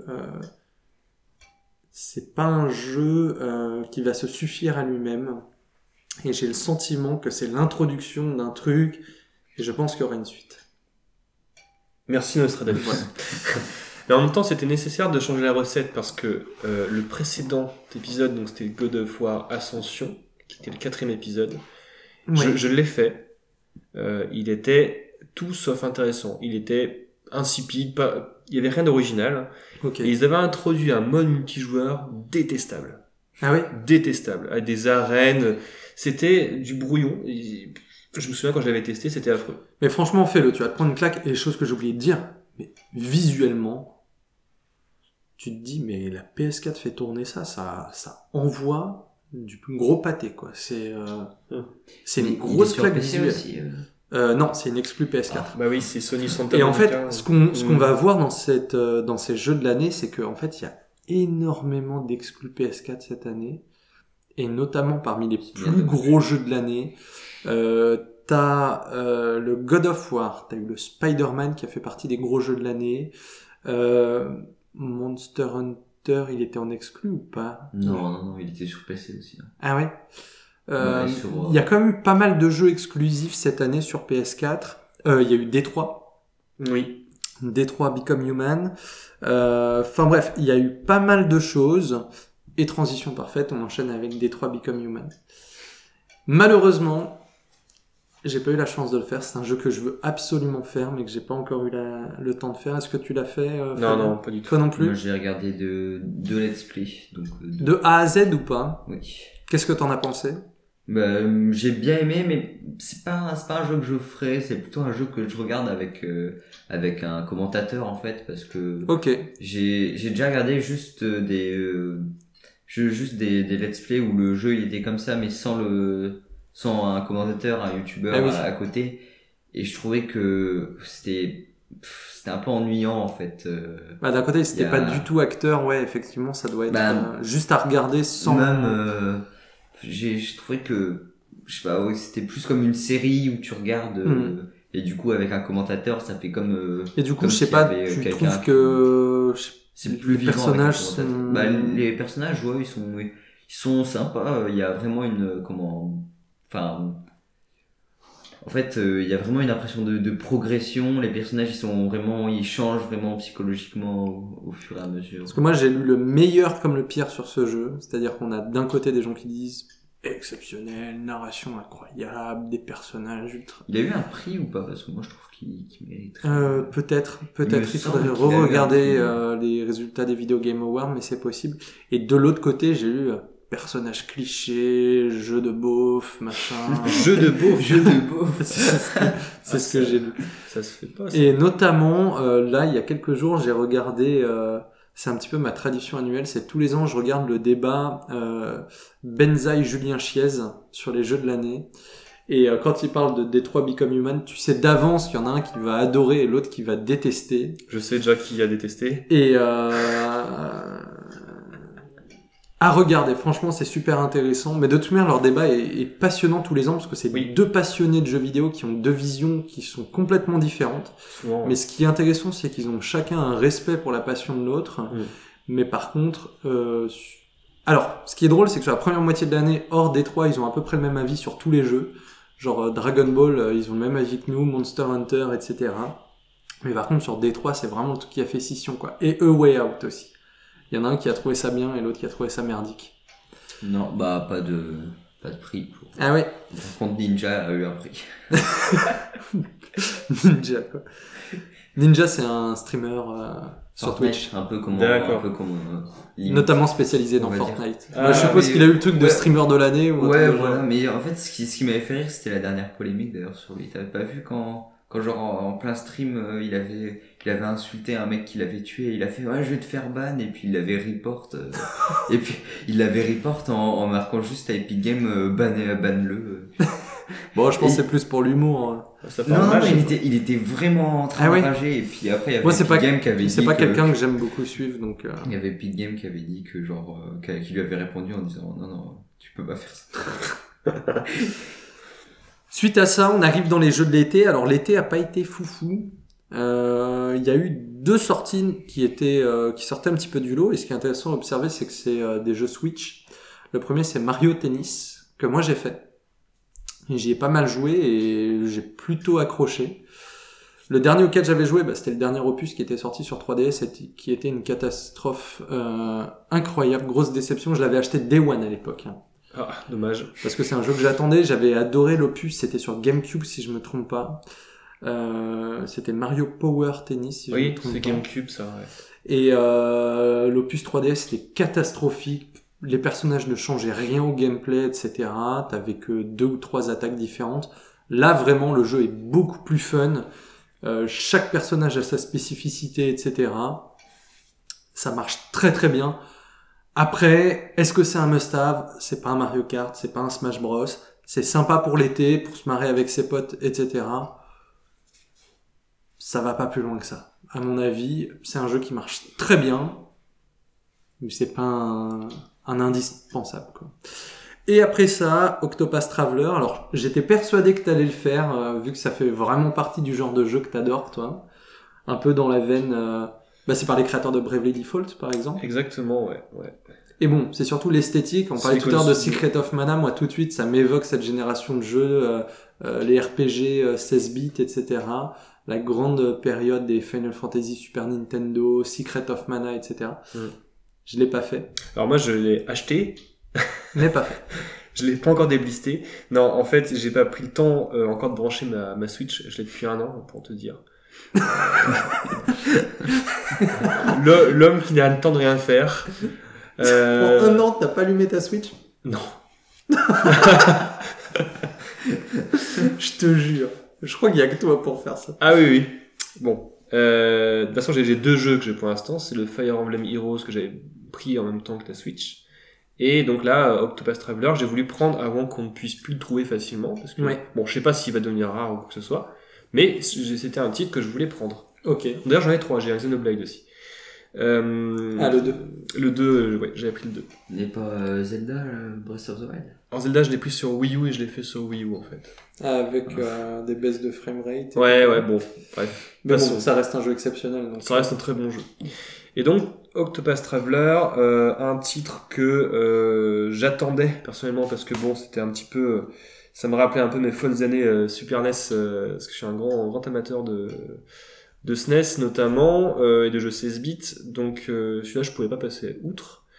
c'est pas un jeu qui va se suffire à lui-même. Et j'ai le sentiment que c'est l'introduction d'un truc et je pense qu'il y aura une suite. Merci Nostradamus. Mais en même temps, c'était nécessaire de changer la recette parce que le précédent épisode, donc c'était God of War Ascension, qui était le 4e épisode, Oui. je l'ai fait. Il était tout sauf intéressant. Il était insipide, il y avait rien d'original. Ok. Et ils avaient introduit un mode multijoueur détestable. Ah oui. Détestable. Avec des arènes. C'était du brouillon. Je me souviens quand je l'avais testé, c'était affreux. Mais franchement, fais-le. Tu vas te prendre une claque. Et les choses que j'ai oublié de dire, mais visuellement, tu te dis, mais la PS4 fait tourner ça envoie du gros pâté, quoi. C'est une grosse claque visuelle. Aussi, Non, c'est une exclu PS4. Bah oui, c'est Sony Santa Et en Monica. fait, ce qu'on va voir dans ces jeux de l'année, c'est qu'en fait, il y a énormément d'exclus PS4 cette année. Et notamment parmi les plus gros jeux de l'année, t'as le God of War, t'as eu le Spider-Man qui a fait partie des gros jeux de l'année, Monster Hunter, il était en exclu ou pas? Non, il était sur PC aussi. Hein. Ah ouais. Il y a quand même eu pas mal de jeux exclusifs cette année sur PS4. Il y a eu Détroit. Oui. Détroit Become Human. Enfin bref, il y a eu pas mal de choses. Et transition parfaite, on enchaîne avec Détroit Become Human. Malheureusement, j'ai pas eu la chance de le faire. C'est un jeu que je veux absolument faire, mais que j'ai pas encore eu le temps de faire. Est-ce que tu l'as fait Non, pas du tout. Toi non plus. Moi, j'ai regardé deux let's play. Donc, de A à Z ou pas? Oui. Qu'est-ce que t'en as pensé? J'ai bien aimé, mais c'est pas un jeu que je ferais. C'est plutôt un jeu que je regarde avec un commentateur en fait, parce que ok. J'ai déjà regardé juste des let's play où le jeu il était comme ça, mais sans un commentateur, un youtubeur à côté, et je trouvais que c'était un peu ennuyant en fait. D'un côté c'était pas du tout acteur, ouais, effectivement ça doit être juste à regarder sans même j'ai trouvé que je sais pas, c'était plus comme une série où tu regardes et du coup avec un commentateur ça fait comme et du coup je sais pas, tu trouves que c'est plus les personnages les personnages ouais, ils sont sympas, il y a vraiment en fait, il y a vraiment une impression de progression. Les personnages, ils changent vraiment psychologiquement au fur et à mesure. Parce que moi, j'ai lu le meilleur comme le pire sur ce jeu. C'est-à-dire qu'on a d'un côté des gens qui disent exceptionnel, narration incroyable, des personnages ultra... Il a eu un prix ou pas? Parce que moi je trouve qu'il mériterait. Peut-être, Il me il faudrait semble qu'il a eu un re-regarder prix. les résultats des Video Game Awards, mais c'est possible. Et de l'autre côté, j'ai eu personnages clichés, jeux de beauf, machin. Jeu de beau. Jeu de beauf. C'est ce que j'ai lu. Ça se fait pas. Ça. Et notamment, là, il y a quelques jours, j'ai regardé, c'est un petit peu ma tradition annuelle, c'est tous les ans, je regarde le débat Benzaï-Julien Chiez sur les jeux de l'année. Et quand il parle de Detroit Become Human, tu sais d'avance qu'il y en a un qui va adorer et l'autre qui va détester. Je sais déjà qui a détesté. Et à regarder, franchement, c'est super intéressant. Mais de toute manière, leur débat est passionnant tous les ans parce que c'est Oui. deux passionnés de jeux vidéo qui ont deux visions qui sont complètement différentes. Souvent, Mais ce qui est intéressant, c'est qu'ils ont chacun un respect pour la passion de l'autre. Mais par contre, alors, ce qui est drôle, c'est que sur la première moitié de l'année, hors Détroit, ils ont à peu près le même avis sur tous les jeux. Genre Dragon Ball, ils ont le même avis que nous, Monster Hunter, etc. Mais par contre, sur Détroit, c'est vraiment le truc qui a fait scission, quoi. Et A Way Out aussi. Il y en a un qui a trouvé ça bien et l'autre qui a trouvé ça merdique. Non, bah pas de prix. Ah ouais. Par contre, Ninja a eu un prix. Ninja, quoi. Ninja, c'est un streamer sur Fortnite, Twitch. un peu comme D'accord. Limite. Notamment spécialisé dans on va dire. Fortnite. Ah, Moi, je suppose mais- qu'il a eu le truc de ouais. streamer de l'année ou un Ouais, truc de voilà. genre. Mais en fait, ce qui m'avait fait rire, c'était la dernière polémique d'ailleurs sur lui. T'avais pas vu quand genre en plein stream, il avait insulté un mec qui l'avait tué. Il a fait ouais, je vais te faire ban et puis il l'avait report. Et puis il l'avait report en marquant juste à Epic Games ban-le. Bon, je pense Et- que c'est plus pour l'humour. Hein. Ça Non, parle non, mal, il était vraiment en train Ah ouais. de rager. Et puis après, il y avait Moi, c'est Epic pas, Games qui avait dit c'est pas que- quelqu'un que j'aime beaucoup suivre, donc. Il y avait Epic Games qui avait dit que genre qui lui avait répondu en disant non, tu peux pas faire ça. Suite à ça, on arrive dans les jeux de l'été. Alors l'été a pas été foufou. Il y a eu deux sorties qui sortaient un petit peu du lot. Et ce qui est intéressant à observer, c'est que c'est des jeux Switch. Le premier, c'est Mario Tennis que moi j'ai fait. Et j'y ai pas mal joué et j'ai plutôt accroché. Le dernier auquel j'avais joué, c'était le dernier opus qui était sorti sur 3DS et qui était une catastrophe incroyable, grosse déception. Je l'avais acheté Day One à l'époque. Hein. Ah, dommage. Parce que c'est un jeu que j'attendais, j'avais adoré l'opus, c'était sur GameCube si je me trompe pas. C'était Mario Power Tennis si je me Oui, trompe c'est pas. GameCube, ça, ouais. Et l'opus 3DS était catastrophique, les personnages ne changeaient rien au gameplay, etc. T'avais que 2 ou 3 attaques différentes. Là vraiment le jeu est beaucoup plus fun, chaque personnage a sa spécificité, etc. Ça marche très très bien. Après, est-ce que c'est un must-have? C'est pas un Mario Kart, c'est pas un Smash Bros. C'est sympa pour l'été, pour se marrer avec ses potes, etc. Ça va pas plus loin que ça. À mon avis, c'est un jeu qui marche très bien, mais c'est pas un indispensable, quoi. Et après ça, Octopath Traveler. Alors, j'étais persuadé que t'allais le faire, vu que ça fait vraiment partie du genre de jeu que t'adores, toi. Un peu dans la veine... c'est par les créateurs de Bravely Default, par exemple. Exactement, ouais. Et bon, c'est surtout l'esthétique. On parlait tout à l'heure de Secret of Mana. Moi, tout de suite, ça m'évoque cette génération de jeux, les RPG 16 bits, etc. La grande période des Final Fantasy Super Nintendo, Secret of Mana, etc. Je l'ai pas fait. Alors moi, je l'ai acheté. Mais pas fait. Je l'ai pas encore déblisté. Non, en fait, j'ai pas pris le temps encore de brancher ma Switch. Je l'ai depuis 1 an, pour te dire. L'homme qui n'a le temps de rien faire. Pour 1 an, t'as pas allumé ta Switch? Non. Je te jure. Je crois qu'il y a que toi pour faire ça. Ah oui, oui. Bon. De toute façon, j'ai 2 jeux que j'ai pour l'instant. C'est le Fire Emblem Heroes que j'avais pris en même temps que la Switch. Et donc là, Octopath Traveler, j'ai voulu prendre avant qu'on ne puisse plus le trouver facilement. Parce que, bon, je sais pas s'il va devenir rare ou quoi que ce soit. Mais c'était un titre que je voulais prendre. Ok. D'ailleurs, j'en ai 3. J'ai un Xenoblade aussi. Le 2. Le 2, ouais, j'avais pris le 2. Il n'est pas Zelda, Breath of the Wild? En Zelda, je l'ai pris sur Wii U et je l'ai fait sur Wii U en fait. Avec des baisses de framerate. Ouais, bon, bref. Mais bon, ça reste un jeu exceptionnel. Donc ça reste un très bon jeu. Et donc, Octopath Traveler, un titre que j'attendais personnellement parce que bon, c'était un petit peu... ça me rappelait un peu mes folles années Super NES, parce que je suis un grand amateur de SNES notamment, et de jeux 16 bits, donc celui-là je pouvais pas passer outre.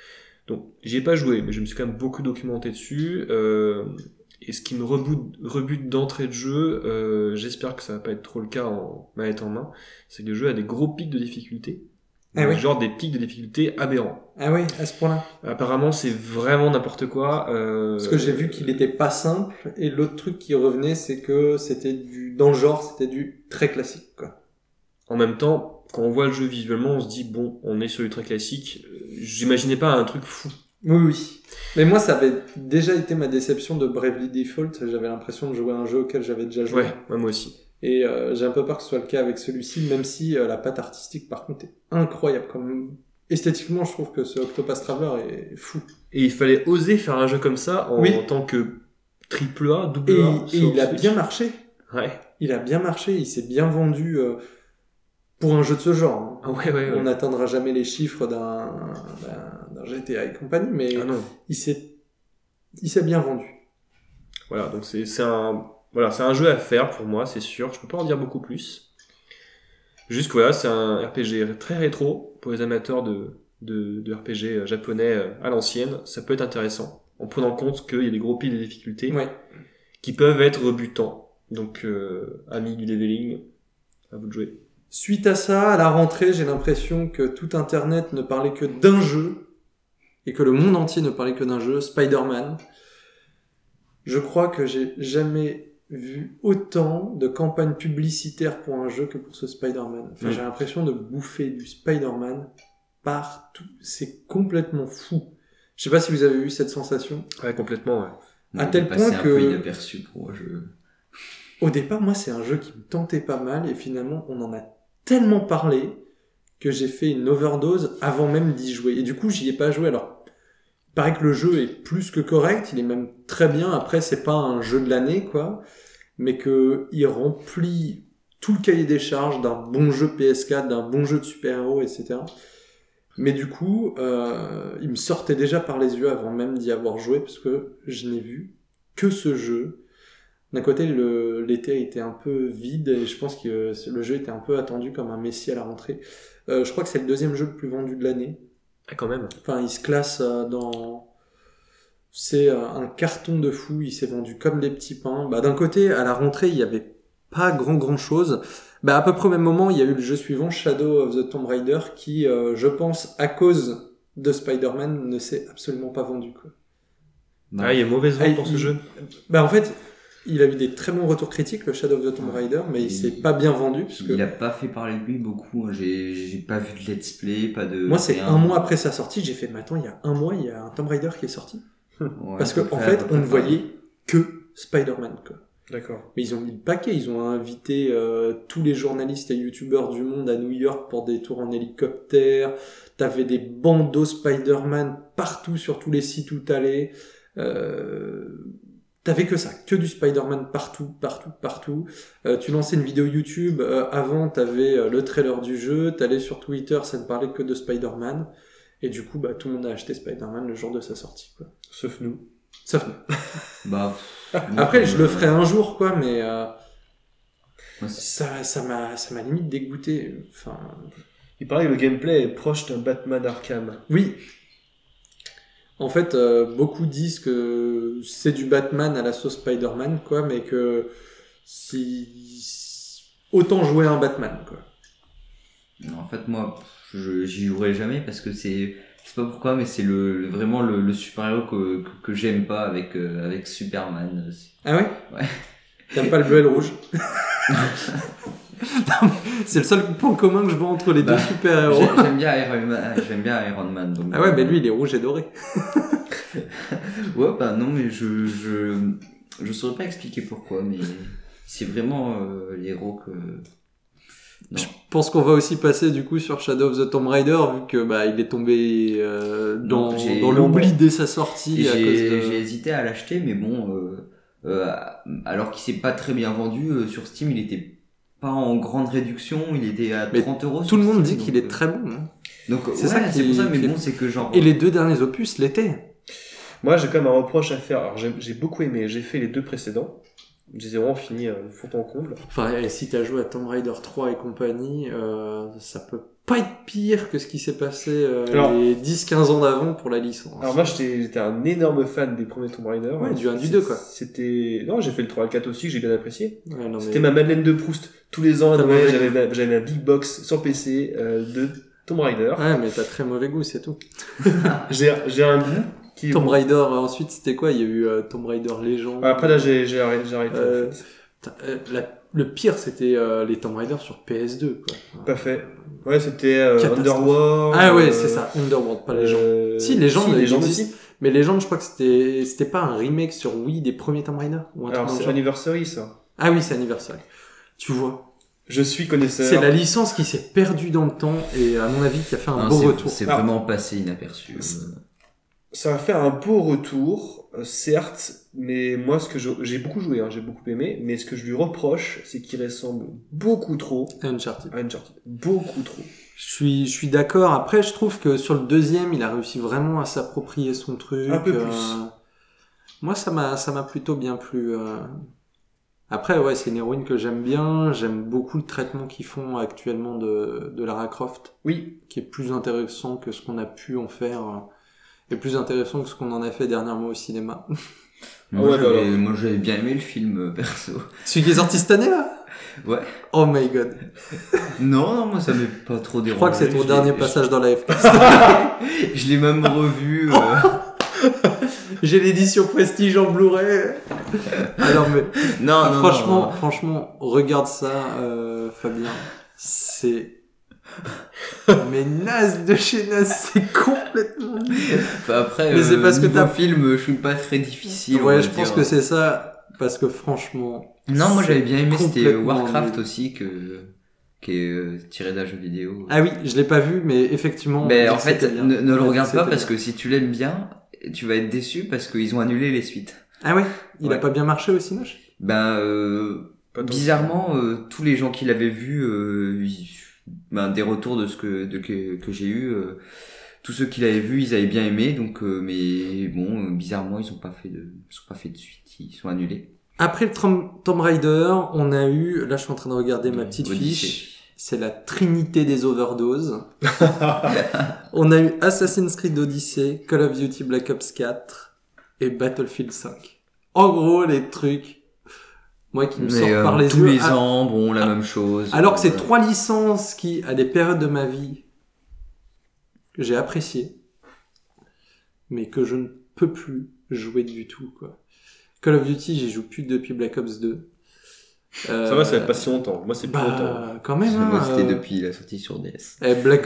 Donc, j'y ai pas joué, mais je me suis quand même beaucoup documenté dessus. Et ce qui me rebute d'entrée de jeu, j'espère que ça va pas être trop le cas en manette en main, c'est que le jeu a des gros pics de difficulté. Ah oui. Genre des pics de difficulté aberrants. Ah oui, à ce point-là. Apparemment, c'est vraiment n'importe quoi. Parce que j'ai vu qu'il était pas simple, et l'autre truc qui revenait, c'est que dans le genre, c'était du très classique, quoi. En même temps, quand on voit le jeu visuellement, on se dit, bon, on est sur du très classique. J'imaginais pas un truc fou. Oui. Mais moi, ça avait déjà été ma déception de Bravely Default. J'avais l'impression de jouer à un jeu auquel j'avais déjà joué. Ouais, moi aussi. Et j'ai un peu peur que ce soit le cas avec celui-ci, même si la patte artistique, par contre, est incroyable. Comme esthétiquement, je trouve que ce Octopath Traveler est fou. Et il fallait oser faire un jeu comme ça en tant que triple A, double A. Et il a bien marché. Ouais. Il a bien marché, il s'est bien vendu pour un jeu de ce genre. Ah ouais. On n'atteindra jamais les chiffres d'un GTA et compagnie, mais il s'est bien vendu. Voilà, donc c'est un jeu à faire pour moi, c'est sûr. Je peux pas en dire beaucoup plus. Juste voilà, c'est un RPG très rétro pour les amateurs de RPG japonais à l'ancienne. Ça peut être intéressant en prenant en compte qu'il y a des gros pics de difficultés qui peuvent être rebutants. Donc, amis du leveling, à vous de jouer. Suite à ça, à la rentrée, j'ai l'impression que tout Internet ne parlait que d'un jeu et que le monde entier ne parlait que d'un jeu, Spider-Man. Je crois que j'ai jamais vu autant de campagnes publicitaires pour un jeu que pour ce Spider-Man. Enfin, j'ai l'impression de bouffer du Spider-Man partout. C'est complètement fou. Je sais pas si vous avez eu cette sensation. Ouais, complètement, ouais. À tel point que... un peu inaperçu pour moi. Au départ, moi, c'est un jeu qui me tentait pas mal et finalement, on en a tellement parlé que j'ai fait une overdose avant même d'y jouer. Et du coup, j'y ai pas joué. Alors, il paraît que le jeu est plus que correct, il est même très bien. Après, c'est pas un jeu de l'année, quoi. Mais que il remplit tout le cahier des charges d'un bon jeu PS4, d'un bon jeu de super-héros, etc. Mais du coup, il me sortait déjà par les yeux avant même d'y avoir joué, parce que je n'ai vu que ce jeu. D'un côté, l'été était un peu vide, et je pense que le jeu était un peu attendu comme un messie à la rentrée. Je crois que c'est le deuxième jeu le plus vendu de l'année. Ah, quand même. Enfin, il se classe dans... C'est un carton de fou, il s'est vendu comme des petits pains. D'un côté, à la rentrée, il n'y avait pas grand chose. À peu près au même moment, il y a eu le jeu suivant, Shadow of the Tomb Raider, qui, je pense, à cause de Spider-Man, ne s'est absolument pas vendu, quoi. Ah, il y a mauvaise vente pour ce jeu. En fait, il a eu des très bons retours critiques, le Shadow of the Tomb Raider, mais il s'est pas bien vendu. Puisque... Il a pas fait parler de lui beaucoup. J'ai pas vu de let's play, pas de... Moi, c'est un mois après sa sortie, j'ai fait, mais attends, il y a un mois, il y a un Tomb Raider qui est sorti. Parce que, en fait, on ne voyait que Spider-Man, quoi. D'accord. Mais ils ont mis le paquet, ils ont invité tous les journalistes et youtubeurs du monde à New York pour des tours en hélicoptère. T'avais des bandeaux Spider-Man partout sur tous les sites où t'allais. T'avais que ça, que du Spider-Man partout. Tu lançais une vidéo YouTube, avant t'avais le trailer du jeu, t'allais sur Twitter, ça ne parlait que de Spider-Man. Et du coup, tout le monde a acheté Spider-Man le jour de sa sortie, quoi. Sauf nous. Après, je le ferai un jour, quoi, mais ça m'a limite dégoûté. Enfin... Il paraît que le gameplay est proche d'un Batman Arkham. Oui. En fait, beaucoup disent que c'est du Batman à la sauce Spider-Man, quoi, mais que autant jouer un Batman, quoi. En fait, moi, j'y jouerai jamais parce que c'est pas pourquoi, mais c'est vraiment le super-héros que j'aime pas avec Superman. Ah ouais? Ouais. T'aimes pas le bleu et le rouge? C'est le seul point commun que je vois entre les deux super-héros. J'aime bien Iron Man. Donc, ah ouais, mais lui, il est rouge et doré. Ouais, non, mais je saurais pas expliquer pourquoi, mais c'est vraiment l'héros que... Non. Je pense qu'on va aussi passer du coup sur Shadow of the Tomb Raider, vu que il est tombé dans l'oubli dès sa sortie. J'ai hésité à l'acheter, mais bon, alors qu'il s'est pas très bien vendu sur Steam, il était pas en grande réduction, il était à 30 euros. Tout le monde dit qu'il est très bon. Hein. Donc c'est ça, c'est pour ça, mais bon, c'est que genre. Et les deux derniers opus l'étaient. Moi, j'ai quand même un reproche à faire. Alors, j'ai beaucoup aimé. J'ai fait les deux précédents. Je les ai vraiment finis de fond en comble. Enfin, et si t'as joué à Tomb Raider 3 et compagnie, ça peut pas être pire que ce qui s'est passé Alors- les 10-15 ans d'avant pour la licence. Alors moi j'étais un énorme fan des premiers Tomb Raider. Ouais, du 1, du 2, quoi. C'était... Non, j'ai fait le 3 et le 4 aussi, que j'ai bien apprécié. Ouais, non, C'était ma Madeleine de Proust. Tous les ans à T'as Noël, mauvais j'avais ma big box sur PC de Tomb Raider. Ouais, mais t'as très mauvais goût, c'est tout. J'ai un goût qui... Tomb Raider, ensuite, c'était quoi? Il y a eu Tomb Raider Legend. Après là, j'ai arrêté Euh, en fait. Le pire, c'était les Tomb Raider sur PS2, quoi. Pas fait. Ouais, c'était Catastrophe. Underworld. Ah ouais, c'est ça, Underworld, pas Legend. Si, Legend, il Legend existe. aussi. Mais Legend, je crois que c'était pas un remake sur Wii des premiers Tomb Raider ou un truc Alors dans le c'est genre. Anniversary ça. Ah oui, c'est Anniversary. Tu vois, Je suis connaisseur. c'est la licence qui s'est perdue dans le temps et à mon avis qui a fait un Non, beau c'est- retour. C'est Ah. vraiment passé inaperçu. Ça va faire un beau retour, certes, mais moi ce que j'ai beaucoup joué, hein, j'ai beaucoup aimé, mais ce que je lui reproche, c'est qu'il ressemble beaucoup trop Uncharted. à Uncharted. Beaucoup trop. Je suis d'accord. Après, je trouve que sur le deuxième, il a réussi vraiment à s'approprier son truc. Un peu plus. Moi, ça m'a plutôt bien plu. Après, ouais, c'est une héroïne que j'aime bien. J'aime beaucoup le traitement qu'ils font actuellement de Lara Croft, Oui, qui est plus intéressant que ce qu'on a pu en faire, et plus intéressant que ce qu'on en a fait dernièrement au cinéma. Moi, ouais, j'avais, alors. moi, j'avais bien aimé le film, perso. Celui qui est sorti cette année, là? Ouais. Oh my god. Non, moi, ça m'est pas trop dérangé. Je crois que c'est ton Je dernier l'ai- passage dans la FK. Je l'ai même revu. J'ai l'édition Prestige en Blu-ray. Alors, mais Non, non, non. franchement, regarde ça, Fabien. C'est mais naze de chez naze, c'est complètement nul. Enfin, après, Mais c'est parce que niveau t'as- film, je suis pas très difficile. on Ouais, va je pense dire. que c'est ça, parce que franchement. Non, moi j'avais bien aimé, c'était complètement Warcraft nul. aussi, qui est tiré d'un jeu vidéo. Ah oui, je l'ai pas vu, mais effectivement. on Mais dit en que fait, c'était bien. ne le On dit regarde que pas c'était parce bien. que si tu l'aimes bien, tu vas être déçu parce qu'ils ont annulé les suites. Ah ouais, il a Ouais. pas bien marché au Cinoche. Ben, pas tant. bizarrement, tous les gens qui l'avaient vu, des retours de que j'ai eu, tous ceux qui l'avaient vu, ils avaient bien aimé, donc, mais bon, bizarrement, ils ont pas fait de suite, ils sont annulés. Après le Tomb Raider, on a eu, là je suis en train de regarder ma petite Odyssey. fiche, c'est la trinité des overdoses. On a eu Assassin's Creed Odyssey, Call of Duty Black Ops 4 et Battlefield 5. En gros, les trucs, moi qui me sortent Mais par les tous yeux. les ans, bon, la même chose. Alors que c'est Voilà. 3 licences qui, à des périodes de ma vie, que j'ai appréciées, mais que je ne peux plus jouer du tout, quoi. Call of Duty, j'y joue plus depuis Black Ops 2. Ça va, ça va pas si longtemps. Moi, c'est plus longtemps. Bah, quand même, Moi, hein, c'était depuis la sortie sur DS.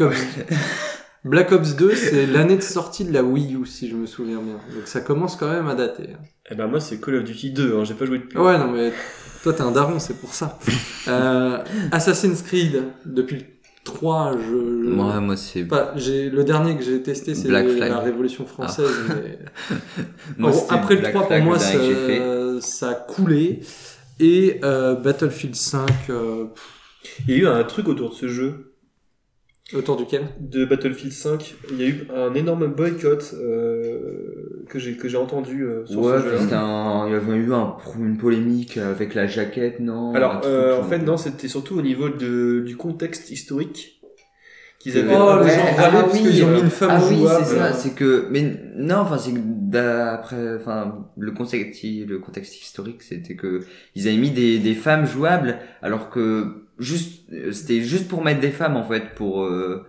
Black Ops 2, c'est l'année de sortie de la Wii U, si je me souviens bien. Donc ça commence quand même à dater. Eh ben, moi, c'est Call of Duty 2, hein. J'ai pas joué depuis. Ouais, non, mais toi, t'es un daron, c'est pour ça. Assassin's Creed, depuis le 3, Moi, c'est... le dernier que j'ai testé, c'est Black Flag. la Révolution française. Mais... Moi, En gros, c'était après le Black 3, pour Flag, moi, le dernier que j'ai fait. ça a coulé. Et Battlefield 5, Il y a eu un truc autour de ce jeu, autour duquel de Battlefield 5. Il y a eu un énorme boycott que j'ai entendu sur Ouais, ce jeu. il y avait eu une polémique avec la jaquette, non? Alors, un truc, en fait, non, c'était surtout au niveau du contexte historique qu'ils avaient. Oh, les Ouais, gens râlaient parce qu'ils ont mis une femme oui, jouable. c'est ça, c'est que, mais non, enfin, c'est que d'après, enfin, le contexte historique, c'était que ils avaient mis des femmes jouables, alors que c'était juste pour mettre des femmes, en fait, pour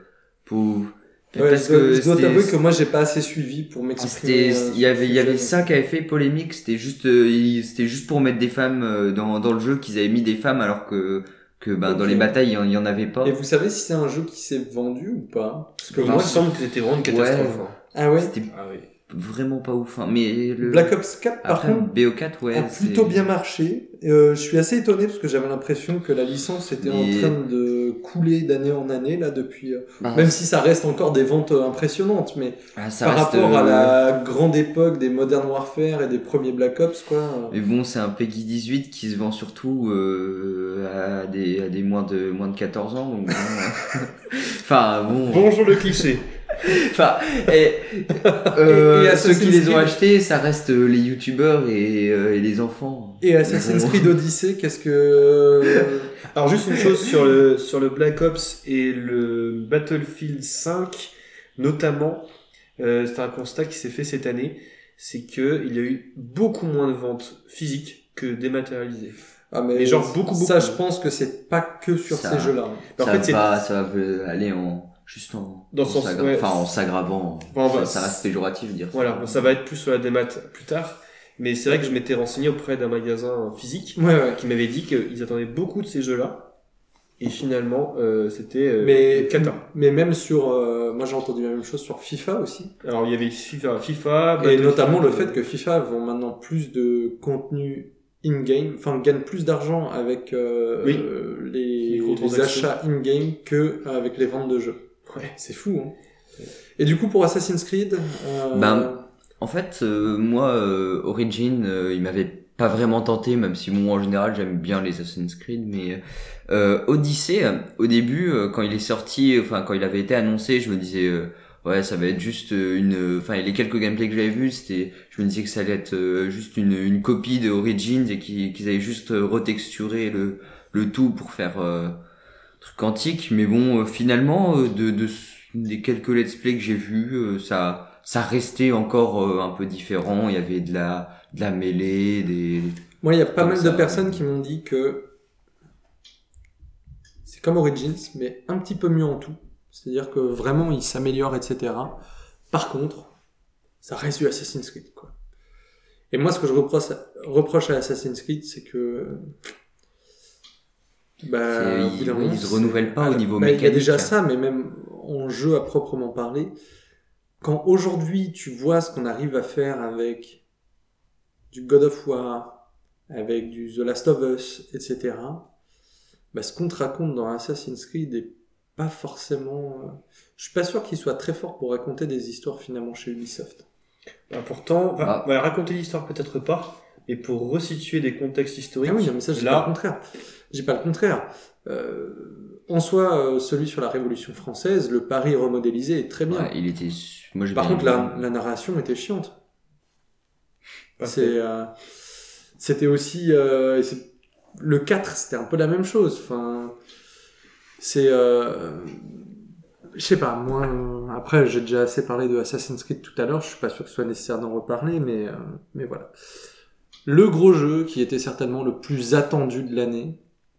Ouais, parce je dois c'était- t'avouer que moi j'ai pas assez suivi pour m'exprimer. il y avait ça qui avait fait polémique, c'était juste pour mettre des femmes dans le jeu, qu'ils avaient mis des femmes alors que dans Ok. les batailles il y en avait pas. Et vous savez si c'est un jeu qui s'est vendu ou pas? Parce que Il moi, me semble que c'était vraiment une catastrophe. Ouais. hein. ah ouais. C'était Ah oui. vraiment pas ouf, hein. Mais Black Ops 4 par après contre BO4 ouais, a plutôt bien marché. Je suis assez étonné parce que j'avais l'impression que la licence était en Mais- train de couler d'année en année là depuis. Bah, Même si ça reste encore des ventes impressionnantes, mais ça par reste, rapport à la grande époque des Modern Warfare et des premiers Black Ops quoi. Mais bon, c'est un Peggy 18 qui se vend surtout à des moins de 14 ans, donc bon, enfin bon. Bonjour le cliché. Enfin, ceux qui les ont achetés, ça reste les youtubeurs et les enfants. Et Assassin's Creed Odyssey, qu'est-ce que... Alors juste une chose sur le Black Ops et le Battlefield 5, notamment, c'est un constat qui s'est fait cette année, c'est que il y a eu beaucoup moins de ventes physiques que dématérialisées. Ah mais genre beaucoup. Ça, je pense que c'est pas que sur ces jeux-là. Ça va aller en s'aggravant. Ça reste péjoratif de dire ça. Voilà, ça va être plus sur la démat plus tard. Mais c'est vrai que je m'étais renseigné auprès d'un magasin physique qui m'avait dit qu'ils attendaient beaucoup de ces jeux-là. Et finalement, c'était cata. Mais même sur... moi, j'ai entendu la même chose sur FIFA aussi. Alors, il y avait FIFA et notamment le fait que FIFA vend maintenant plus de contenu in-game, enfin, gagne plus d'argent avec les achats in-game que avec les ventes de jeux. Ouais. C'est fou, hein. Et du coup, pour Assassin's Creed... En fait, moi, Origin, il m'avait pas vraiment tenté, même si moi, en général, j'aime bien les Assassin's Creed, mais Odyssey, au début, quand il est sorti, enfin, quand il avait été annoncé, je me disais, ouais, ça va être juste enfin, les quelques gameplays que j'avais vus, je me disais que ça allait être juste une copie de Origins et qu'ils allaient juste retexturer le tout pour faire truc quantique, mais bon, finalement, des quelques let's play que j'ai vus, ça restait encore un peu différent. Il y avait de la mêlée, Moi, il y a pas mal de personnes qui m'ont dit que c'est comme Origins, mais un petit peu mieux en tout. C'est-à-dire que vraiment, il s'améliore, etc. Par contre, ça reste du Assassin's Creed, quoi. Et moi, ce que je reproche à Assassin's Creed, c'est que ils se renouvellent pas au niveau mécanique. Il y a déjà ça, mais même en jeu à proprement parler, quand aujourd'hui tu vois ce qu'on arrive à faire avec du God of War, avec du The Last of Us, etc., ce qu'on te raconte dans Assassin's Creed est pas forcément... Je suis pas sûr qu'il soit très fort pour raconter des histoires finalement chez Ubisoft. Pourtant, raconter l'histoire peut-être pas, mais pour resituer des contextes historiques... Ah oui, mais ça, j'ai pas le contraire. J'ai pas le contraire. En soi, celui sur la Révolution française, le Paris remodélisé est très bien. Ouais, par contre, la narration était chiante. C'était aussi... le 4, c'était un peu la même chose. Enfin, c'est... je sais pas, moi... après, j'ai déjà assez parlé de Assassin's Creed tout à l'heure. Je suis pas sûr que ce soit nécessaire d'en reparler, mais voilà. Le gros jeu qui était certainement le plus attendu de l'année,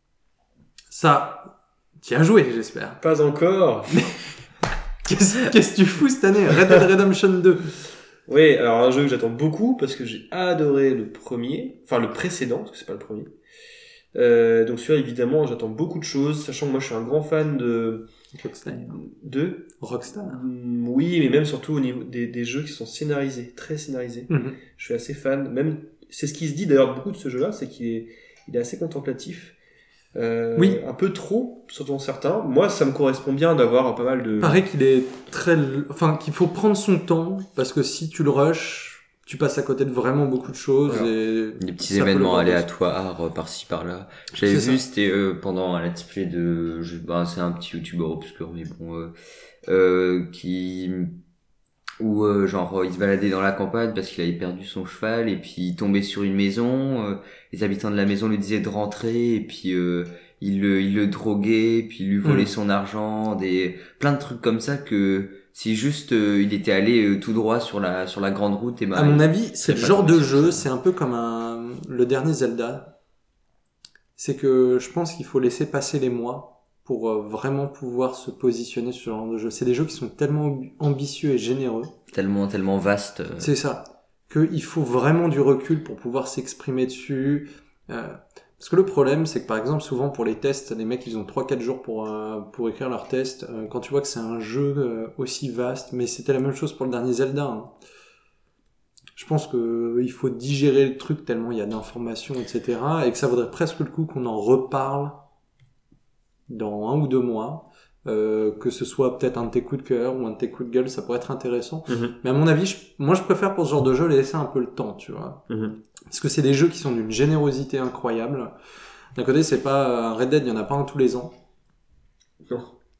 ça, t'y as joué, j'espère. Pas encore. Qu'est-ce que tu fous cette année? Red Dead Redemption 2. Oui, alors un jeu que j'attends beaucoup parce que j'ai adoré le premier, enfin le précédent, parce que c'est pas le premier. Donc celui-là, évidemment, j'attends beaucoup de choses, sachant que moi je suis un grand fan de Rockstar. Oui, mais même surtout au niveau des jeux qui sont scénarisés, très scénarisés. Mm-hmm. Je suis assez fan, même c'est ce qui se dit d'ailleurs beaucoup de ce jeu-là, c'est qu'il est assez contemplatif. Oui. Un peu trop, selon certains. Moi, ça me correspond bien d'avoir pas mal de... Paraît qu'il est qu'il faut prendre son temps, parce que si tu le rushes, tu passes à côté de vraiment beaucoup de choses. Voilà. Et des petits événements aléatoires par-ci par-là. J'avais vu, c'était pendant un let's play c'est un petit youtubeur obscur, mais bon, où il se baladait dans la campagne parce qu'il avait perdu son cheval et puis il tombait sur une maison, les habitants de la maison lui disaient de rentrer et puis il le droguait, puis il lui volait son argent, plein de trucs comme ça que si juste il était allé tout droit sur la grande route, et à mon avis, c'est le genre de jeu, c'est un peu comme le dernier Zelda. C'est que je pense qu'il faut laisser passer les mois pour vraiment pouvoir se positionner sur ce genre de jeu. C'est des jeux qui sont tellement ambitieux et généreux. Tellement vastes. C'est ça. Qu'il faut vraiment du recul pour pouvoir s'exprimer dessus. Parce que le problème, c'est que par exemple, souvent pour les tests, les mecs, ils ont 3-4 jours pour écrire leurs tests. Quand tu vois que c'est un jeu aussi vaste, mais c'était la même chose pour le dernier Zelda, hein. Je pense il faut digérer le truc tellement il y a d'informations, etc. Et que ça vaudrait presque le coup qu'on en reparle dans 1 ou 2 mois, que ce soit peut-être un de tes coups de cœur ou un de tes coups de gueule, ça pourrait être intéressant. Mais à mon avis, je préfère pour ce genre de jeu laisser un peu le temps, tu vois. Parce que c'est des jeux qui sont d'une générosité incroyable. D'un côté, c'est pas Red Dead, il y en a pas un tous les ans. Non.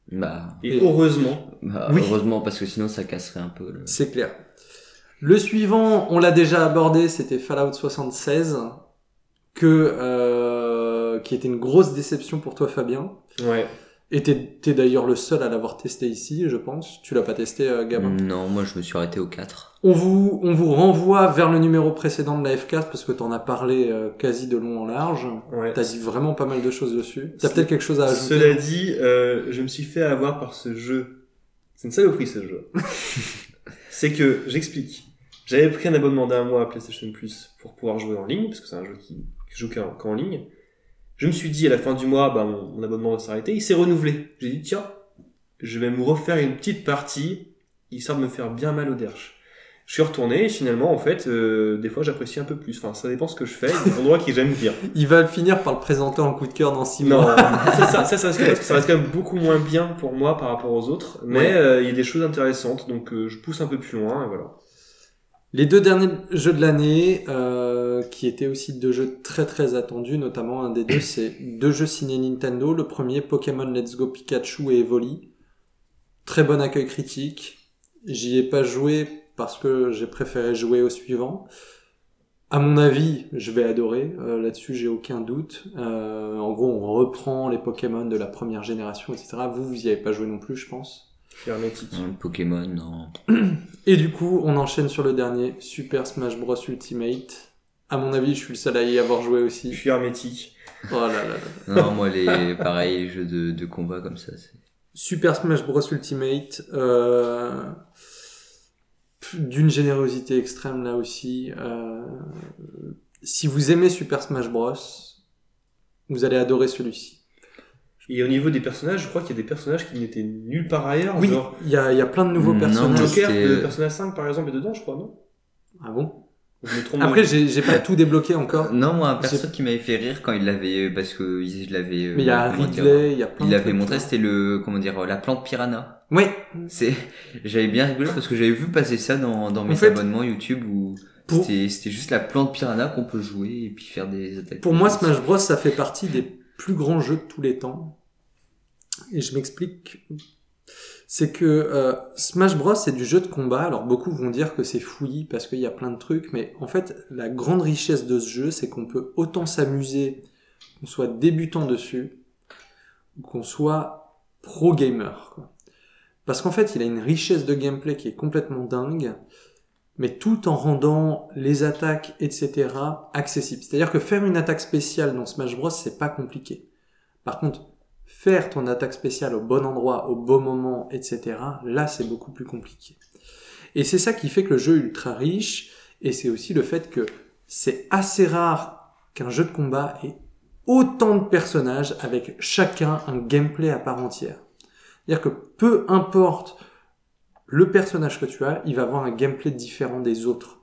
Et heureusement. Oui. Heureusement, parce que sinon ça casserait un peu. C'est clair. Le suivant, on l'a déjà abordé, c'était Fallout 76, qui était une grosse déception pour toi, Fabien. Ouais. Et t'es d'ailleurs le seul à l'avoir testé ici, je pense. Tu l'as pas testé, Gabin? Non, moi je me suis arrêté au 4. On vous renvoie vers le numéro précédent de la F4 parce que t'en as parlé quasi de long en large. Ouais. T'as dit vraiment pas mal de choses dessus. T'as peut-être quelque chose à ajouter? Cela dit, je me suis fait avoir par ce jeu. C'est une saloperie ce jeu. C'est que, j'explique. J'avais pris un abonnement d'1 mois à PlayStation Plus pour pouvoir jouer en ligne, parce que c'est un jeu qui joue qu'en ligne. Je me suis dit, à la fin du mois, mon abonnement va s'arrêter. Il s'est renouvelé. J'ai dit, tiens, je vais me refaire une petite partie, histoire de me faire bien mal au derche. Je suis retourné, et finalement, en fait, des fois, j'apprécie un peu plus. Enfin, ça dépend ce que je fais. Il y a des endroits que j'aime bien. Il va finir par le présenter en coup de cœur dans 6 mois. Non, ça reste quand même beaucoup moins bien pour moi par rapport aux autres. Mais il y a des choses intéressantes, donc je pousse un peu plus loin, et voilà. Les 2 derniers jeux de l'année, qui étaient aussi 2 jeux très très attendus, notamment un des 2, c'est 2 jeux signés Nintendo. Le premier, Pokémon Let's Go Pikachu et Evoli. Très bon accueil critique. J'y ai pas joué parce que j'ai préféré jouer au suivant. À mon avis, je vais adorer. Là-dessus, j'ai aucun doute. En gros, on reprend les Pokémon de la première génération, etc. Vous y avez pas joué non plus, je pense. Je suis hermétique. Pokémon, non. Et du coup, on enchaîne sur le dernier, Super Smash Bros Ultimate. À mon avis, je suis le seul à y avoir joué aussi. Je suis hermétique. Oh là là là. Non, moi, pareil, les jeux de combat comme ça, c'est... Super Smash Bros Ultimate, d'une générosité extrême là aussi. Si vous aimez Super Smash Bros, vous allez adorer celui-ci. Et au niveau des personnages, je crois qu'il y a des personnages qui n'étaient nulle part ailleurs. Oui, genre... il y a plein de nouveaux personnages. Joker, le personnage 5 par exemple, est dedans, je crois, non? Ah bon? Je me trompe. Après, j'ai pas tout débloqué encore. Non, moi, un perso qui m'avait fait rire quand il l'avait, parce que il l'avait... Mais il y a Ridley, il y a plein de Il l'avait trucs, montré, hein. c'était la plante piranha. Ouais. J'avais bien rigolé parce que j'avais vu passer ça dans mes abonnements YouTube où c'était juste la plante piranha qu'on peut jouer et puis faire des attaques. Pour moi, Smash Bros, ça fait partie des plus grands jeux de tous les temps. Et je m'explique. C'est que Smash Bros, c'est du jeu de combat. Alors beaucoup vont dire que c'est fouillis parce qu'il y a plein de trucs, mais en fait, la grande richesse de ce jeu, c'est qu'on peut autant s'amuser, qu'on soit débutant dessus, ou qu'on soit pro gamer, quoi. Parce qu'en fait, il a une richesse de gameplay qui est complètement dingue, mais tout en rendant les attaques, etc., accessibles. C'est-à-dire que faire une attaque spéciale dans Smash Bros, c'est pas compliqué. Par contre, faire ton attaque spéciale au bon endroit, au bon moment, etc., là, c'est beaucoup plus compliqué. Et c'est ça qui fait que le jeu est ultra riche, et c'est aussi le fait que c'est assez rare qu'un jeu de combat ait autant de personnages avec chacun un gameplay à part entière. C'est-à-dire que peu importe le personnage que tu as, il va avoir un gameplay différent des autres.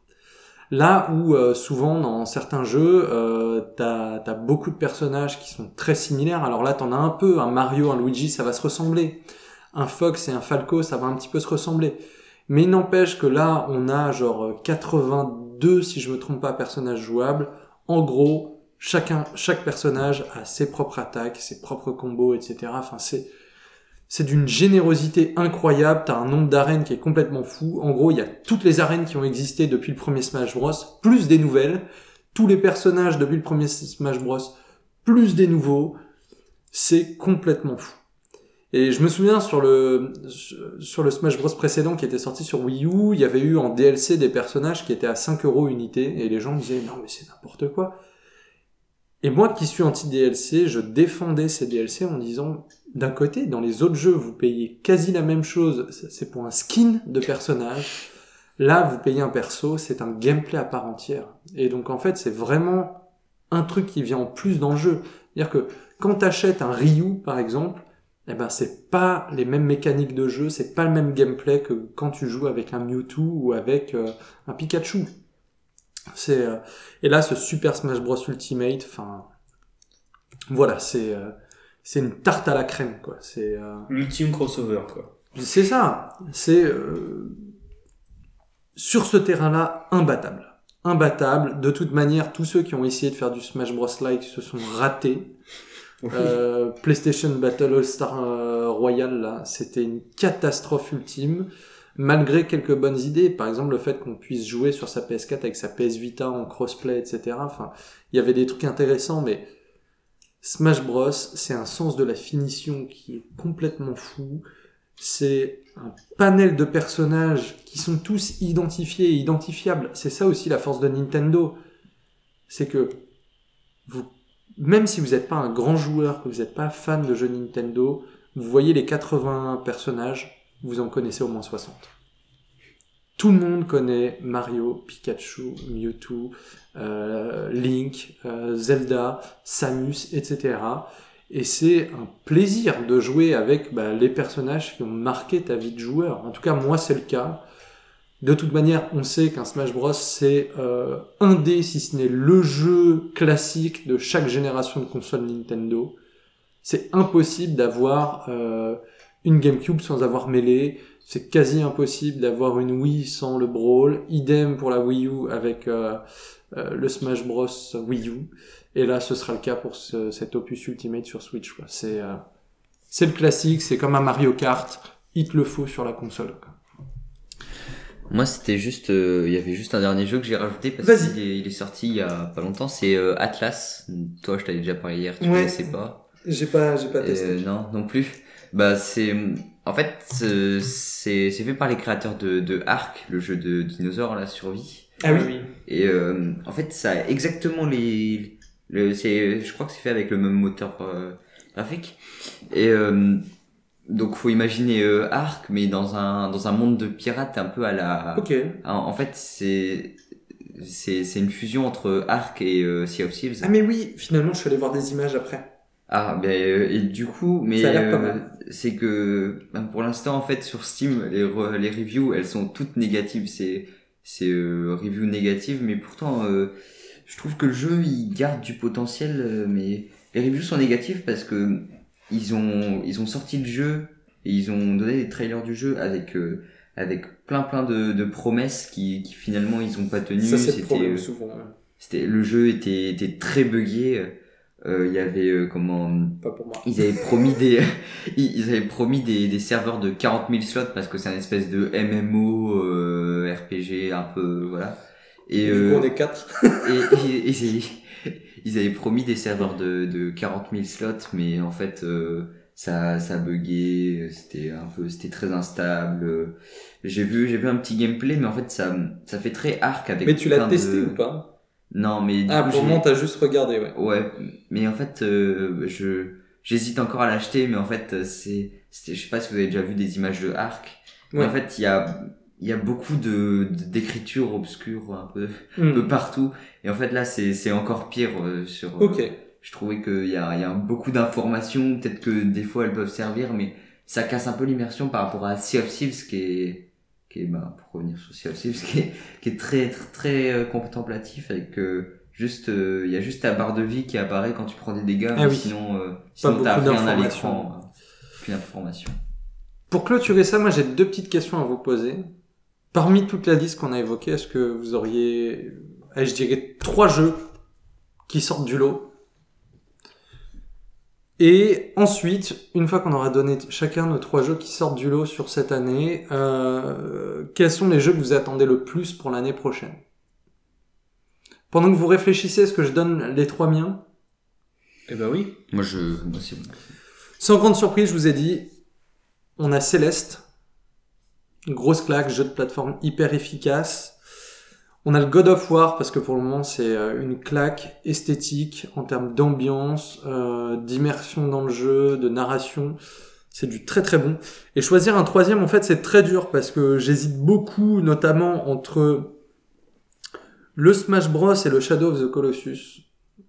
Là où souvent dans certains jeux, t'as beaucoup de personnages qui sont très similaires. Alors là, t'en as un peu, un Mario, un Luigi, ça va se ressembler. Un Fox et un Falco, ça va un petit peu se ressembler. Mais il n'empêche que là, on a genre 82, si je me trompe pas, personnages jouables. En gros, chaque personnage a ses propres attaques, ses propres combos, etc. Enfin, c'est d'une générosité incroyable, t'as un nombre d'arènes qui est complètement fou. En gros, il y a toutes les arènes qui ont existé depuis le premier Smash Bros, plus des nouvelles. Tous les personnages depuis le premier Smash Bros, plus des nouveaux. C'est complètement fou. Et je me souviens sur le Smash Bros précédent qui était sorti sur Wii U, il y avait eu en DLC des personnages qui étaient à 5€ unité, et les gens me disaient « Non mais c'est n'importe quoi !» Et moi qui suis anti-DLC, je défendais ces DLC en disant, d'un côté, dans les autres jeux, vous payez quasi la même chose, c'est pour un skin de personnage. Là, vous payez un perso, c'est un gameplay à part entière. Et donc en fait, c'est vraiment un truc qui vient en plus dans le jeu. C'est-à-dire que quand t'achètes un Ryu, par exemple, eh ben c'est pas les mêmes mécaniques de jeu, c'est pas le même gameplay que quand tu joues avec un Mewtwo ou avec un Pikachu. Et là, ce Super Smash Bros Ultimate, enfin, voilà, c'est une tarte à la crème, quoi. C'est l'ultime crossover, quoi. C'est ça. C'est sur ce terrain-là imbattable. De toute manière, tous ceux qui ont essayé de faire du Smash Bros like se sont ratés. PlayStation Battle All-Star Royale, là, c'était une catastrophe ultime, malgré quelques bonnes idées. Par exemple, le fait qu'on puisse jouer sur sa PS4 avec sa PS Vita en crossplay, etc. Enfin, il y avait des trucs intéressants, mais Smash Bros, c'est un sens de la finition qui est complètement fou. C'est un panel de personnages qui sont tous identifiés et identifiables. C'est ça aussi la force de Nintendo. C'est que même si vous n'êtes pas un grand joueur, que vous n'êtes pas fan de jeux Nintendo, vous voyez les 80 personnages, vous en connaissez au moins 60. Tout le monde connaît Mario, Pikachu, Mewtwo, Link, Zelda, Samus, etc. Et c'est un plaisir de jouer avec les personnages qui ont marqué ta vie de joueur. En tout cas, moi, c'est le cas. De toute manière, on sait qu'un Smash Bros, c'est un des, si ce n'est le jeu classique de chaque génération de console Nintendo. C'est impossible d'avoir une GameCube sans avoir Melee. C'est quasi impossible d'avoir une Wii sans le Brawl. Idem pour la Wii U avec le Smash Bros Wii U. Et là, ce sera le cas pour cet opus Ultimate sur Switch, quoi. C'est le classique, c'est comme un Mario Kart. Il te le faut sur la console, quoi. Moi, c'était juste, il y avait juste un dernier jeu que j'ai rajouté parce qu'il est sorti il y a pas longtemps. C'est Atlas. Toi, je t'avais déjà parlé hier. Tu connaissais pas? J'ai pas testé. Non plus. En fait, c'est fait par les créateurs de Ark, le jeu de dinosaures, la survie. Ah oui. Et en fait, ça a exactement je crois que c'est fait avec le même moteur graphique. Et donc faut imaginer Ark, mais dans un monde de pirates un peu à la. Ok. En fait, c'est une fusion entre Ark et Sea of Thieves. Ah mais oui, finalement, je suis allé voir des images après. Ah et du coup, mais ça a l'air pas mal. C'est que pour l'instant en fait sur Steam les reviews elles sont toutes négatives, c'est reviews négatives, mais pourtant je trouve que le jeu il garde du potentiel, mais les reviews sont négatives parce que ils ont sorti le jeu et ils ont donné des trailers du jeu avec plein de promesses qui finalement ils ont pas tenu. Ça c'est le problème souvent. Le jeu était très buggé. Il y avait pas pour moi. Ils avaient promis des serveurs de 40 000 slots parce que c'est un espèce de MMO RPG un peu voilà. Et du coup on est 4. et ils avaient promis des serveurs de 40 000 slots, mais en fait ça a bugué, c'était très instable. J'ai vu un petit gameplay, mais en fait ça fait très Ark avec. Mais tu l'as testé ou pas? Non, mais pour le moment t'as juste regardé, ouais. Ouais, mais en fait j'hésite encore à l'acheter, mais en fait je sais pas si vous avez déjà vu des images de Ark. Ouais. Mais en fait il y a beaucoup d'écriture obscure un peu partout, et en fait là c'est encore pire sur. Ok. Je trouvais qu'il y a beaucoup d'informations, peut-être que des fois elles peuvent servir, mais ça casse un peu l'immersion par rapport à Sea of Thieves qui est pour revenir sur Sea of Thieves qui est très très contemplatif, avec juste il y a juste ta barre de vie qui apparaît quand tu prends des dégâts, mais sinon t'as rien à l'écran, aucune information. Pour clôturer ça, moi j'ai 2 petites questions à vous poser. Parmi toute la liste qu'on a évoquée, est-ce que vous auriez, je dirais 3 jeux qui sortent du lot? Et ensuite, une fois qu'on aura donné chacun nos 3 jeux qui sortent du lot sur cette année, quels sont les jeux que vous attendez le plus pour l'année prochaine? Pendant que vous réfléchissez, est-ce que je donne les 3 miens? Eh ben oui. Moi c'est bon. Sans grande surprise, je vous ai dit, on a Céleste. Grosse claque, jeu de plateforme hyper efficace. On a le God of War, parce que pour le moment, c'est une claque esthétique en termes d'ambiance, d'immersion dans le jeu, de narration. C'est du très très bon. Et choisir un 3e, en fait, c'est très dur, parce que j'hésite beaucoup, notamment entre le Smash Bros et le Shadow of the Colossus.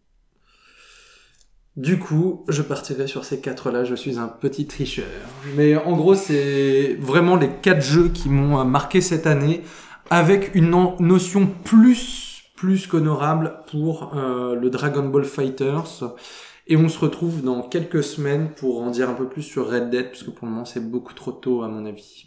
Du coup, je partirai sur ces 4-là, je suis un petit tricheur. Mais en gros, c'est vraiment les 4 jeux qui m'ont marqué cette année, avec une notion plus qu'honorable pour le Dragon Ball FighterZ. Et on se retrouve dans quelques semaines pour en dire un peu plus sur Red Dead, parce que pour le moment, c'est beaucoup trop tôt à mon avis.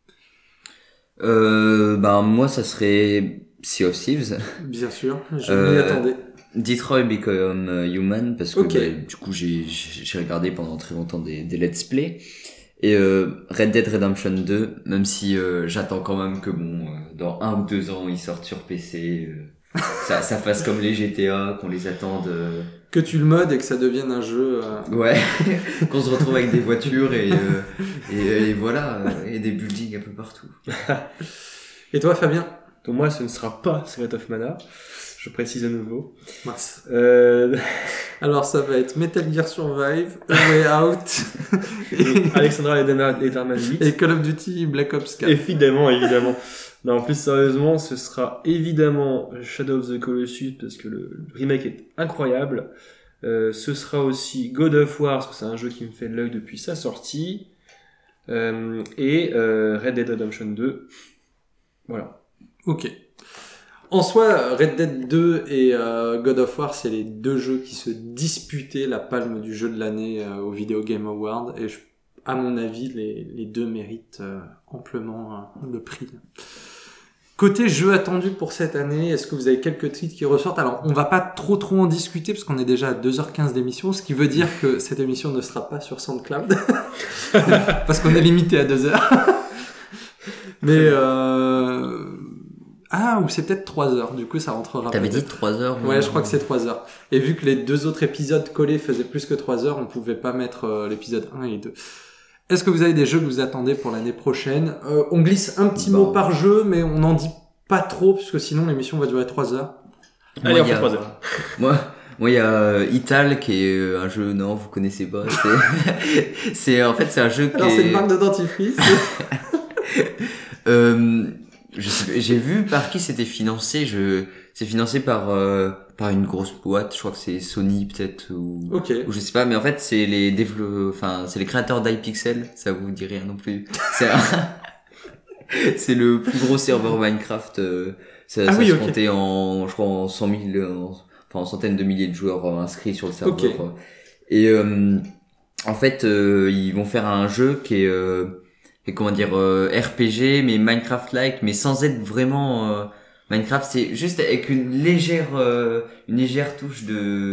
Moi, ça serait Sea of Thieves. Bien sûr, je m'y attendais. Detroit Become Human, parce que du coup j'ai regardé pendant très longtemps des let's play, Et Red Dead Redemption 2, même si j'attends quand même que dans 1 ou 2 ans, ils sortent sur PC, ça fasse comme les GTA, qu'on les attende. Que tu le modes et que ça devienne un jeu... Ouais, qu'on se retrouve avec des voitures et voilà, et des buildings un peu partout. Et toi, Fabien? Donc moi, ce ne sera pas Secret of Mana. Je précise à nouveau. Mince. Alors, ça va être Metal Gear Survive, A Way Out, Alexandra et Darman 8. et Call of Duty Black Ops 4. Évidemment. Non, en plus, sérieusement, ce sera évidemment Shadow of the Colossus, parce que le remake est incroyable. Ce sera aussi God of War, parce que c'est un jeu qui me fait de l'œil depuis sa sortie. Et Red Dead Redemption 2. Voilà. Ok. En soi, Red Dead 2 et God of War, c'est les 2 jeux qui se disputaient la palme du jeu de l'année au Video Game Award. Et à mon avis, les 2 méritent amplement le prix. Côté jeu attendu pour cette année, est-ce que vous avez quelques titres qui ressortent? Alors, on va pas trop en discuter parce qu'on est déjà à 2h15 d'émission, ce qui veut dire que cette émission ne sera pas sur SoundCloud. Parce qu'on est limité à 2 heures. Mais ou c'est peut-être 3 heures, du coup ça rentrera. T'avais peut-être. dit 3 heures? Ouais, je crois que c'est 3 heures. Et vu que les 2 autres épisodes collés faisaient plus que 3 heures, on pouvait pas mettre l'épisode 1 et 2. Est-ce que vous avez des jeux que vous attendez pour l'année prochaine? On glisse un petit mot par jeu, mais on n'en dit pas trop, puisque sinon l'émission va durer 3 heures. Allez, on fait 3 heures. Moi, il y a Ital, qui est un jeu, non, vous connaissez pas. C'est en fait, c'est un jeu qui Alors, c'est une marque de dentifrice. J'ai vu par qui c'était financé. C'est financé par une grosse boîte. Je crois que c'est Sony peut-être ou je sais pas. Mais en fait, c'est c'est les créateurs d'iPixel. Ça vous dit rien non plus. C'est le plus gros serveur Minecraft. Ça se comptait en, je crois, en 100 000, en centaines de milliers de joueurs inscrits sur le serveur. Okay. Et en fait, ils vont faire un jeu qui est RPG mais Minecraft-like, mais sans être vraiment Minecraft. C'est juste avec une légère touche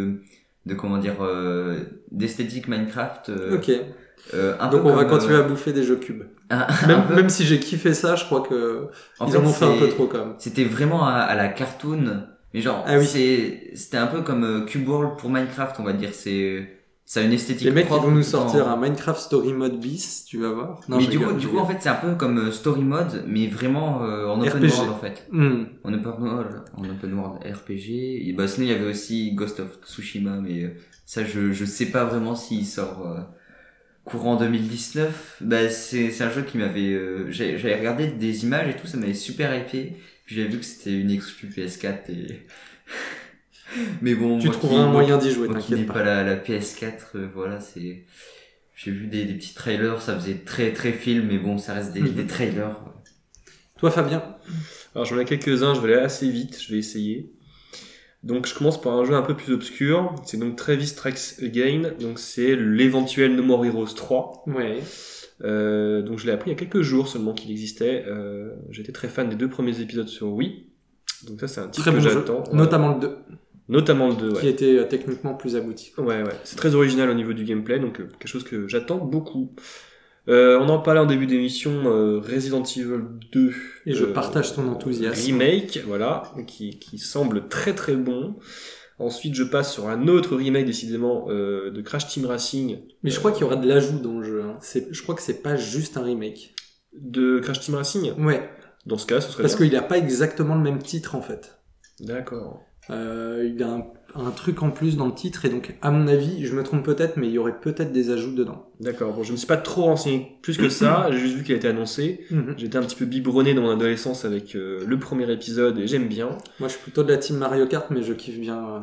d'esthétique Minecraft. Ok. Donc on va continuer à bouffer des jeux cubes. Même si j'ai kiffé ça, je crois que ils en ont fait un peu trop quand même. C'était vraiment à la cartoon, mais genre c'était un peu comme Cube World pour Minecraft, on va dire. Ça a une esthétique. Les mecs ils vont nous sortir un Minecraft Story Mode bis, tu vas voir. Non, mais du coup en fait c'est un peu comme Story Mode, mais vraiment en open world en fait. En open world RPG. Et sinon il y avait aussi Ghost of Tsushima, mais ça je sais pas vraiment s'il sort courant 2019. C'est un jeu qui m'avait j'avais regardé des images et tout, ça m'avait super hypé. Puis j'avais vu que c'était une exclu PS4 et mais bon, tu trouveras un moyen d'y jouer, t'inquiète pas. La PS4, voilà, j'ai vu des petits trailers, ça faisait très très film, mais bon, ça reste des trailers. Toi, Fabien? Alors j'en ai quelques-uns, je vais aller assez vite, je vais essayer. Donc je commence par un jeu un peu plus obscur, c'est donc Travis Strikes Again, donc c'est l'éventuel No More Heroes 3. Ouais. Donc je l'ai appris il y a quelques jours seulement qu'il existait. J'étais très fan des 2 premiers épisodes sur Wii. Donc ça c'est un titre que j'attends. Notamment le 2. Notamment le 2, qui était techniquement plus abouti. Ouais. C'est très original au niveau du gameplay, donc quelque chose que j'attends beaucoup. On en parlait en début d'émission, Resident Evil 2. Et je partage ton enthousiasme. Remake, voilà, qui semble très très bon. Ensuite, je passe sur un autre remake, décidément, de Crash Team Racing. Mais je crois qu'il y aura de l'ajout dans le jeu. Hein. Je crois que c'est pas juste un remake. De Crash Team Racing ? Ouais. Dans ce cas, ce serait parce qu'il a pas exactement le même titre, en fait. D'accord. Il a un truc en plus dans le titre, et donc à mon avis, je me trompe peut-être, mais il y aurait peut-être des ajouts dedans. D'accord, bon, je me suis pas trop renseigné plus que ça, j'ai juste vu qu'il a été annoncé. J'étais un petit peu biberonné dans mon adolescence avec le premier épisode, et j'aime bien. Moi je suis plutôt de la team Mario Kart, mais je kiffe bien,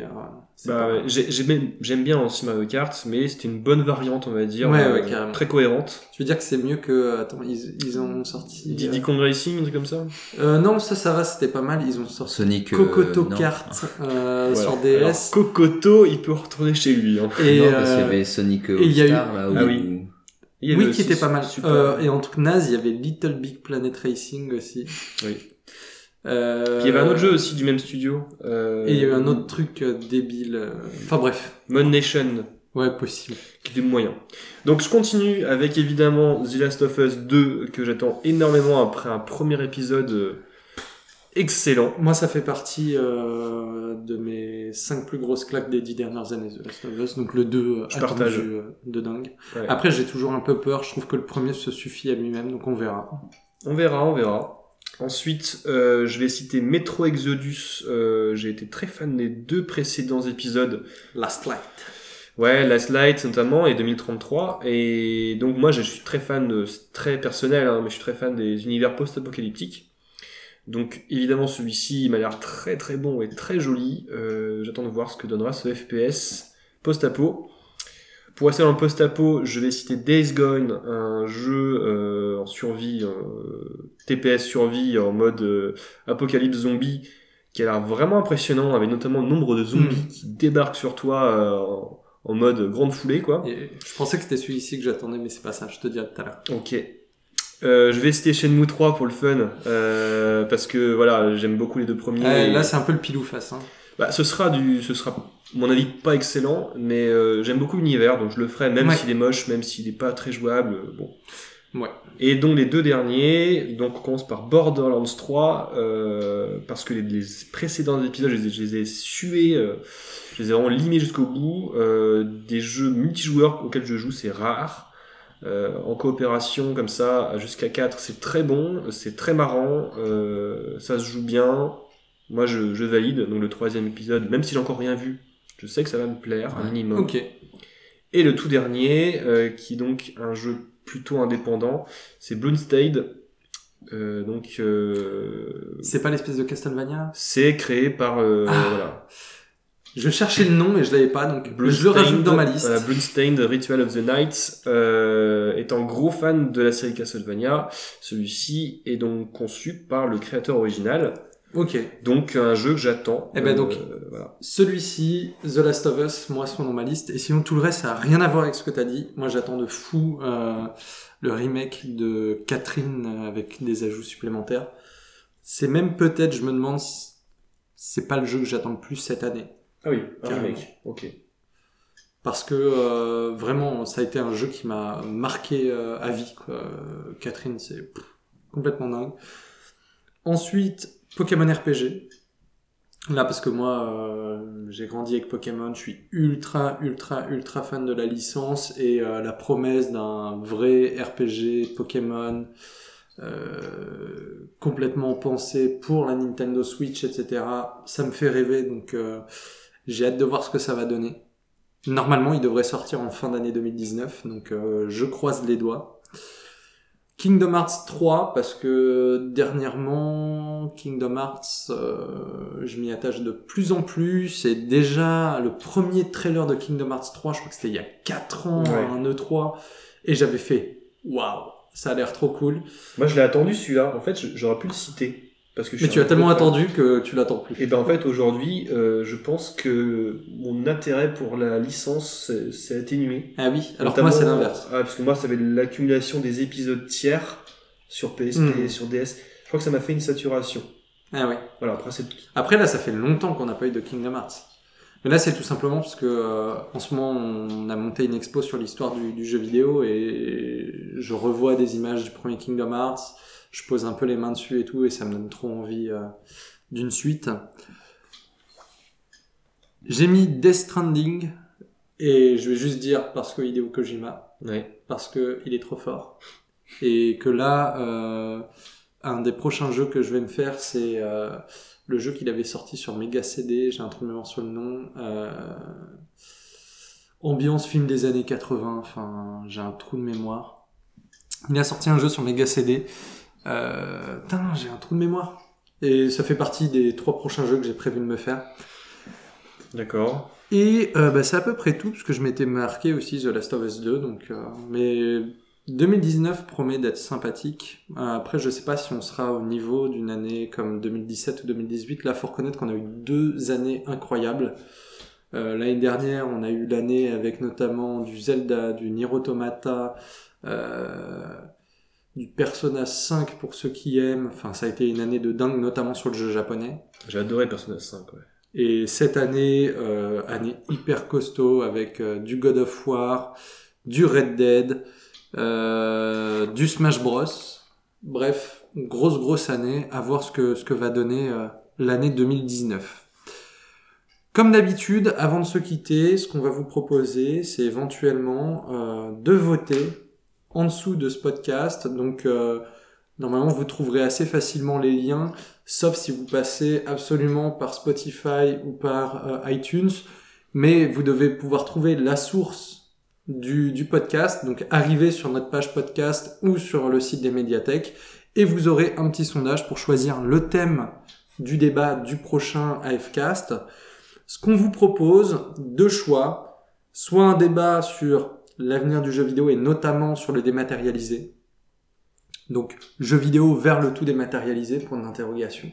j'aime bien aussi Mario Kart, mais c'était une bonne variante, on va dire, carrément. Très cohérente. Tu veux dire que c'est mieux que... Attends, ils ont sorti... Diddy Kong Racing, un truc comme ça non, ça va, c'était pas mal, ils ont sorti Sonic Kokoto Kart sur DS. Alors, Kokoto, il peut retourner chez lui. Hein. Et parce qu'il y avait Sonic All-Star, là. Oui, qui était pas mal. Et en truc naze, il y avait Little Big Planet Racing aussi. Oui. Puis il y avait un autre jeu aussi du même studio. Et il y a eu un autre truc débile. Enfin bref. Mon Nation. Ouais, possible. qui était moyen. Donc je continue avec évidemment The Last of Us 2 que j'attends énormément après un premier épisode excellent. Moi, ça fait partie de mes 5 plus grosses claques des 10 dernières années, The Last of Us. Donc le 2 Je partage. attendu de dingue. Ouais. Après, j'ai toujours un peu peur. Je trouve que le premier se suffit à lui-même, donc on verra. On verra. Ensuite, je vais citer Metro Exodus. J'ai été très fan des 2 précédents épisodes. Last Light. Ouais, Last Light notamment, et 2033. Et donc moi, je suis très fan, c'est très personnel, hein, mais je suis très fan des univers post-apocalyptiques. Donc évidemment, celui-ci, il m'a l'air très très bon et très joli. J'attends de voir ce que donnera ce FPS post-apo. Pour rester dans le post-apo, je vais citer Days Gone, un jeu en survie, TPS survie en mode apocalypse zombie, qui a l'air vraiment impressionnant, avec notamment le nombre de zombies qui débarquent sur toi en mode grande foulée, quoi. Et je pensais que c'était celui-ci que j'attendais, mais c'est pas ça, je te dirai tout à l'heure. Ok. Je vais citer Shenmue 3 pour le fun, parce que voilà, j'aime beaucoup les 2 premiers. Là, c'est un peu le pile ou face. Hein. Bah, ce sera, à mon avis, pas excellent, mais j'aime beaucoup l'univers, donc je le ferai, même s'il est moche, même s'il est pas très jouable, bon. Ouais. Et donc les 2 derniers, donc on commence par Borderlands 3, parce que les précédents épisodes, je les ai sués, je les ai vraiment limés jusqu'au bout. Des jeux multijoueurs auxquels je joue, c'est rare. En coopération comme ça, jusqu'à 4, c'est très bon, c'est très marrant, ça se joue bien. Moi, je valide. Donc le 3e épisode, même si j'ai encore rien vu, je sais que ça va me plaire, un minimum. Ok. Et le tout dernier, qui est donc un jeu plutôt indépendant, c'est Bloomstead. C'est pas l'espèce de Castlevania? C'est créé par... voilà. Je cherchais le nom et je l'avais pas, donc je le rajoute dans ma liste. Bloodstained Ritual of the Night, étant gros fan de la série Castlevania, celui-ci est donc conçu par le créateur original. Ok. Donc un jeu que j'attends. Et ben donc, voilà. celui-ci, The Last of Us, moi sont dans ma liste. Et sinon tout le reste, ça a rien à voir avec ce que t'as dit. Moi j'attends de fou le remake de Catherine avec des ajouts supplémentaires. C'est même peut-être, je me demande, si c'est pas le jeu que j'attends le plus cette année. Ah oui, un carrément. remake. Ok. Parce que vraiment, ça a été un jeu qui m'a marqué à vie, quoi. Catherine, c'est complètement dingue. Ensuite, Pokémon RPG. Là, parce que moi, j'ai grandi avec Pokémon, je suis ultra fan de la licence et la promesse d'un vrai RPG Pokémon complètement pensé pour la Nintendo Switch, etc. Ça me fait rêver, donc j'ai hâte de voir ce que ça va donner. Normalement, il devrait sortir en fin d'année 2019, donc je croise les doigts. Kingdom Hearts 3, parce que dernièrement, Kingdom Hearts, je m'y attache de plus en plus, et déjà, le premier trailer de Kingdom Hearts 3, je crois que c'était il y a 4 ans, un E3, et j'avais fait, waouh, ça a l'air trop cool. Moi, je l'ai attendu celui-là, en fait, j'aurais pu le citer. Parce que mais tu as tellement attendu que tu l'attends plus. Et ben en fait aujourd'hui, je pense que mon intérêt pour la licence s'est atténué. Ah oui, alors que moi c'est l'inverse. Ah, parce que moi ça avait l'accumulation des épisodes tiers sur PSP et sur DS. Je crois que ça m'a fait une saturation. Ah ouais. Voilà, après là ça fait longtemps qu'on n'a pas eu de Kingdom Hearts. Mais là c'est tout simplement parce que en ce moment on a monté une expo sur l'histoire du jeu vidéo et je revois des images du premier Kingdom Hearts. Je pose un peu les mains dessus et tout, et ça me donne trop envie d'une suite. J'ai mis Death Stranding, et je vais juste dire parce que Hideo Kojima, parce que il est trop fort. Et que là, un des prochains jeux que je vais me faire, c'est le jeu qu'il avait sorti sur Mega CD, j'ai un trou de mémoire sur le nom, ambiance film des années 80, enfin, j'ai un trou de mémoire. Il a sorti un jeu sur Mega CD, j'ai un trou de mémoire. Et ça fait partie des 3 prochains jeux que j'ai prévu de me faire. D'accord. Et c'est à peu près tout, parce que je m'étais marqué aussi The Last of Us 2. Donc, mais 2019 promet d'être sympathique. Après, je sais pas si on sera au niveau d'une année comme 2017 ou 2018. Là, faut reconnaître qu'on a eu 2 années incroyables. L'année dernière, on a eu l'année avec notamment du Zelda, du Nier Automata, du Persona 5 pour ceux qui aiment. Enfin, ça a été une année de dingue, notamment sur le jeu japonais. J'ai adoré Persona 5, ouais. Et cette année, année hyper costaud avec du God of War, du Red Dead, du Smash Bros. Bref, grosse année, à voir ce que va donner l'année 2019. Comme d'habitude, avant de se quitter, ce qu'on va vous proposer, c'est éventuellement de voter en dessous de ce podcast. Donc, normalement, vous trouverez assez facilement les liens, sauf si vous passez absolument par Spotify ou par iTunes. Mais vous devez pouvoir trouver la source du podcast, donc arrivez sur notre page podcast ou sur le site des médiathèques, et vous aurez un petit sondage pour choisir le thème du débat du prochain AFcast. Ce qu'on vous propose, deux choix, soit un débat sur l'avenir du jeu vidéo et notamment sur le dématérialisé. Donc, jeu vidéo vers le tout dématérialisé, point d'interrogation.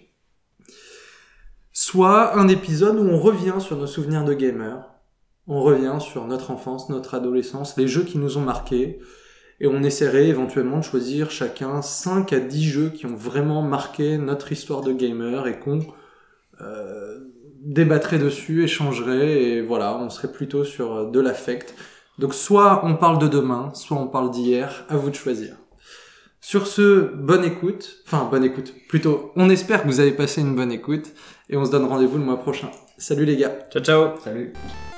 Soit un épisode où on revient sur nos souvenirs de gamers. On revient sur notre enfance, notre adolescence, les jeux qui nous ont marqués. Et on essaierait éventuellement de choisir chacun 5 à 10 jeux qui ont vraiment marqué notre histoire de gamer et qu'on débattrait dessus, échangerait, et voilà, on serait plutôt sur de l'affect. Donc soit on parle de demain, soit on parle d'hier, à vous de choisir. Sur ce, bonne écoute, plutôt, on espère que vous avez passé une bonne écoute, et on se donne rendez-vous le mois prochain. Salut les gars. Ciao. Salut.